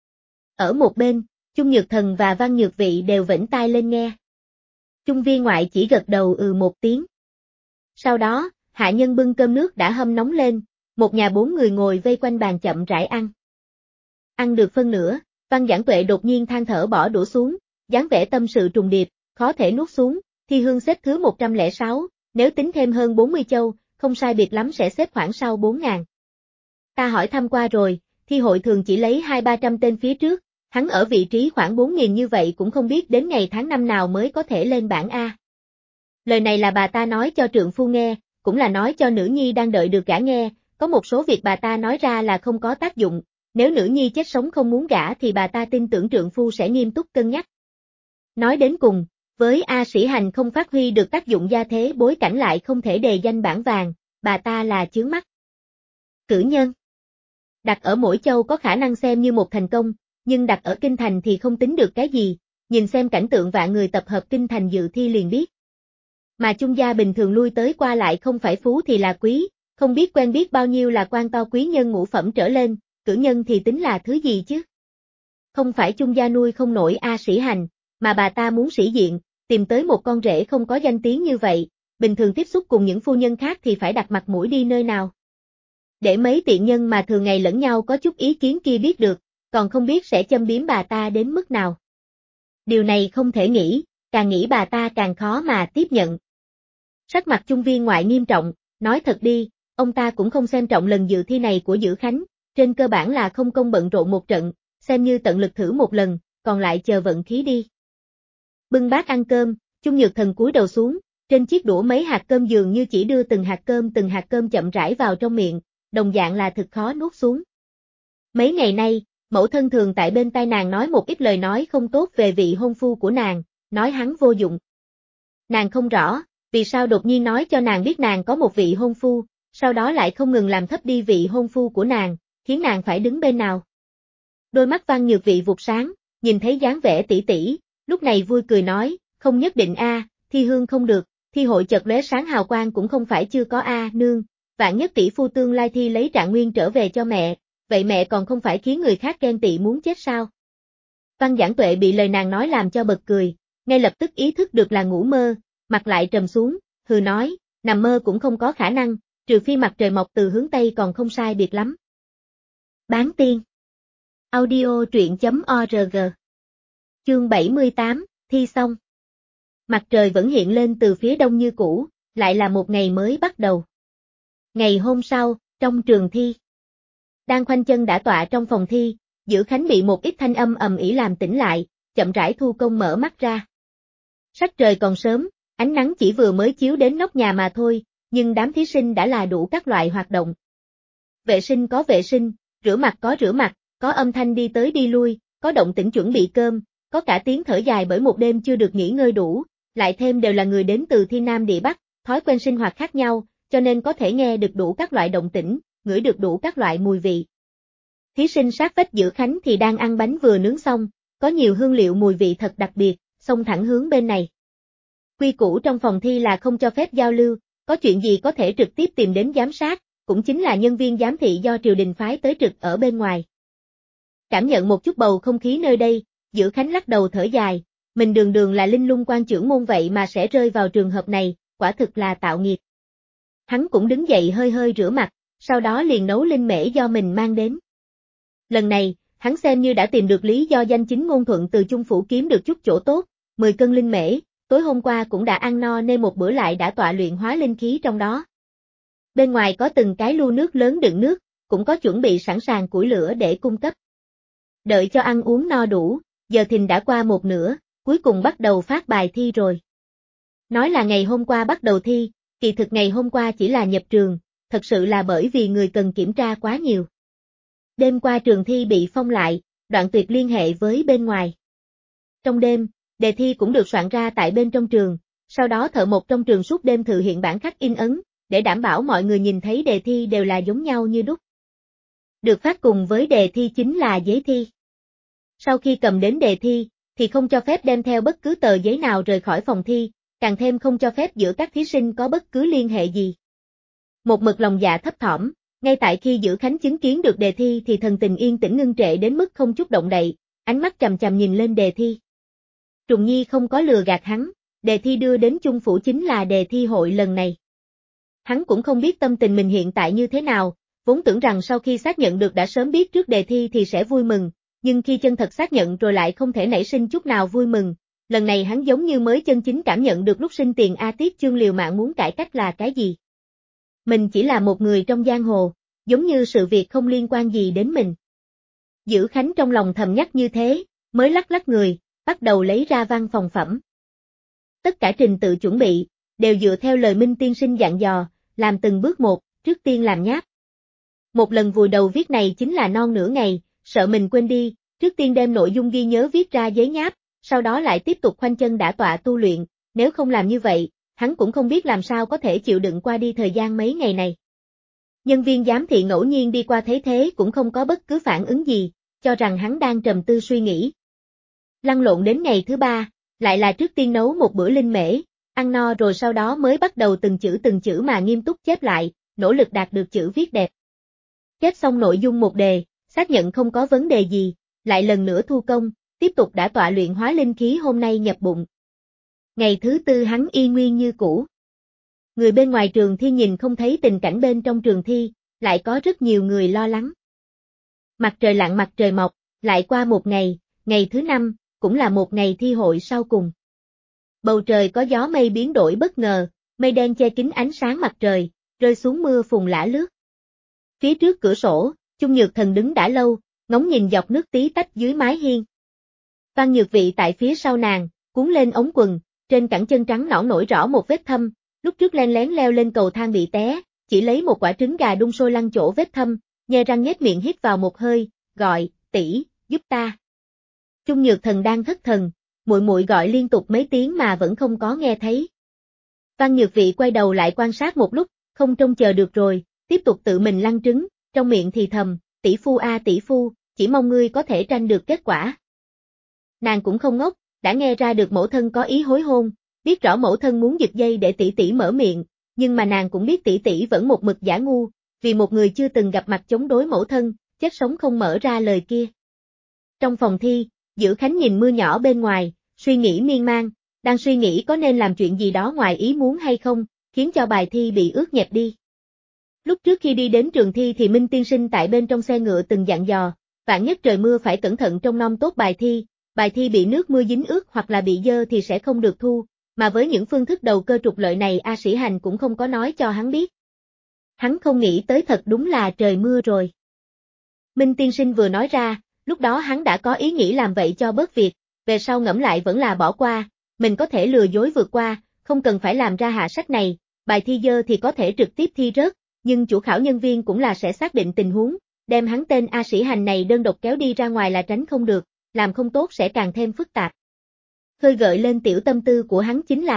Ở một bên, Chung Nhược Thần và Văn Nhược Vị đều vểnh tai lên nghe. Chung Viên ngoại chỉ gật đầu một tiếng. Sau đó, hạ nhân bưng cơm nước đã hâm nóng lên, một nhà 4 người ngồi vây quanh bàn chậm rãi ăn. Ăn được phân nửa, Văn Giảng Tuệ đột nhiên than thở bỏ đũa xuống, dáng vẻ tâm sự trùng điệp, khó thể nuốt xuống, Thi Hương xếp thứ 106, nếu tính thêm hơn 40 châu, không sai biệt lắm sẽ xếp khoảng sau 4.000. Ta hỏi thăm qua rồi, thi hội thường chỉ lấy 200-300 tên phía trước, hắn ở vị trí khoảng 4.000 như vậy cũng không biết đến ngày tháng năm nào mới có thể lên bảng A. Lời này là bà ta nói cho trượng phu nghe, cũng là nói cho nữ nhi đang đợi được gả nghe, có một số việc bà ta nói ra là không có tác dụng, nếu nữ nhi chết sống không muốn gả thì bà ta tin tưởng trượng phu sẽ nghiêm túc cân nhắc. Nói đến cùng, với A Sĩ Hành không phát huy được tác dụng gia thế bối cảnh lại không thể đề danh bảng vàng, bà ta là chướng mắt. Cử nhân. Đặt ở mỗi châu có khả năng xem như một thành công, nhưng đặt ở kinh thành thì không tính được cái gì, nhìn xem cảnh tượng vạn người tập hợp kinh thành dự thi liền biết. Mà Chung gia bình thường lui tới qua lại không phải phú thì là quý, không biết quen biết bao nhiêu là quan to quý nhân ngũ phẩm trở lên, cử nhân thì tính là thứ gì chứ? Không phải Chung gia nuôi không nổi A Sĩ Hành, mà bà ta muốn sĩ diện, tìm tới một con rể không có danh tiếng như vậy, bình thường tiếp xúc cùng những phu nhân khác thì phải đặt mặt mũi đi nơi nào. Để mấy tiện nhân mà thường ngày lẫn nhau có chút ý kiến kia biết được, còn không biết sẽ châm biếm bà ta đến mức nào. Điều này không thể nghĩ, càng nghĩ bà ta càng khó mà tiếp nhận. Sắc mặt Chung Viên ngoại nghiêm trọng, nói thật đi, ông ta cũng không xem trọng lần dự thi này của Dữ Khánh, trên cơ bản là không công bận rộn một trận, xem như tận lực thử một lần, còn lại chờ vận khí đi. Bưng bát ăn cơm, Chung Nhược Thần cúi đầu xuống, trên chiếc đũa mấy hạt cơm dường như chỉ đưa từng hạt cơm chậm rãi vào trong miệng, đồng dạng là thực khó nuốt xuống. Mấy ngày nay, mẫu thân thường tại bên tai nàng nói một ít lời nói không tốt về vị hôn phu của nàng, nói hắn vô dụng. Nàng không rõ, vì sao đột nhiên nói cho nàng biết nàng có một vị hôn phu, sau đó lại không ngừng làm thấp đi vị hôn phu của nàng, khiến nàng phải đứng bên nào. Đôi mắt Văn Nhược Vị vụt sáng, nhìn thấy dáng vẻ tỉ tỉ, lúc này vui cười nói, không nhất định Thi Hương không được, thi hội chợt lóe sáng hào quang cũng không phải chưa có nương, vạn nhất tỷ phu tương lai thi lấy trạng nguyên trở về cho mẹ, vậy mẹ còn không phải khiến người khác ghen tị muốn chết sao? Văn Giảng Tuệ bị lời nàng nói làm cho bật cười, ngay lập tức ý thức được là ngủ mơ, mặt lại trầm xuống, hừ nói, nằm mơ cũng không có khả năng, trừ phi mặt trời mọc từ hướng Tây còn không sai biệt lắm. Bán tiên. Audio truyện.org. Chương 78, thi xong. Mặt trời vẫn hiện lên từ phía đông như cũ, lại là một ngày mới bắt đầu. Ngày hôm sau, trong trường thi. Đang khoanh chân đã tọa trong phòng thi, Dữ Khánh bị một ít thanh âm ầm ĩ làm tỉnh lại, chậm rãi thu công mở mắt ra. Sắc trời còn sớm, ánh nắng chỉ vừa mới chiếu đến nóc nhà mà thôi, nhưng đám thí sinh đã là đủ các loại hoạt động. Vệ sinh có vệ sinh, rửa mặt có rửa mặt, có âm thanh đi tới đi lui, có động tĩnh chuẩn bị cơm, có cả tiếng thở dài bởi một đêm chưa được nghỉ ngơi đủ, lại thêm đều là người đến từ thiên nam địa bắc, thói quen sinh hoạt khác nhau, cho nên có thể nghe được đủ các loại động tĩnh, ngửi được đủ các loại mùi vị. Thí sinh sát vách Dữ Khánh thì đang ăn bánh vừa nướng xong, có nhiều hương liệu mùi vị thật đặc biệt, xông thẳng hướng bên này. Quy củ trong phòng thi là không cho phép giao lưu, có chuyện gì có thể trực tiếp tìm đến giám sát, cũng chính là nhân viên giám thị do triều đình phái tới trực ở bên ngoài. Cảm nhận một chút bầu không khí nơi đây, Dữ Khánh lắc đầu thở dài, mình đường đường là linh lung quan trưởng môn vậy mà sẽ rơi vào trường hợp này, quả thực là tạo nghiệp. Hắn cũng đứng dậy hơi hơi rửa mặt, sau đó liền nấu linh mễ do mình mang đến. Lần này, hắn xem như đã tìm được lý do danh chính ngôn thuận từ Chung phủ kiếm được chút chỗ tốt, 10 cân linh mễ, tối hôm qua cũng đã ăn no nên một bữa lại đã tọa luyện hóa linh khí trong đó. Bên ngoài có từng cái lu nước lớn đựng nước, cũng có chuẩn bị sẵn sàng củi lửa để cung cấp. Đợi cho ăn uống no đủ, giờ thìn đã qua một nửa, cuối cùng bắt đầu phát bài thi rồi. Nói là ngày hôm qua bắt đầu thi, kỳ thực ngày hôm qua chỉ là nhập trường, thật sự là bởi vì người cần kiểm tra quá nhiều. Đêm qua trường thi bị phong lại, đoạn tuyệt liên hệ với bên ngoài. Trong đêm, đề thi cũng được soạn ra tại bên trong trường, sau đó thợ mộc trong trường suốt đêm thực hiện bản khắc in ấn, để đảm bảo mọi người nhìn thấy đề thi đều là giống nhau như đúc. Được phát cùng với đề thi chính là giấy thi. Sau khi cầm đến đề thi, thì không cho phép đem theo bất cứ tờ giấy nào rời khỏi phòng thi, càng thêm không cho phép giữa các thí sinh có bất cứ liên hệ gì. Một mực lòng dạ thấp thỏm, ngay tại khi Dữ Khánh chứng kiến được đề thi thì thần tình yên tĩnh ngưng trệ đến mức không chút động đậy, ánh mắt chằm chằm nhìn lên đề thi. Trùng Nhi không có lừa gạt hắn, đề thi đưa đến Chung phủ chính là đề thi hội lần này. Hắn cũng không biết tâm tình mình hiện tại như thế nào, vốn tưởng rằng sau khi xác nhận được đã sớm biết trước đề thi thì sẽ vui mừng, nhưng khi chân thật xác nhận rồi lại không thể nảy sinh chút nào vui mừng. Lần này hắn giống như mới chân chính cảm nhận được lúc sinh tiền A Tiết chương liều mạng muốn cải cách là cái gì. Mình chỉ là một người trong giang hồ, giống như sự việc không liên quan gì đến mình. Dữ Khánh trong lòng thầm nhắc như thế, mới lắc lắc người, bắt đầu lấy ra văn phòng phẩm. Tất cả trình tự chuẩn bị, đều dựa theo lời Minh tiên sinh dặn dò, làm từng bước một, trước tiên làm nháp. Một lần vùi đầu viết này chính là non nửa ngày, sợ mình quên đi, trước tiên đem nội dung ghi nhớ viết ra giấy nháp, sau đó lại tiếp tục khoanh chân đả tọa tu luyện, nếu không làm như vậy, hắn cũng không biết làm sao có thể chịu đựng qua đi thời gian mấy ngày này. Nhân viên giám thị ngẫu nhiên đi qua thấy thế cũng không có bất cứ phản ứng gì, cho rằng hắn đang trầm tư suy nghĩ. Lăn lộn đến ngày thứ 3, lại là trước tiên nấu một bữa linh mễ, ăn no rồi sau đó mới bắt đầu từng chữ mà nghiêm túc chép lại, nỗ lực đạt được chữ viết đẹp. Chép xong nội dung một đề, xác nhận không có vấn đề gì, lại lần nữa thu công, tiếp tục đả tọa luyện hóa linh khí hôm nay nhập bụng. Ngày thứ 4 hắn y nguyên như cũ. Người bên ngoài trường thi nhìn không thấy tình cảnh bên trong trường thi, lại có rất nhiều người lo lắng. Mặt trời lặn mặt trời mọc, lại qua một ngày, ngày thứ 5, cũng là một ngày thi hội sau cùng. Bầu trời có gió mây biến đổi bất ngờ, mây đen che kín ánh sáng mặt trời, rơi xuống mưa phùn lả lướt. Phía trước cửa sổ, Chung Nhược Thần đứng đã lâu, ngóng nhìn dọc nước tí tách dưới mái hiên. Văn Nhược Vị tại phía sau nàng, cuốn lên ống quần, trên cẳng chân trắng nõn nổi rõ một vết thâm, lúc trước len lén leo lên cầu thang bị té, chỉ lấy một quả trứng gà đun sôi lăn chỗ vết thâm, nhe răng nhếch miệng hít vào một hơi, gọi, tỷ, giúp ta. Chung Nhược Thần đang thất thần, muội muội gọi liên tục mấy tiếng mà vẫn không có nghe thấy. Văn Nhược Vị quay đầu lại quan sát một lúc, không trông chờ được rồi, tiếp tục tự mình lăn trứng, trong miệng thì thầm, tỷ phu a tỷ phu, chỉ mong ngươi có thể tranh được kết quả. Nàng cũng không ngốc, đã nghe ra được mẫu thân có ý hối hôn, biết rõ mẫu thân muốn giật dây để tỷ tỷ mở miệng, nhưng mà nàng cũng biết tỷ tỷ vẫn một mực giả ngu, vì một người chưa từng gặp mặt chống đối mẫu thân, chết sống không mở ra lời kia. Trong phòng thi, Dữ Khánh nhìn mưa nhỏ bên ngoài, suy nghĩ miên man, đang suy nghĩ có nên làm chuyện gì đó ngoài ý muốn hay không, khiến cho bài thi bị ướt nhẹp đi. Lúc trước khi đi đến trường thi thì Minh tiên sinh tại bên trong xe ngựa từng dặn dò, vạn nhất trời mưa phải cẩn thận trông nom tốt bài thi bị nước mưa dính ướt hoặc là bị dơ thì sẽ không được thu, mà với những phương thức đầu cơ trục lợi này A Sĩ Hành cũng không có nói cho hắn biết. Hắn không nghĩ tới thật đúng là trời mưa rồi. Minh tiên sinh vừa nói ra, lúc đó hắn đã có ý nghĩ làm vậy cho bớt việc, về sau ngẫm lại vẫn là bỏ qua, mình có thể lừa dối vượt qua, không cần phải làm ra hạ sách này, bài thi dơ thì có thể trực tiếp thi rớt, nhưng chủ khảo nhân viên cũng là sẽ xác định tình huống, đem hắn tên A Sĩ Hành này đơn độc kéo đi ra ngoài là tránh không được, làm không tốt sẽ càng thêm phức tạp. Khơi gợi lên tiểu tâm tư của hắn chính là,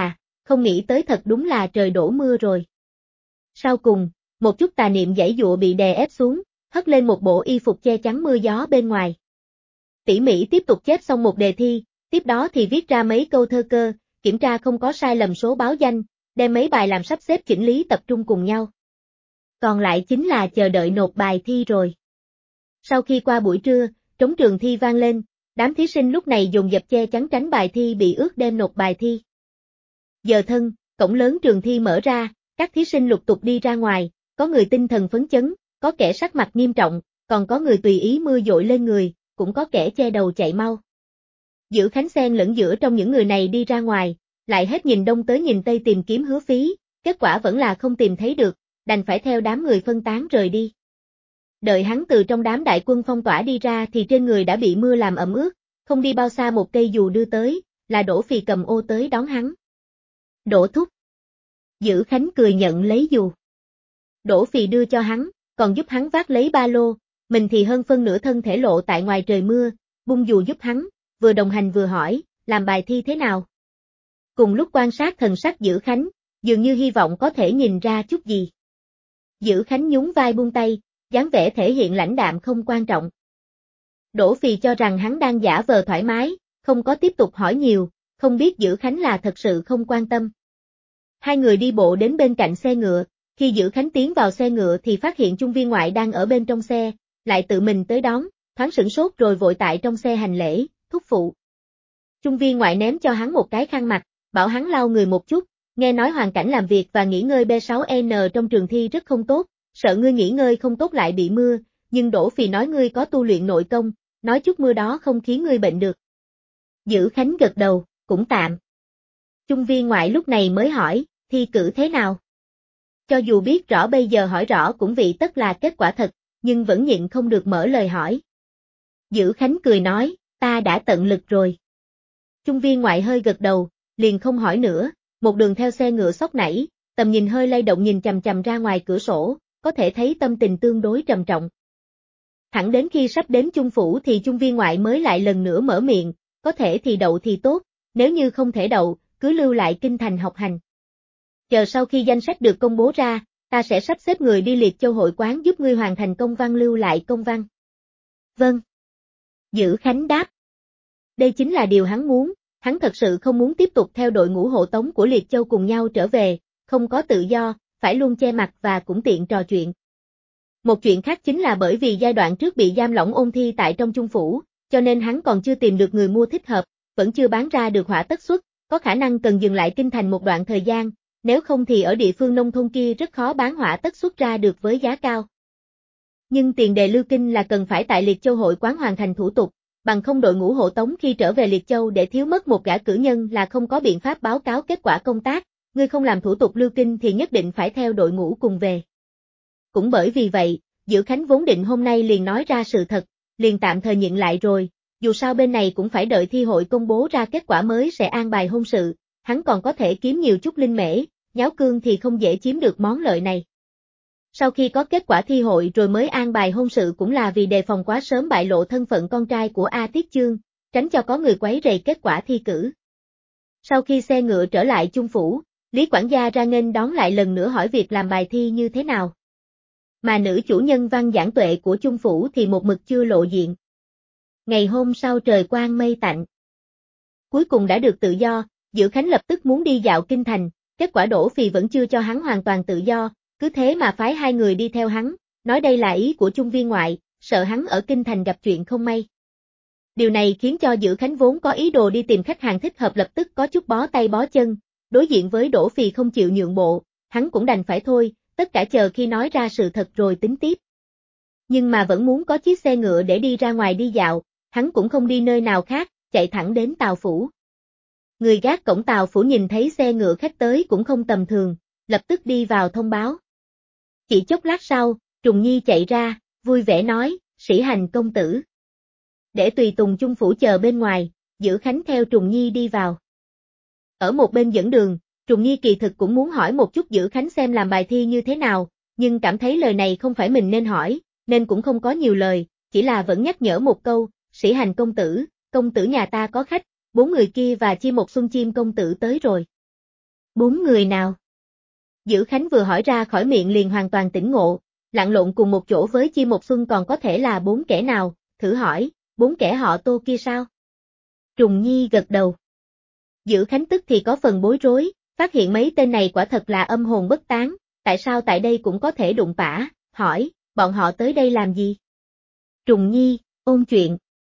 không nghĩ tới thật đúng là trời đổ mưa rồi. Sau cùng, một chút tà niệm giãy giụa bị đè ép xuống, hất lên một bộ y phục che chắn mưa gió bên ngoài. Tỉ mỉ tiếp tục chép xong một đề thi, tiếp đó thì viết ra mấy câu thơ cơ, kiểm tra không có sai lầm số báo danh, đem mấy bài làm sắp xếp chỉnh lý tập trung cùng nhau. Còn lại chính là chờ đợi nộp bài thi rồi. Sau khi qua buổi trưa, trống trường thi vang lên, đám thí sinh lúc này dồn dập che chắn tránh bài thi bị ướt đem nộp bài thi. Giờ thân, cổng lớn trường thi mở ra, các thí sinh lục tục đi ra ngoài, có người tinh thần phấn chấn, có kẻ sắc mặt nghiêm trọng, còn có người tùy ý mưa dội lên người, cũng có kẻ che đầu chạy mau. Giữ Khánh xen lẫn giữa trong những người này đi ra ngoài, lại hết nhìn đông tới nhìn tây tìm kiếm Hứa Phí, kết quả vẫn là không tìm thấy được, đành phải theo đám người phân tán rời đi. Đợi hắn từ trong đám đại quân phong tỏa đi ra thì trên người đã bị mưa làm ẩm ướt, không đi bao xa một cây dù đưa tới, là Đỗ Phì cầm ô tới đón hắn. Đỗ thúc. Giữ Khánh cười nhận lấy dù. Đỗ Phì đưa cho hắn, còn giúp hắn vác lấy ba lô, mình thì hơn phân nửa thân thể lộ tại ngoài trời mưa, bung dù giúp hắn, vừa đồng hành vừa hỏi, làm bài thi thế nào? Cùng lúc quan sát thần sắc Giữ Khánh, dường như hy vọng có thể nhìn ra chút gì. Giữ Khánh nhún vai buông tay, dáng vẻ thể hiện lãnh đạm không quan trọng. Đỗ Phì cho rằng hắn đang giả vờ thoải mái, không có tiếp tục hỏi nhiều, không biết Giữ Khánh là thật sự không quan tâm. Hai người đi bộ đến bên cạnh xe ngựa, khi Giữ Khánh tiến vào xe ngựa thì phát hiện Chung Viên Ngoại đang ở bên trong xe, lại tự mình tới đón, thoáng sửng sốt rồi vội tại trong xe hành lễ, thúc phụ. Chung Viên Ngoại ném cho hắn một cái khăn mặt, bảo hắn lau người một chút, nghe nói hoàn cảnh làm việc và nghỉ ngơi B6N trong trường thi rất không tốt, sợ ngươi nghỉ ngơi không tốt lại bị mưa, nhưng Đỗ Phì nói ngươi có tu luyện nội công, nói chút mưa đó không khiến ngươi bệnh được. Giữ Khánh gật đầu, cũng tạm. Chung Viên Ngoại lúc này mới hỏi, thi cử thế nào? Cho dù biết rõ bây giờ hỏi rõ cũng vị tất là kết quả thật, nhưng vẫn nhịn không được mở lời hỏi. Giữ Khánh cười nói, ta đã tận lực rồi. Chung Viên Ngoại hơi gật đầu, liền không hỏi nữa, một đường theo xe ngựa xốc nảy, tầm nhìn hơi lay động nhìn chằm chằm ra ngoài cửa sổ, có thể thấy tâm tình tương đối trầm trọng. Thẳng đến khi sắp đến Chung phủ thì Chung Viên Ngoại mới lại lần nữa mở miệng, có thể thì đậu thì tốt, nếu như không thể đậu, cứ lưu lại kinh thành học hành. Chờ sau khi danh sách được công bố ra, ta sẽ sắp xếp người đi Liệt Châu hội quán giúp ngươi hoàn thành công văn lưu lại công văn. Vâng. Giữ Khánh đáp. Đây chính là điều hắn muốn, hắn thật sự không muốn tiếp tục theo đội ngũ hộ tống của Liệt Châu cùng nhau trở về, không có tự do, phải luôn che mặt và cũng tiện trò chuyện. Một chuyện khác chính là bởi vì giai đoạn trước bị giam lỏng ôn thi tại trong Chung phủ, cho nên hắn còn chưa tìm được người mua thích hợp, vẫn chưa bán ra được hỏa tất xuất, có khả năng cần dừng lại kinh thành một đoạn thời gian, nếu không thì ở địa phương nông thôn kia rất khó bán hỏa tất xuất ra được với giá cao. Nhưng tiền đề lưu kinh là cần phải tại Liệt Châu hội quán hoàn thành thủ tục, bằng không đội ngũ hộ tống khi trở về Liệt Châu để thiếu mất một gã cử nhân là không có biện pháp báo cáo kết quả công tác, ngươi không làm thủ tục lưu kinh thì nhất định phải theo đội ngũ cùng về. Cũng bởi vì vậy, Giữ Khánh vốn định hôm nay liền nói ra sự thật, liền tạm thời nhịn lại rồi, dù sao bên này cũng phải đợi thi hội công bố ra kết quả mới sẽ an bài hôn sự, hắn còn có thể kiếm nhiều chút linh mễ, nháo cương thì không dễ chiếm được món lợi này. Sau khi có kết quả thi hội rồi mới an bài hôn sự cũng là vì đề phòng quá sớm bại lộ thân phận con trai của A Tiết Chương, tránh cho có người quấy rầy kết quả thi cử. Sau khi xe ngựa trở lại Chung phủ, Lý quản gia ra nghênh đón lại lần nữa hỏi việc làm bài thi như thế nào. Mà nữ chủ nhân văn giảng tuệ của Chung phủ thì một mực chưa lộ diện. Ngày hôm sau trời quang mây tạnh. Cuối cùng đã được tự do, Giữ Khánh lập tức muốn đi dạo kinh thành, kết quả Đỗ Phì vẫn chưa cho hắn hoàn toàn tự do, cứ thế mà phái hai người đi theo hắn, nói đây là ý của Chung Viên Ngoại, sợ hắn ở kinh thành gặp chuyện không may. Điều này khiến cho Giữ Khánh vốn có ý đồ đi tìm khách hàng thích hợp lập tức có chút bó tay bó chân, đối diện với Đỗ Phì không chịu nhượng bộ, hắn cũng đành phải thôi, tất cả chờ khi nói ra sự thật rồi tính tiếp. Nhưng mà vẫn muốn có chiếc xe ngựa để đi ra ngoài đi dạo, hắn cũng không đi nơi nào khác, chạy thẳng đến Tào phủ. Người gác cổng Tào phủ nhìn thấy xe ngựa khách tới cũng không tầm thường, lập tức đi vào thông báo. Chỉ chốc lát sau, Trùng Nhi chạy ra, vui vẻ nói, Sĩ Hành công tử. Để tùy tùng Chung phủ chờ bên ngoài, Giữ Khánh theo Trùng Nhi đi vào. Ở một bên dẫn đường, Trùng Nhi kỳ thực cũng muốn hỏi một chút Giữ Khánh xem làm bài thi như thế nào, nhưng cảm thấy lời này không phải mình nên hỏi, nên cũng không có nhiều lời, chỉ là vẫn nhắc nhở một câu, Sĩ Hành công tử nhà ta có khách, 4 người kia và Chi Một Xuân Chim công tử tới rồi. 4 người nào? Dữ Khánh vừa hỏi ra khỏi miệng liền hoàn toàn tỉnh ngộ, lặn lộn cùng một chỗ với Chi Một Xuân còn có thể là 4 kẻ nào, thử hỏi, 4 kẻ họ Tô kia sao? Trùng Nhi gật đầu. Dữ Khánh tức thì có phần bối rối, phát hiện mấy tên này quả thật là âm hồn bất tán, tại sao tại đây cũng có thể đụng vả, hỏi, bọn họ tới đây làm gì? Trùng Nhi, ôn chuyện.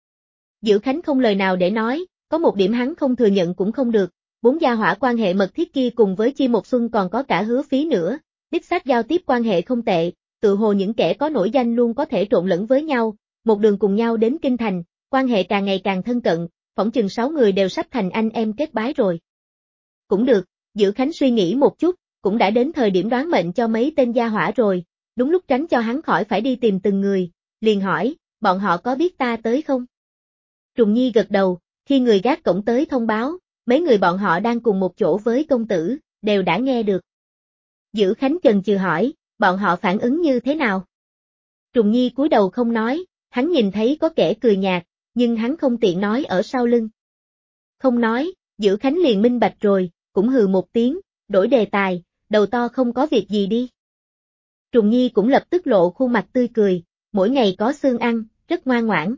Dữ Khánh không lời nào để nói, có một điểm hắn không thừa nhận cũng không được, 4 gia hỏa quan hệ mật thiết kia cùng với Chi Một Xuân còn có cả Hứa Phí nữa, đích xác giao tiếp quan hệ không tệ, tự hồ những kẻ có nổi danh luôn có thể trộn lẫn với nhau, một đường cùng nhau đến Kinh Thành, quan hệ càng ngày càng thân cận, phỏng chừng 6 người đều sắp thành anh em kết bái rồi. Cũng được, Dữ Khánh suy nghĩ một chút, cũng đã đến thời điểm đoán mệnh cho mấy tên gia hỏa rồi, đúng lúc tránh cho hắn khỏi phải đi tìm từng người, liền hỏi, bọn họ có biết ta tới không? Trùng Nhi gật đầu, khi người gác cổng tới thông báo, mấy người bọn họ đang cùng một chỗ với công tử, đều đã nghe được. Dữ Khánh chần chừ hỏi, bọn họ phản ứng như thế nào? Trùng Nhi cúi đầu không nói, hắn nhìn thấy có kẻ cười nhạt, nhưng hắn không tiện nói ở sau lưng. Không nói, Dữ Khánh liền minh bạch rồi, cũng hừ một tiếng, đổi đề tài, đầu to không có việc gì đi. Trùng Nhi cũng lập tức lộ khuôn mặt tươi cười, mỗi ngày có xương ăn, rất ngoan ngoãn.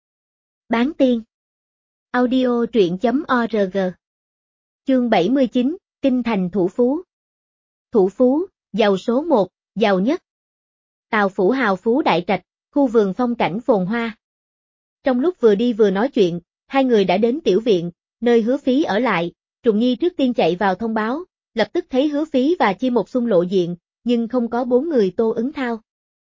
Bán tiên. Audio truyện.org. Chương 79, Kinh Thành Thủ Phú. Thủ Phú, giàu số 1, giàu nhất. Tào Phủ hào phú đại trạch, khu vườn phong cảnh phồn hoa. Trong lúc vừa đi vừa nói chuyện, hai người đã đến tiểu viện, nơi Hứa Phí ở lại, Trùng Nhi trước tiên chạy vào thông báo, lập tức thấy Hứa Phí và Chi Một Xuân lộ diện, nhưng không có 4 người Tô Ứng Thao.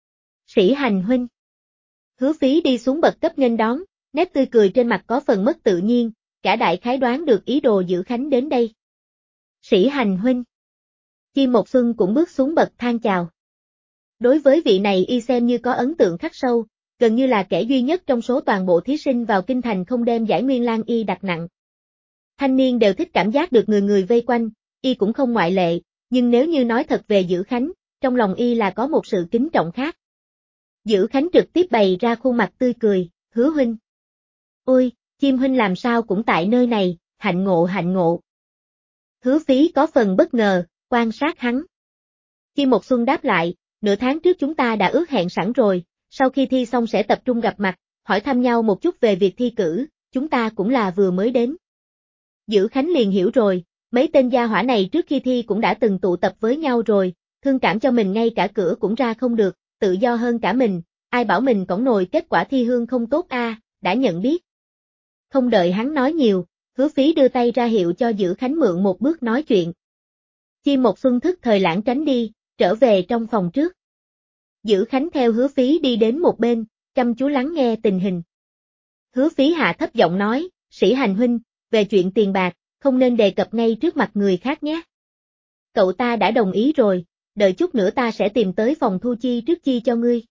Sĩ Hành huynh. Hứa Phí đi xuống bậc cấp nghênh đón, nét tươi cười trên mặt có phần mất tự nhiên, cả đại khái đoán được ý đồ Dữ Khánh đến đây. Sĩ Hành huynh. Chi Một Xuân cũng bước xuống bậc thang chào. Đối với vị này y xem như có ấn tượng khắc sâu, gần như là kẻ duy nhất trong số toàn bộ thí sinh vào kinh thành không đem giải Nguyên Lang y đặt nặng. Thanh niên đều thích cảm giác được người người vây quanh, y cũng không ngoại lệ, nhưng nếu như nói thật về Dữ Khánh, trong lòng y là có một sự kính trọng khác. Dữ Khánh trực tiếp bày ra khuôn mặt tươi cười, Hứa huynh. Ôi, Chim huynh làm sao cũng tại nơi này, hạnh ngộ hạnh ngộ. Hứa Phí có phần bất ngờ, quan sát hắn. Chi Một Xuân đáp lại, nửa tháng trước chúng ta đã ước hẹn sẵn rồi, sau khi thi xong sẽ tập trung gặp mặt, hỏi thăm nhau một chút về việc thi cử, chúng ta cũng là vừa mới đến. Dữ Khánh liền hiểu rồi, mấy tên gia hỏa này trước khi thi cũng đã từng tụ tập với nhau rồi, thương cảm cho mình ngay cả cửa cũng ra không được, tự do hơn cả mình, ai bảo mình cõng nồi kết quả thi hương không tốt a, đã nhận biết. Không đợi hắn nói nhiều, Hứa Phí đưa tay ra hiệu cho Dữ Khánh mượn một bước nói chuyện. Chi Một Xuân thức thời lãng tránh đi, trở về trong phòng trước. Dữ Khánh theo Hứa Phí đi đến một bên, chăm chú lắng nghe tình hình. Hứa Phí hạ thấp giọng nói, Sĩ Hành huynh, về chuyện tiền bạc, không nên đề cập ngay trước mặt người khác nhé. Cậu ta đã đồng ý rồi, đợi chút nữa ta sẽ tìm tới phòng thu chi trước chi cho ngươi.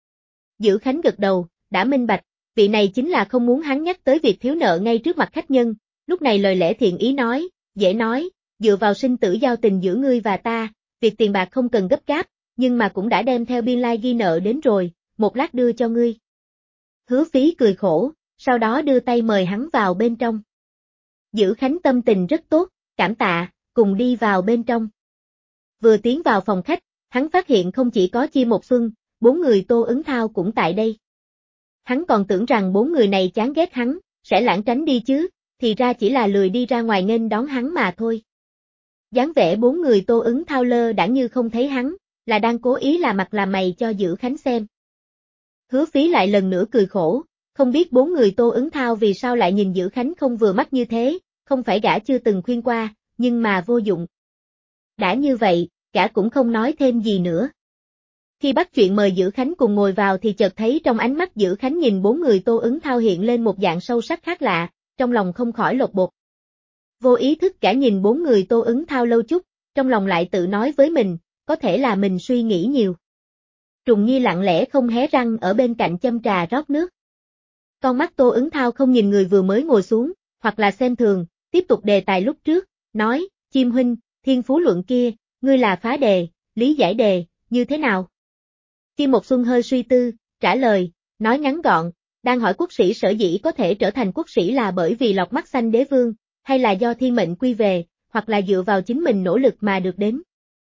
Dữ Khánh gật đầu, đã minh bạch, vị này chính là không muốn hắn nhắc tới việc thiếu nợ ngay trước mặt khách nhân, lúc này lời lẽ thiện ý nói, dễ nói, dựa vào sinh tử giao tình giữa ngươi và ta, việc tiền bạc không cần gấp gáp, nhưng mà cũng đã đem theo biên lai ghi nợ đến rồi, một lát đưa cho ngươi. Hứa Phí cười khổ, sau đó đưa tay mời hắn vào bên trong. Dữ Khánh tâm tình rất tốt, cảm tạ, cùng đi vào bên trong. Vừa tiến vào phòng khách, hắn phát hiện không chỉ có Chi Một Xuân, 4 người Tô Ứng Thao cũng tại đây. Hắn còn tưởng rằng 4 người này chán ghét hắn, sẽ lãng tránh đi chứ, thì ra chỉ là lười đi ra ngoài nghênh đón hắn mà thôi. Dáng vẻ 4 người Tô Ứng Thao lơ đãng như không thấy hắn, là đang cố ý là mặt làm mày cho Dữ Khánh xem. Hứa Phí lại lần nữa cười khổ, không biết 4 người Tô Ứng Thao vì sao lại nhìn Dữ Khánh không vừa mắt như thế, không phải gã chưa từng khuyên qua, nhưng mà vô dụng. Đã như vậy, gã cũng không nói thêm gì nữa. Khi bắt chuyện mời Dữ Khánh cùng ngồi vào thì chợt thấy trong ánh mắt Dữ Khánh nhìn 4 người Tô Ứng Thao hiện lên một dạng sâu sắc khác lạ, trong lòng không khỏi lột bột. Vô ý thức cả nhìn 4 người Tô Ứng Thao lâu chút, trong lòng lại tự nói với mình, có thể là mình suy nghĩ nhiều. Trùng Nhi lặng lẽ không hé răng ở bên cạnh châm trà rót nước. Con mắt Tô Ứng Thao không nhìn người vừa mới ngồi xuống, hoặc là xem thường, tiếp tục đề tài lúc trước, nói, Chim huynh, thiên phú luận kia, ngươi là phá đề, lý giải đề, như thế nào? Chi Một Xuân hơi suy tư, trả lời, nói ngắn gọn, đang hỏi quốc sĩ sở dĩ có thể trở thành quốc sĩ là bởi vì lọc mắt xanh đế vương, hay là do thiên mệnh quy về, hoặc là dựa vào chính mình nỗ lực mà được đến.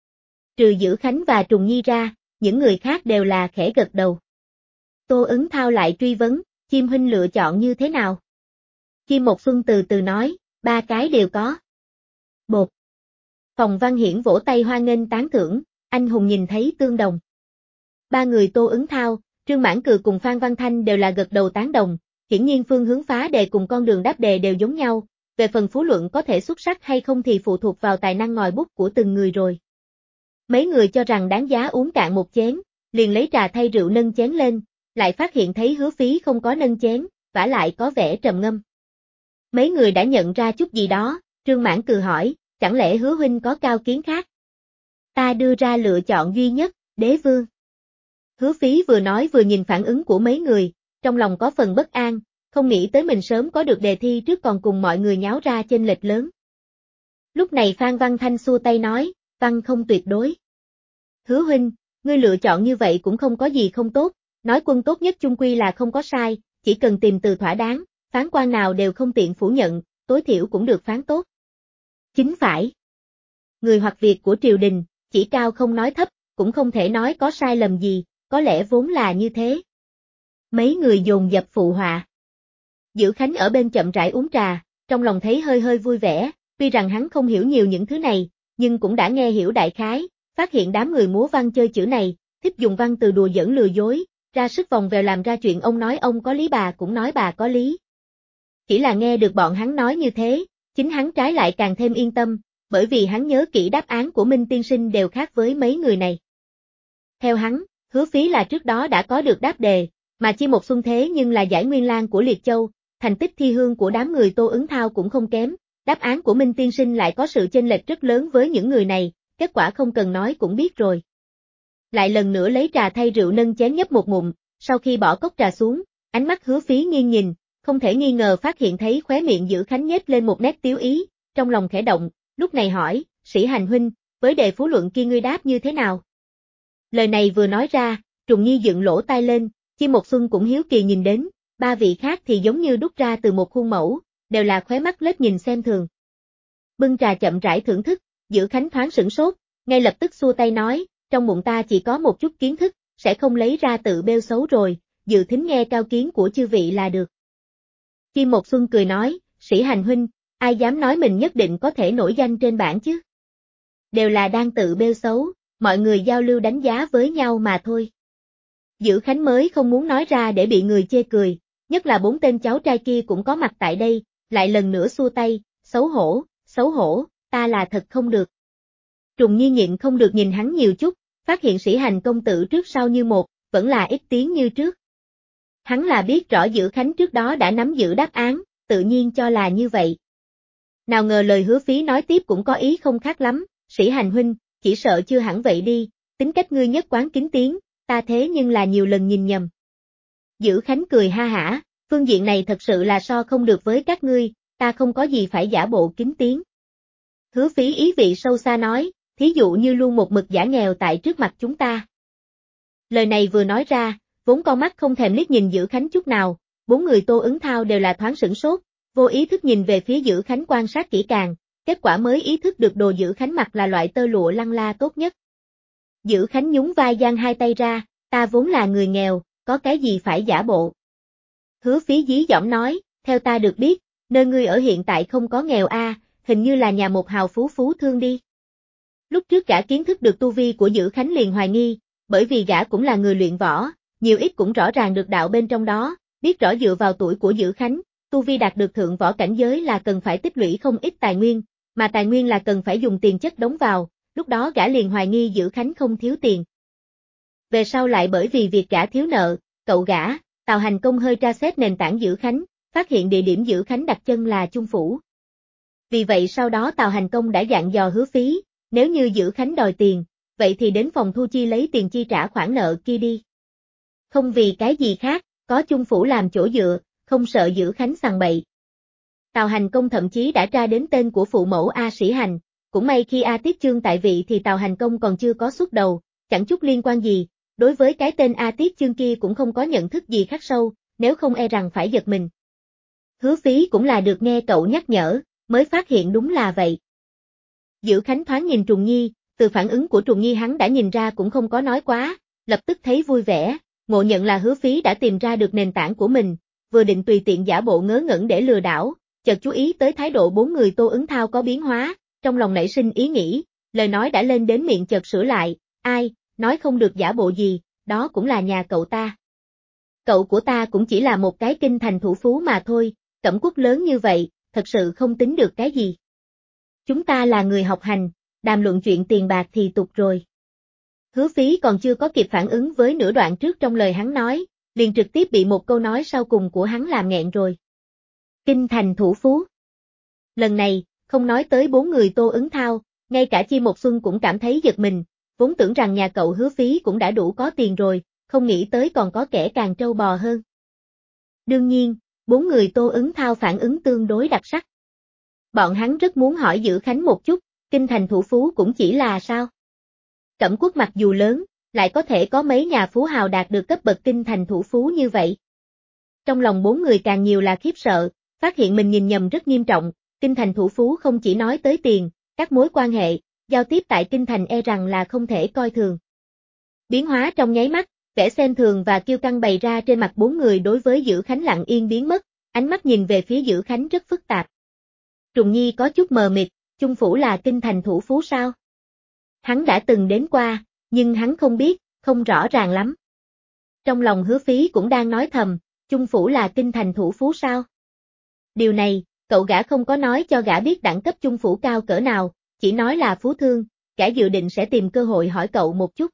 Trừ Dữ Khánh và Trùng Nhi ra, những người khác đều là khẽ gật đầu. Tô Ứng Thao lại truy vấn, Chim huynh lựa chọn như thế nào? Chim Một Xuân từ từ nói, 3 cái đều có. Bột. Phòng Văn Hiển vỗ tay hoan nghênh tán thưởng, anh hùng nhìn thấy tương đồng. 3 người Tô Ứng Thao, Trương Mãn Cừ cùng Phan Văn Thanh đều là gật đầu tán đồng, hiển nhiên phương hướng phá đề cùng con đường đáp đề đều giống nhau, về phần phú luận có thể xuất sắc hay không thì phụ thuộc vào tài năng ngòi bút của từng người rồi. Mấy người cho rằng đáng giá uống cạn một chén, liền lấy trà thay rượu nâng chén lên, lại phát hiện thấy Hứa Phí không có nâng chén, vả lại có vẻ trầm ngâm. Mấy người đã nhận ra chút gì đó, Trương Mãn Cừ hỏi, chẳng lẽ Hứa huynh có cao kiến khác? Ta đưa ra lựa chọn duy nhất, Đế Vương. Hứa Phí vừa nói vừa nhìn phản ứng của mấy người, trong lòng có phần bất an, không nghĩ tới mình sớm có được đề thi trước còn cùng mọi người nháo ra chênh lệch lớn. Lúc này Phan Văn Thanh xua tay nói, Văn không tuyệt đối. Hứa huynh, ngươi lựa chọn như vậy cũng không có gì không tốt, nói quân tốt nhất chung quy là không có sai, chỉ cần tìm từ thỏa đáng, phán quan nào đều không tiện phủ nhận, tối thiểu cũng được phán tốt. Chính phải. Người hoặc việc của triều đình, chỉ cao không nói thấp, cũng không thể nói có sai lầm gì, có lẽ vốn là như thế. Mấy người dồn dập phụ họa. Dữ Khánh ở bên chậm rãi uống trà, trong lòng thấy hơi hơi vui vẻ, tuy rằng hắn không hiểu nhiều những thứ này, nhưng cũng đã nghe hiểu đại khái, phát hiện đám người múa văn chơi chữ này, thích dùng văn từ đùa giỡn lừa dối, ra sức vòng vèo làm ra chuyện ông nói ông có lý bà cũng nói bà có lý. Chỉ là nghe được bọn hắn nói như thế, chính hắn trái lại càng thêm yên tâm, bởi vì hắn nhớ kỹ đáp án của Minh tiên sinh đều khác với mấy người này. Theo hắn, Hứa Phí là trước đó đã có được đáp đề, mà Chi Một Xuân thế nhưng là giải nguyên lang của Liệt Châu, thành tích thi hương của đám người Tô Ứng Thao cũng không kém, đáp án của Minh tiên sinh lại có sự chênh lệch rất lớn với những người này, kết quả không cần nói cũng biết rồi. Lại lần nữa lấy trà thay rượu nâng chén nhấp một ngụm, sau khi bỏ cốc trà xuống, ánh mắt Hứa Phí nghiêng nhìn, không thể nghi ngờ phát hiện thấy khóe miệng Dữ Khánh nhếch lên một nét tiếu ý, trong lòng khẽ động, lúc này hỏi, Sĩ Hành huynh, với đề phú luận kia ngươi đáp như thế nào? Lời này vừa nói ra, Trùng Nhi dựng lỗ tai lên, Chim Một Xuân cũng hiếu kỳ nhìn đến, 3 vị khác thì giống như đúc ra từ một khuôn mẫu, đều là khóe mắt lết nhìn xem thường. Bưng trà chậm rãi thưởng thức, Dữ Khánh thoáng sửng sốt, ngay lập tức xua tay nói, trong bụng ta chỉ có một chút kiến thức, sẽ không lấy ra tự bêu xấu rồi, dự thính nghe cao kiến của chư vị là được. Chim Một Xuân cười nói, Sĩ Hành huynh, ai dám nói mình nhất định có thể nổi danh trên bảng chứ? Đều là đang tự bêu xấu, mọi người giao lưu đánh giá với nhau mà thôi. Dữ Khánh mới không muốn nói ra để bị người chê cười, nhất là 4 tên cháu trai kia cũng có mặt tại đây, lại lần nữa xua tay, xấu hổ, ta là thật không được. Trùng Nhi nhịn không được nhìn hắn nhiều chút, phát hiện Sĩ Hành công tử trước sau như một, vẫn là ít tiếng như trước. Hắn là biết rõ Dữ Khánh trước đó đã nắm giữ đáp án, tự nhiên cho là như vậy. Nào ngờ lời Hứa Phí nói tiếp cũng có ý không khác lắm, Sĩ Hành huynh, chỉ sợ chưa hẳn vậy đi, tính cách ngươi nhất quán kính tiếng, ta thế nhưng là nhiều lần nhìn nhầm. Dữ Khánh cười ha hả, phương diện này thật sự là so không được với các ngươi, ta không có gì phải giả bộ kính tiếng. Hứa Phí ý vị sâu xa nói, thí dụ như luôn một mực giả nghèo tại trước mặt chúng ta. Lời này vừa nói ra, vốn con mắt không thèm liếc nhìn Dữ Khánh chút nào, 4 người Tô Ứng Thao đều là thoáng sửng sốt, vô ý thức nhìn về phía Dữ Khánh quan sát kỹ càng, kết quả mới ý thức được đồ Dữ Khánh mặc là loại tơ lụa lăng la tốt nhất. Dữ Khánh nhún vai giang hai tay ra, ta vốn là người nghèo, có cái gì phải giả bộ. Hứa Phí dí dỏm nói, theo ta được biết, nơi ngươi ở hiện tại không có nghèo hình như là nhà một hào phú thương đi. Lúc trước gã kiến thức được tu vi của Dữ Khánh liền hoài nghi, bởi vì gã cũng là người luyện võ, nhiều ít cũng rõ ràng được đạo bên trong đó, biết rõ dựa vào tuổi của Dữ Khánh, tu vi đạt được thượng võ cảnh giới là cần phải tích lũy không ít tài nguyên, mà tài nguyên là cần phải dùng tiền chất đóng vào, lúc đó gã liền hoài nghi Dữ Khánh không thiếu tiền. Về sau lại bởi vì việc gã thiếu nợ, cậu gã, Tào Hành Công hơi tra xét nền tảng Dữ Khánh, phát hiện địa điểm Dữ Khánh đặt chân là Chung Phủ. Vì vậy sau đó Tào Hành Công đã dặn dò Hứa Phí, nếu như Dữ Khánh đòi tiền, vậy thì đến phòng thu chi lấy tiền chi trả khoản nợ kia đi. Không vì cái gì khác, có Chung Phủ làm chỗ dựa, không sợ Dữ Khánh sằng bậy. Tào Hành Công thậm chí đã tra đến tên của phụ mẫu A Sĩ Hành, cũng may khi A Tiết Chương tại vị thì Tào Hành Công còn chưa có xuất đầu, chẳng chút liên quan gì, đối với cái tên A Tiết Chương kia cũng không có nhận thức gì khắc sâu, nếu không e rằng phải giật mình. Hứa Phí cũng là được nghe cậu nhắc nhở, mới phát hiện đúng là vậy. Dữ Khánh thoáng nhìn Trùng Nhi, từ phản ứng của Trùng Nhi hắn đã nhìn ra cũng không có nói quá, lập tức thấy vui vẻ, ngộ nhận là Hứa Phí đã tìm ra được nền tảng của mình, vừa định tùy tiện giả bộ ngớ ngẩn để lừa đảo, chợt chú ý tới thái độ bốn người Tô Ứng Thao có biến hóa, trong lòng nảy sinh ý nghĩ, lời nói đã lên đến miệng chợt sửa lại, ai, nói không được giả bộ gì, đó cũng là nhà cậu ta. Cậu của ta cũng chỉ là một cái kinh thành thủ phú mà thôi, cẩm quốc lớn như vậy, thật sự không tính được cái gì. Chúng ta là người học hành, đàm luận chuyện tiền bạc thì tục rồi. Hứa Phí còn chưa có kịp phản ứng với nửa đoạn trước trong lời hắn nói, liền trực tiếp bị một câu nói sau cùng của hắn làm nghẹn rồi. Kinh thành thủ phú. Lần này, không nói tới bốn người Tô Ứng Thao, ngay cả Chi Một Xuân cũng cảm thấy giật mình, vốn tưởng rằng nhà cậu Hứa Phí cũng đã đủ có tiền rồi, không nghĩ tới còn có kẻ càng trâu bò hơn. Đương nhiên, bốn người Tô Ứng Thao phản ứng tương đối đặc sắc. Bọn hắn rất muốn hỏi Dữ Khánh một chút, kinh thành thủ phú cũng chỉ là sao? Cẩm quốc mặc dù lớn, lại có thể có mấy nhà phú hào đạt được cấp bậc kinh thành thủ phú như vậy. Trong lòng bốn người càng nhiều là khiếp sợ, phát hiện mình nhìn nhầm rất nghiêm trọng, kinh thành thủ phú không chỉ nói tới tiền, các mối quan hệ, giao tiếp tại kinh thành e rằng là không thể coi thường. Biến hóa trong nháy mắt, vẻ xem thường và kiêu căng bày ra trên mặt bốn người đối với Dữ Khánh lặng yên biến mất, ánh mắt nhìn về phía Dữ Khánh rất phức tạp. Trùng Nhi có chút mờ mịt, Chung Phủ là kinh thành thủ phú sao? Hắn đã từng đến qua, nhưng hắn không biết, không rõ ràng lắm. Trong lòng Hứa Phí cũng đang nói thầm, Chung Phủ là kinh thành thủ phú sao? Điều này, cậu gã không có nói cho gã biết đẳng cấp Chung Phủ cao cỡ nào, chỉ nói là phú thương, gã dự định sẽ tìm cơ hội hỏi cậu một chút.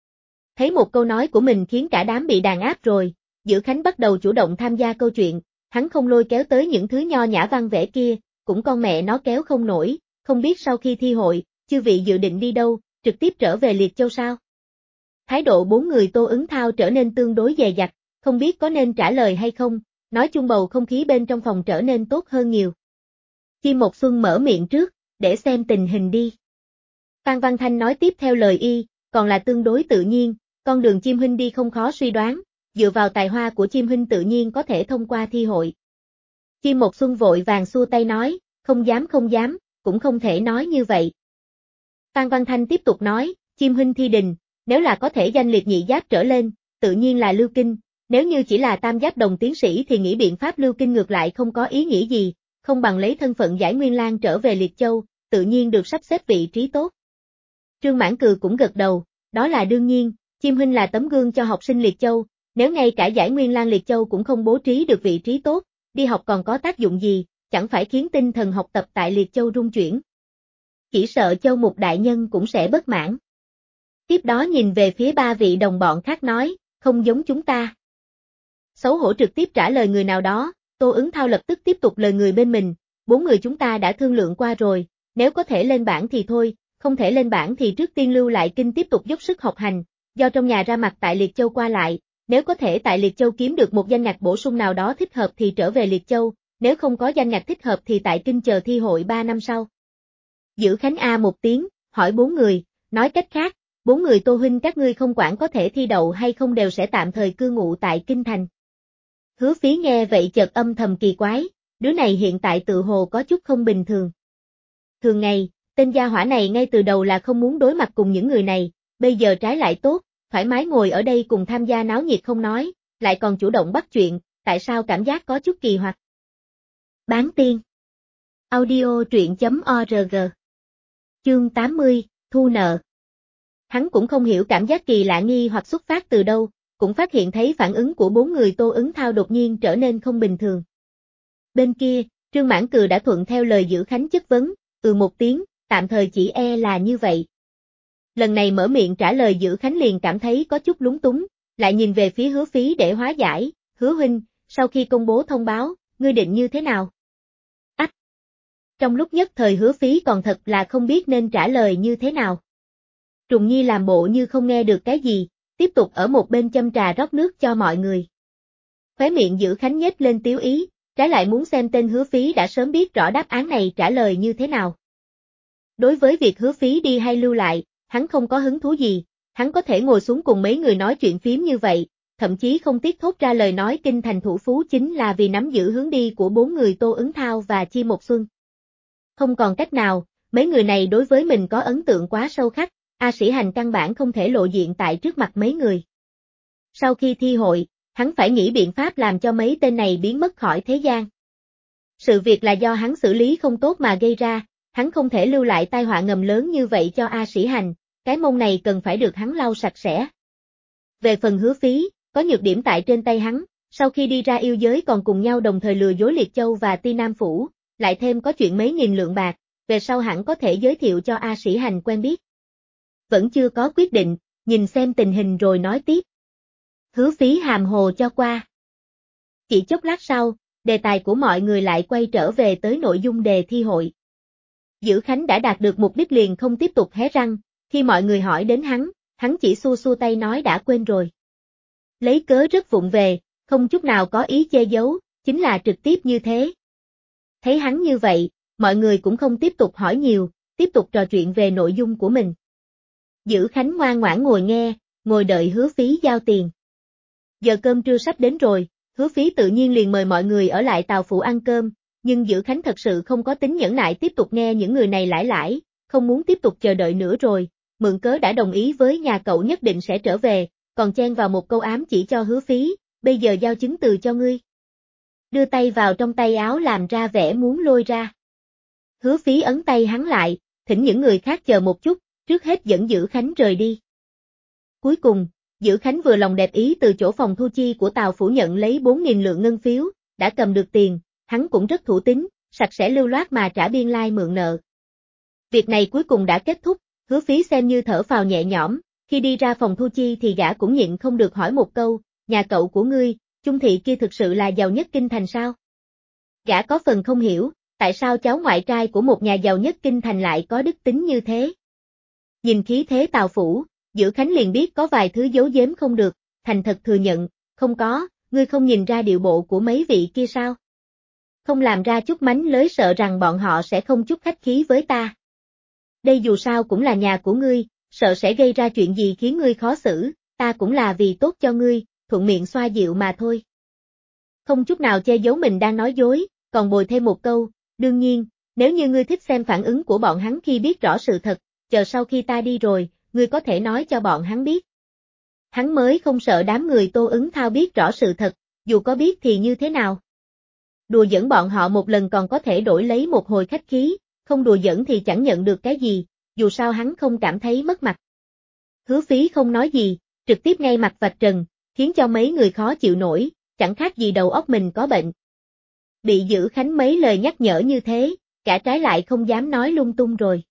Thấy một câu nói của mình khiến cả đám bị đàn áp rồi, Dữ Khánh bắt đầu chủ động tham gia câu chuyện, hắn không lôi kéo tới những thứ nho nhã văn vẻ kia, cũng con mẹ nó kéo không nổi, không biết sau khi thi hội, chư vị dự định đi đâu, trực tiếp trở về Liệt Châu sao? Thái độ bốn người Tô Ứng Thao trở nên tương đối dè dặt, không biết có nên trả lời hay không, nói chung bầu không khí bên trong phòng trở nên tốt hơn nhiều. Chi Một Xuân mở miệng trước, để xem tình hình đi. Phan Văn Thanh nói tiếp theo lời y, còn là tương đối tự nhiên, con đường Chim Huynh đi không khó suy đoán, dựa vào tài hoa của Chim Huynh tự nhiên có thể thông qua thi hội. Chi Một Xuân vội vàng xua tay nói, không dám, cũng không thể nói như vậy. Phan Văn Thanh tiếp tục nói, Chim Huynh thi đình, nếu là có thể danh liệt nhị giáp trở lên, tự nhiên là lưu kinh, nếu như chỉ là tam giáp đồng tiến sĩ thì nghĩ biện pháp lưu kinh ngược lại không có ý nghĩa gì, không bằng lấy thân phận Giải Nguyên Lang trở về Liệt Châu, tự nhiên được sắp xếp vị trí tốt. Trương Mãn Cừ cũng gật đầu, đó là đương nhiên, Chim Huynh là tấm gương cho học sinh Liệt Châu, nếu ngay cả Giải Nguyên Lang Liệt Châu cũng không bố trí được vị trí tốt, đi học còn có tác dụng gì, chẳng phải khiến tinh thần học tập tại Liệt Châu rung chuyển. Chỉ sợ Châu Mục đại nhân cũng sẽ bất mãn. Tiếp đó nhìn về phía ba vị đồng bọn khác nói, không giống chúng ta. Xấu hổ trực tiếp trả lời người nào đó, Tô Ứng Thao lập tức tiếp tục lời người bên mình, bốn người chúng ta đã thương lượng qua rồi, nếu có thể lên bảng thì thôi, không thể lên bảng thì trước tiên lưu lại kinh tiếp tục dốc sức học hành, do trong nhà ra mặt tại Liệt Châu qua lại, nếu có thể tại Liệt Châu kiếm được một danh ngạch bổ sung nào đó thích hợp thì trở về Liệt Châu, nếu không có danh ngạch thích hợp thì tại kinh chờ thi hội 3 năm sau. Dữ Khánh A một tiếng, hỏi bốn người, nói cách khác, bốn người Tô Huynh các ngươi không quản có thể thi đậu hay không đều sẽ tạm thời cư ngụ tại kinh thành. Hứa Phí nghe vậy chợt âm thầm kỳ quái, đứa này hiện tại tự hồ có chút không bình thường. Thường ngày, tên gia hỏa này ngay từ đầu là không muốn đối mặt cùng những người này, bây giờ trái lại tốt, thoải mái ngồi ở đây cùng tham gia náo nhiệt không nói, lại còn chủ động bắt chuyện, tại sao cảm giác có chút kỳ hoặc. Bán tiên. Audio truyện.org. Chương 80, thu nợ. Hắn cũng không hiểu cảm giác kỳ lạ nghi hoặc xuất phát từ đâu, cũng phát hiện thấy phản ứng của bốn người Tô Ứng Thao đột nhiên trở nên không bình thường. Bên kia, Trương Mãn Cừ đã thuận theo lời Dữ Khánh chất vấn, một tiếng, tạm thời chỉ e là như vậy. Lần này mở miệng trả lời Dữ Khánh liền cảm thấy có chút lúng túng, lại nhìn về phía Hứa Phí để hóa giải, Hứa Huynh, sau khi công bố thông báo, ngươi định như thế nào? Ách! Trong lúc nhất thời Hứa Phí còn thật là không biết nên trả lời như thế nào. Trùng Nhi làm bộ như không nghe được cái gì, tiếp tục ở một bên châm trà rót nước cho mọi người. Khóe miệng Dữ Khánh nhếch lên tiếu ý, trái lại muốn xem tên Hứa Phí đã sớm biết rõ đáp án này trả lời như thế nào. Đối với việc Hứa Phí đi hay lưu lại, hắn không có hứng thú gì, hắn có thể ngồi xuống cùng mấy người nói chuyện phím như vậy, thậm chí không tiếc thốt ra lời nói kinh thành thủ phú chính là vì nắm giữ hướng đi của bốn người Tô Ứng Thao và Chi Một Xuân. Không còn cách nào, mấy người này đối với mình có ấn tượng quá sâu khắc, A Sĩ Hành căn bản không thể lộ diện tại trước mặt mấy người. Sau khi thi hội, hắn phải nghĩ biện pháp làm cho mấy tên này biến mất khỏi thế gian. Sự việc là do hắn xử lý không tốt mà gây ra, hắn không thể lưu lại tai họa ngầm lớn như vậy cho A Sĩ Hành, cái mông này cần phải được hắn lau sạch sẽ. Về phần Hứa Phí, có nhược điểm tại trên tay hắn, sau khi đi ra yêu giới còn cùng nhau đồng thời lừa dối Liệt Châu và Ti Nam Phủ, lại thêm có chuyện mấy nghìn lượng bạc, về sau hẳn có thể giới thiệu cho A Sĩ Hành quen biết. Vẫn chưa có quyết định, nhìn xem tình hình rồi nói tiếp. Hứa Phí hàm hồ cho qua. Chỉ chốc lát sau, đề tài của mọi người lại quay trở về tới nội dung đề thi hội. Dữ Khánh đã đạt được mục đích liền không tiếp tục hé răng, khi mọi người hỏi đến hắn chỉ xua xua tay nói đã quên rồi. Lấy cớ rất vụng về, không chút nào có ý che giấu, chính là trực tiếp như thế. Thấy hắn như vậy, mọi người cũng không tiếp tục hỏi nhiều, tiếp tục trò chuyện về nội dung của mình. Dữ Khánh ngoan ngoãn ngồi nghe, ngồi đợi Hứa Phí giao tiền. Giờ cơm trưa sắp đến rồi, Hứa Phí tự nhiên liền mời mọi người ở lại Tào Phủ ăn cơm, nhưng Dữ Khánh thật sự không có tính nhẫn nại tiếp tục nghe những người này lải, không muốn tiếp tục chờ đợi nữa rồi, mượn cớ đã đồng ý với nhà cậu nhất định sẽ trở về, còn chen vào một câu ám chỉ cho Hứa Phí, bây giờ giao chứng từ cho ngươi. Đưa tay vào trong tay áo làm ra vẻ muốn lôi ra. Hứa Phí ấn tay hắn lại, thỉnh những người khác chờ một chút, trước hết dẫn Dữ Khánh rời đi. Cuối cùng, Dữ Khánh vừa lòng đẹp ý từ chỗ phòng thu chi của Tào Phủ nhận lấy 4.000 lượng ngân phiếu, đã cầm được tiền, hắn cũng rất thủ tín, sạch sẽ lưu loát mà trả biên lai mượn nợ. Việc này cuối cùng đã kết thúc, Hứa Phí xem như thở phào nhẹ nhõm, khi đi ra phòng thu chi thì gã cũng nhịn không được hỏi một câu, nhà cậu của ngươi, Chung thị kia thực sự là giàu nhất kinh thành sao? Gã có phần không hiểu, tại sao cháu ngoại trai của một nhà giàu nhất kinh thành lại có đức tính như thế? Nhìn khí thế Tào Phủ, Dữ Khánh liền biết có vài thứ giấu giếm không được, thành thật thừa nhận, không có, ngươi không nhìn ra điệu bộ của mấy vị kia sao? Không làm ra chút mánh lới sợ rằng bọn họ sẽ không chút khách khí với ta. Đây dù sao cũng là nhà của ngươi, sợ sẽ gây ra chuyện gì khiến ngươi khó xử, ta cũng là vì tốt cho ngươi, thuận miệng xoa dịu mà thôi. Không chút nào che giấu mình đang nói dối, còn bồi thêm một câu, đương nhiên, nếu như ngươi thích xem phản ứng của bọn hắn khi biết rõ sự thật, chờ sau khi ta đi rồi, ngươi có thể nói cho bọn hắn biết. Hắn mới không sợ đám người Tô Ứng Thao biết rõ sự thật, dù có biết thì như thế nào. Đùa giỡn bọn họ một lần còn có thể đổi lấy một hồi khách khí, không đùa giỡn thì chẳng nhận được cái gì, dù sao hắn không cảm thấy mất mặt. Hứa Phí không nói gì, trực tiếp ngay mặt vạch trần, khiến cho mấy người khó chịu nổi, chẳng khác gì đầu óc mình có bệnh. Bị Dữ Khánh mấy lời nhắc nhở như thế, cả trái lại không dám nói lung tung rồi.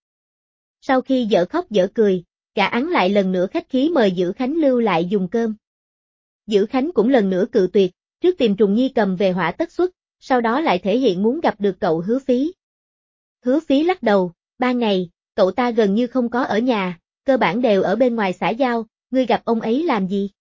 Sau khi dở khóc dở cười, cả án lại lần nữa khách khí mời Dữ Khánh lưu lại dùng cơm. Dữ Khánh cũng lần nữa cự tuyệt, trước tìm Trùng Nhi cầm về hỏa tất xuất, sau đó lại thể hiện muốn gặp được cậu Hứa Phí. Hứa Phí lắc đầu, 3 ngày, cậu ta gần như không có ở nhà, cơ bản đều ở bên ngoài xã giao, ngươi gặp ông ấy làm gì?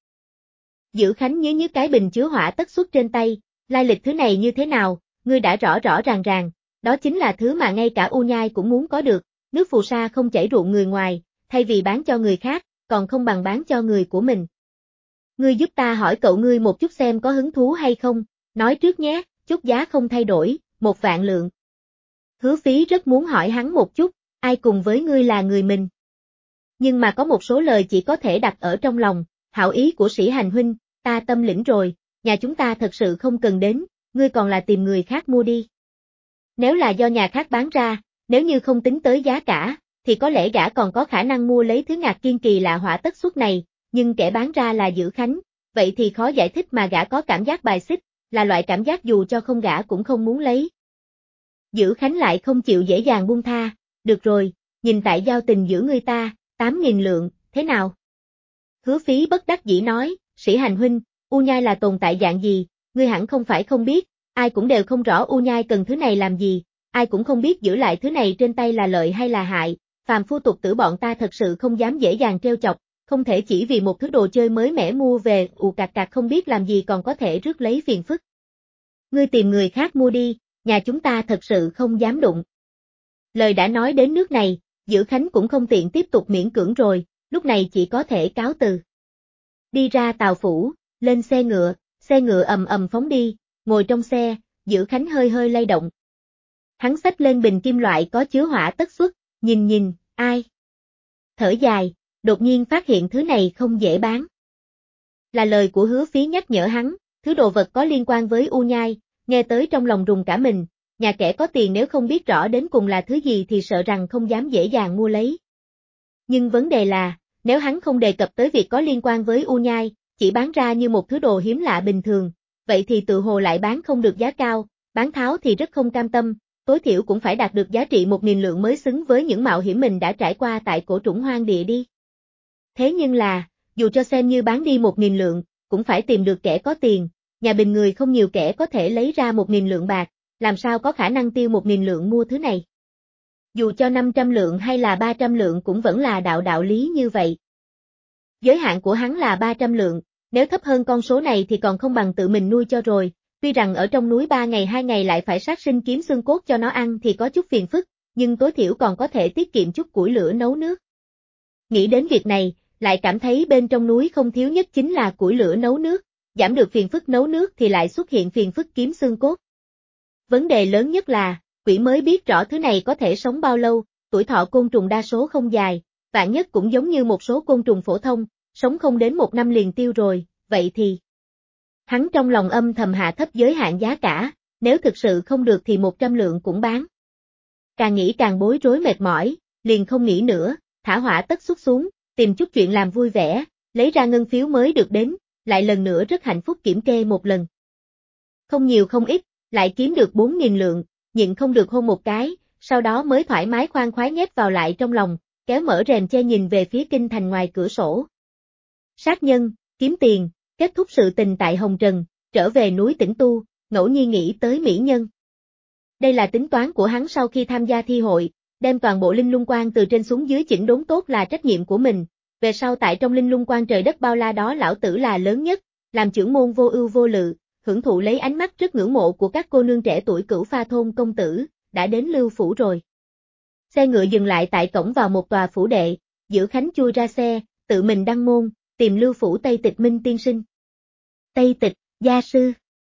Dữ Khánh nhớ cái bình chứa hỏa tất xuất trên tay, lai lịch thứ này như thế nào, ngươi đã rõ rõ ràng, đó chính là thứ mà ngay cả U Nhai cũng muốn có được, nước phù sa không chảy ruộng người ngoài, thay vì bán cho người khác, còn không bằng bán cho người của mình. Ngươi giúp ta hỏi cậu ngươi một chút xem có hứng thú hay không, nói trước nhé, chút giá không thay đổi, 1 vạn lượng. Hứa Phí rất muốn hỏi hắn một chút, ai cùng với ngươi là người mình. Nhưng mà có một số lời chỉ có thể đặt ở trong lòng, hảo ý của Sĩ Hành huynh, ta tâm lĩnh rồi, nhà chúng ta thật sự không cần đến, ngươi còn là tìm người khác mua đi. Nếu là do nhà khác bán ra, nếu như không tính tới giá cả, thì có lẽ gã còn có khả năng mua lấy thứ ngạc kiên kỳ lạ hỏa tất xuất này, nhưng kẻ bán ra là Dữ Khánh, vậy thì khó giải thích mà gã có cảm giác bài xích, là loại cảm giác dù cho không gã cũng không muốn lấy. Dữ Khánh lại không chịu dễ dàng buông tha, được rồi, nhìn tại giao tình giữa người ta, 8.000 lượng, thế nào? Hứa Phí bất đắc dĩ nói, Sĩ Hành huynh, U Nhai là tồn tại dạng gì, ngươi hẳn không phải không biết, ai cũng đều không rõ U Nhai cần thứ này làm gì, ai cũng không biết giữ lại thứ này trên tay là lợi hay là hại, phàm phu tục tử bọn ta thật sự không dám dễ dàng trêu chọc, không thể chỉ vì một thứ đồ chơi mới mẻ mua về cạc cạc không biết làm gì còn có thể rước lấy phiền phức. Ngươi tìm người khác mua đi, nhà chúng ta thật sự không dám đụng. Lời đã nói đến nước này, Dữ Khánh cũng không tiện tiếp tục miễn cưỡng rồi, lúc này chỉ có thể cáo từ. Đi ra Tào Phủ, lên xe ngựa ầm ầm phóng đi, ngồi trong xe, Dữ Khánh hơi hơi lay động. Hắn xách lên bình kim loại có chứa hỏa tất xuất, Nhìn, ai? Thở dài, đột nhiên phát hiện thứ này không dễ bán. Là lời của Hứa Phí nhắc nhở hắn, thứ đồ vật có liên quan với U Nhai, nghe tới trong lòng rùng cả mình, nhà kẻ có tiền nếu không biết rõ đến cùng là thứ gì thì sợ rằng không dám dễ dàng mua lấy. Nhưng vấn đề là, nếu hắn không đề cập tới việc có liên quan với U Nhai, chỉ bán ra như một thứ đồ hiếm lạ bình thường, vậy thì tự hồ lại bán không được giá cao, bán tháo thì rất không cam tâm, tối thiểu cũng phải đạt được giá trị 1.000 lượng mới xứng với những mạo hiểm mình đã trải qua tại cổ trũng hoang địa đi. Thế nhưng là, dù cho xem như bán đi 1.000 lượng, cũng phải tìm được kẻ có tiền, nhà bình người không nhiều kẻ có thể lấy ra 1.000 lượng bạc, làm sao có khả năng tiêu 1.000 lượng mua thứ này. Dù cho 500 lượng hay là 300 lượng cũng vẫn là đạo lý như vậy. Giới hạn của hắn là 300 lượng, nếu thấp hơn con số này thì còn không bằng tự mình nuôi cho rồi, tuy rằng ở trong núi 3 ngày 2 ngày lại phải sát sinh kiếm xương cốt cho nó ăn thì có chút phiền phức, nhưng tối thiểu còn có thể tiết kiệm chút củi lửa nấu nước. Nghĩ đến việc này, lại cảm thấy bên trong núi không thiếu nhất chính là củi lửa nấu nước, giảm được phiền phức nấu nước thì lại xuất hiện phiền phức kiếm xương cốt. Vấn đề lớn nhất là, quỷ mới biết rõ thứ này có thể sống bao lâu, tuổi thọ côn trùng đa số không dài, vạn nhất cũng giống như một số côn trùng phổ thông, sống không đến 1 năm liền tiêu rồi, vậy thì... Hắn trong lòng âm thầm hạ thấp giới hạn giá cả, nếu thực sự không được thì 100 lượng cũng bán. Càng nghĩ càng bối rối mệt mỏi, liền không nghĩ nữa, thả hỏa tất xuất xuống, tìm chút chuyện làm vui vẻ, lấy ra ngân phiếu mới được đến, lại lần nữa rất hạnh phúc kiểm kê một lần. Không nhiều không ít, lại kiếm được 4.000 lượng, nhịn không được hôn một cái, sau đó mới thoải mái khoan khoái nhét vào lại trong lòng, kéo mở rèm che nhìn về phía kinh thành ngoài cửa sổ. Sát nhân, kiếm tiền, kết thúc sự tình tại Hồng Trần, trở về núi Tĩnh Tu, ngẫu nhiên nghĩ tới mỹ nhân. Đây là tính toán của hắn sau khi tham gia thi hội, đem toàn bộ Linh Lung Quan từ trên xuống dưới chỉnh đốn tốt là trách nhiệm của mình, về sau tại trong Linh Lung Quan trời đất bao la đó lão tử là lớn nhất, làm trưởng môn vô ưu vô lự, hưởng thụ lấy ánh mắt rất ngưỡng mộ của các cô nương trẻ tuổi Cửu Pha thôn công tử, đã đến Lưu phủ rồi. Xe ngựa dừng lại tại cổng vào một tòa phủ đệ, Giữ Khánh chui ra xe, tự mình đăng môn, tìm Lưu phủ Tây Tịch Minh tiên sinh. Tây Tịch, gia sư.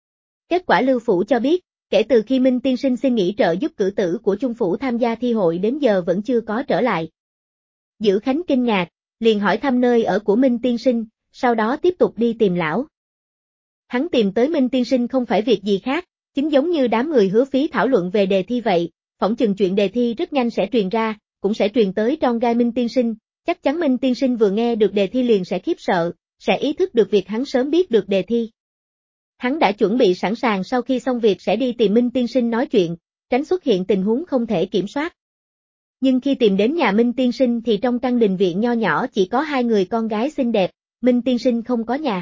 Kết quả Lưu phủ cho biết, kể từ khi Minh tiên sinh xin nghỉ trợ giúp cử tử của Trung phủ tham gia thi hội đến giờ vẫn chưa có trở lại. Giữ Khánh kinh ngạc, liền hỏi thăm nơi ở của Minh tiên sinh, sau đó tiếp tục đi tìm lão. Hắn tìm tới Minh tiên sinh không phải việc gì khác, chính giống như đám người Hứa Phí thảo luận về đề thi vậy, phỏng chừng chuyện đề thi rất nhanh sẽ truyền ra, cũng sẽ truyền tới trong gai Minh tiên sinh, chắc chắn Minh tiên sinh vừa nghe được đề thi liền sẽ khiếp sợ, sẽ ý thức được việc hắn sớm biết được đề thi. Hắn đã chuẩn bị sẵn sàng sau khi xong việc sẽ đi tìm Minh tiên sinh nói chuyện, tránh xuất hiện tình huống không thể kiểm soát. Nhưng khi tìm đến nhà Minh tiên sinh thì trong căn đình viện nho nhỏ chỉ có 2 người con gái xinh đẹp, Minh tiên sinh không có nhà.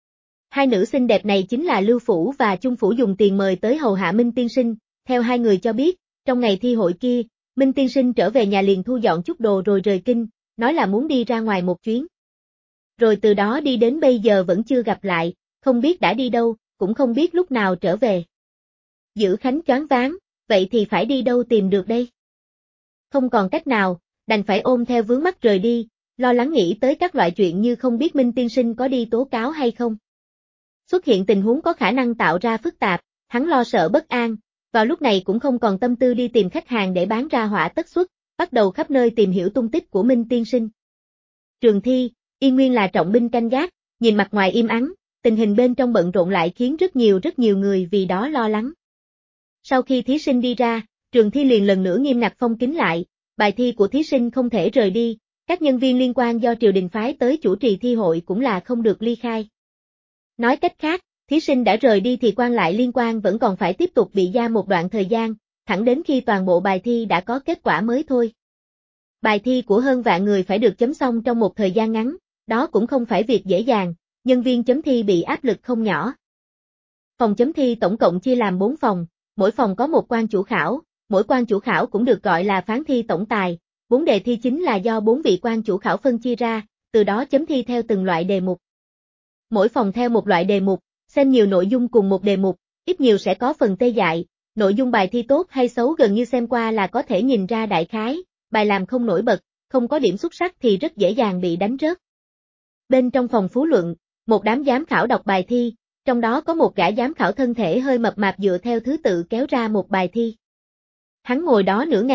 2 nữ xinh đẹp này chính là Lưu phủ và Trung phủ dùng tiền mời tới hầu hạ Minh tiên sinh, theo 2 người cho biết, trong ngày thi hội kia, Minh tiên sinh trở về nhà liền thu dọn chút đồ rồi rời kinh, nói là muốn đi ra ngoài một chuyến. Rồi từ đó đi đến bây giờ vẫn chưa gặp lại, không biết đã đi đâu, cũng không biết lúc nào trở về. Giữ Khánh choáng váng, vậy thì phải đi đâu tìm được đây? Không còn cách nào, đành phải ôm theo vướng mắc rời đi, lo lắng nghĩ tới các loại chuyện như không biết Minh tiên sinh có đi tố cáo hay không. Xuất hiện tình huống có khả năng tạo ra phức tạp, hắn lo sợ bất an, vào lúc này cũng không còn tâm tư đi tìm khách hàng để bán ra hỏa tất xuất, bắt đầu khắp nơi tìm hiểu tung tích của Minh tiên sinh. Trường thi, Yên Nguyên là trọng binh canh gác, nhìn mặt ngoài im ắng, tình hình bên trong bận rộn lại khiến rất nhiều người vì đó lo lắng. Sau khi thí sinh đi ra, trường thi liền lần nữa nghiêm ngặt phong kín lại, bài thi của thí sinh không thể rời đi, các nhân viên liên quan do triều đình phái tới chủ trì thi hội cũng là không được ly khai. Nói cách khác, thí sinh đã rời đi thì quan lại liên quan vẫn còn phải tiếp tục bị giam một đoạn thời gian, thẳng đến khi toàn bộ bài thi đã có kết quả mới thôi. Bài thi của hơn vạn người phải được chấm xong trong một thời gian ngắn, đó cũng không phải việc dễ dàng, nhân viên chấm thi bị áp lực không nhỏ. Phòng chấm thi tổng cộng chia làm 4 phòng, mỗi phòng có một quan chủ khảo, mỗi quan chủ khảo cũng được gọi là phán thi tổng tài, 4 đề thi chính là do 4 vị quan chủ khảo phân chia ra, từ đó chấm thi theo từng loại đề mục. Mỗi phòng theo một loại đề mục, xem nhiều nội dung cùng một đề mục, ít nhiều sẽ có phần tê dại, nội dung bài thi tốt hay xấu gần như xem qua là có thể nhìn ra đại khái, bài làm không nổi bật, không có điểm xuất sắc thì rất dễ dàng bị đánh rớt. Bên trong phòng phú luận, một đám giám khảo đọc bài thi, trong đó có một gã giám khảo thân thể hơi mập mạp dựa theo thứ tự kéo ra một bài thi. Hắn ngồi đó nửa ngày,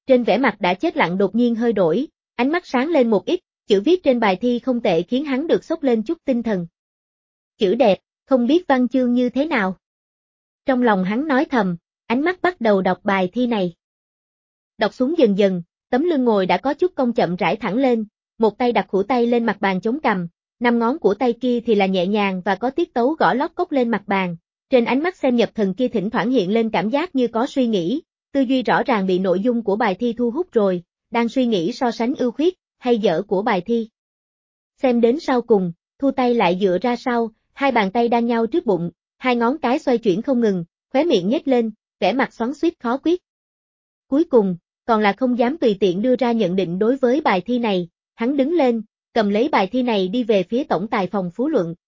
Trên vẻ mặt đã chết lặng đột nhiên hơi đổi, ánh mắt sáng lên một ít, chữ viết trên bài thi không tệ khiến hắn được sốc lên chút tinh thần. Chữ đẹp, không biết văn chương như thế nào. Trong lòng hắn nói thầm, ánh mắt bắt đầu đọc bài thi này. Đọc xuống dần dần, tấm lưng ngồi đã có chút cong chậm rãi thẳng lên, một tay đặt khuỷu tay lên mặt bàn chống cằm, 5 ngón của tay kia thì là nhẹ nhàng và có tiết tấu gõ lót cốc lên mặt bàn. Trên ánh mắt xem nhập thần kia thỉnh thoảng hiện lên cảm giác như có suy nghĩ, tư duy rõ ràng bị nội dung của bài thi thu hút rồi, đang suy nghĩ so sánh ưu khuyết hay dở của bài thi. Xem đến sau cùng, thu tay lại dựa ra sau, hai bàn tay đan nhau trước bụng, hai ngón cái xoay chuyển không ngừng, khóe miệng nhếch lên, vẻ mặt xoắn xuýt khó quyết. Cuối cùng, còn là không dám tùy tiện đưa ra nhận định đối với bài thi này, hắn đứng lên, cầm lấy bài thi này đi về phía tổng tài phòng Phú Luận.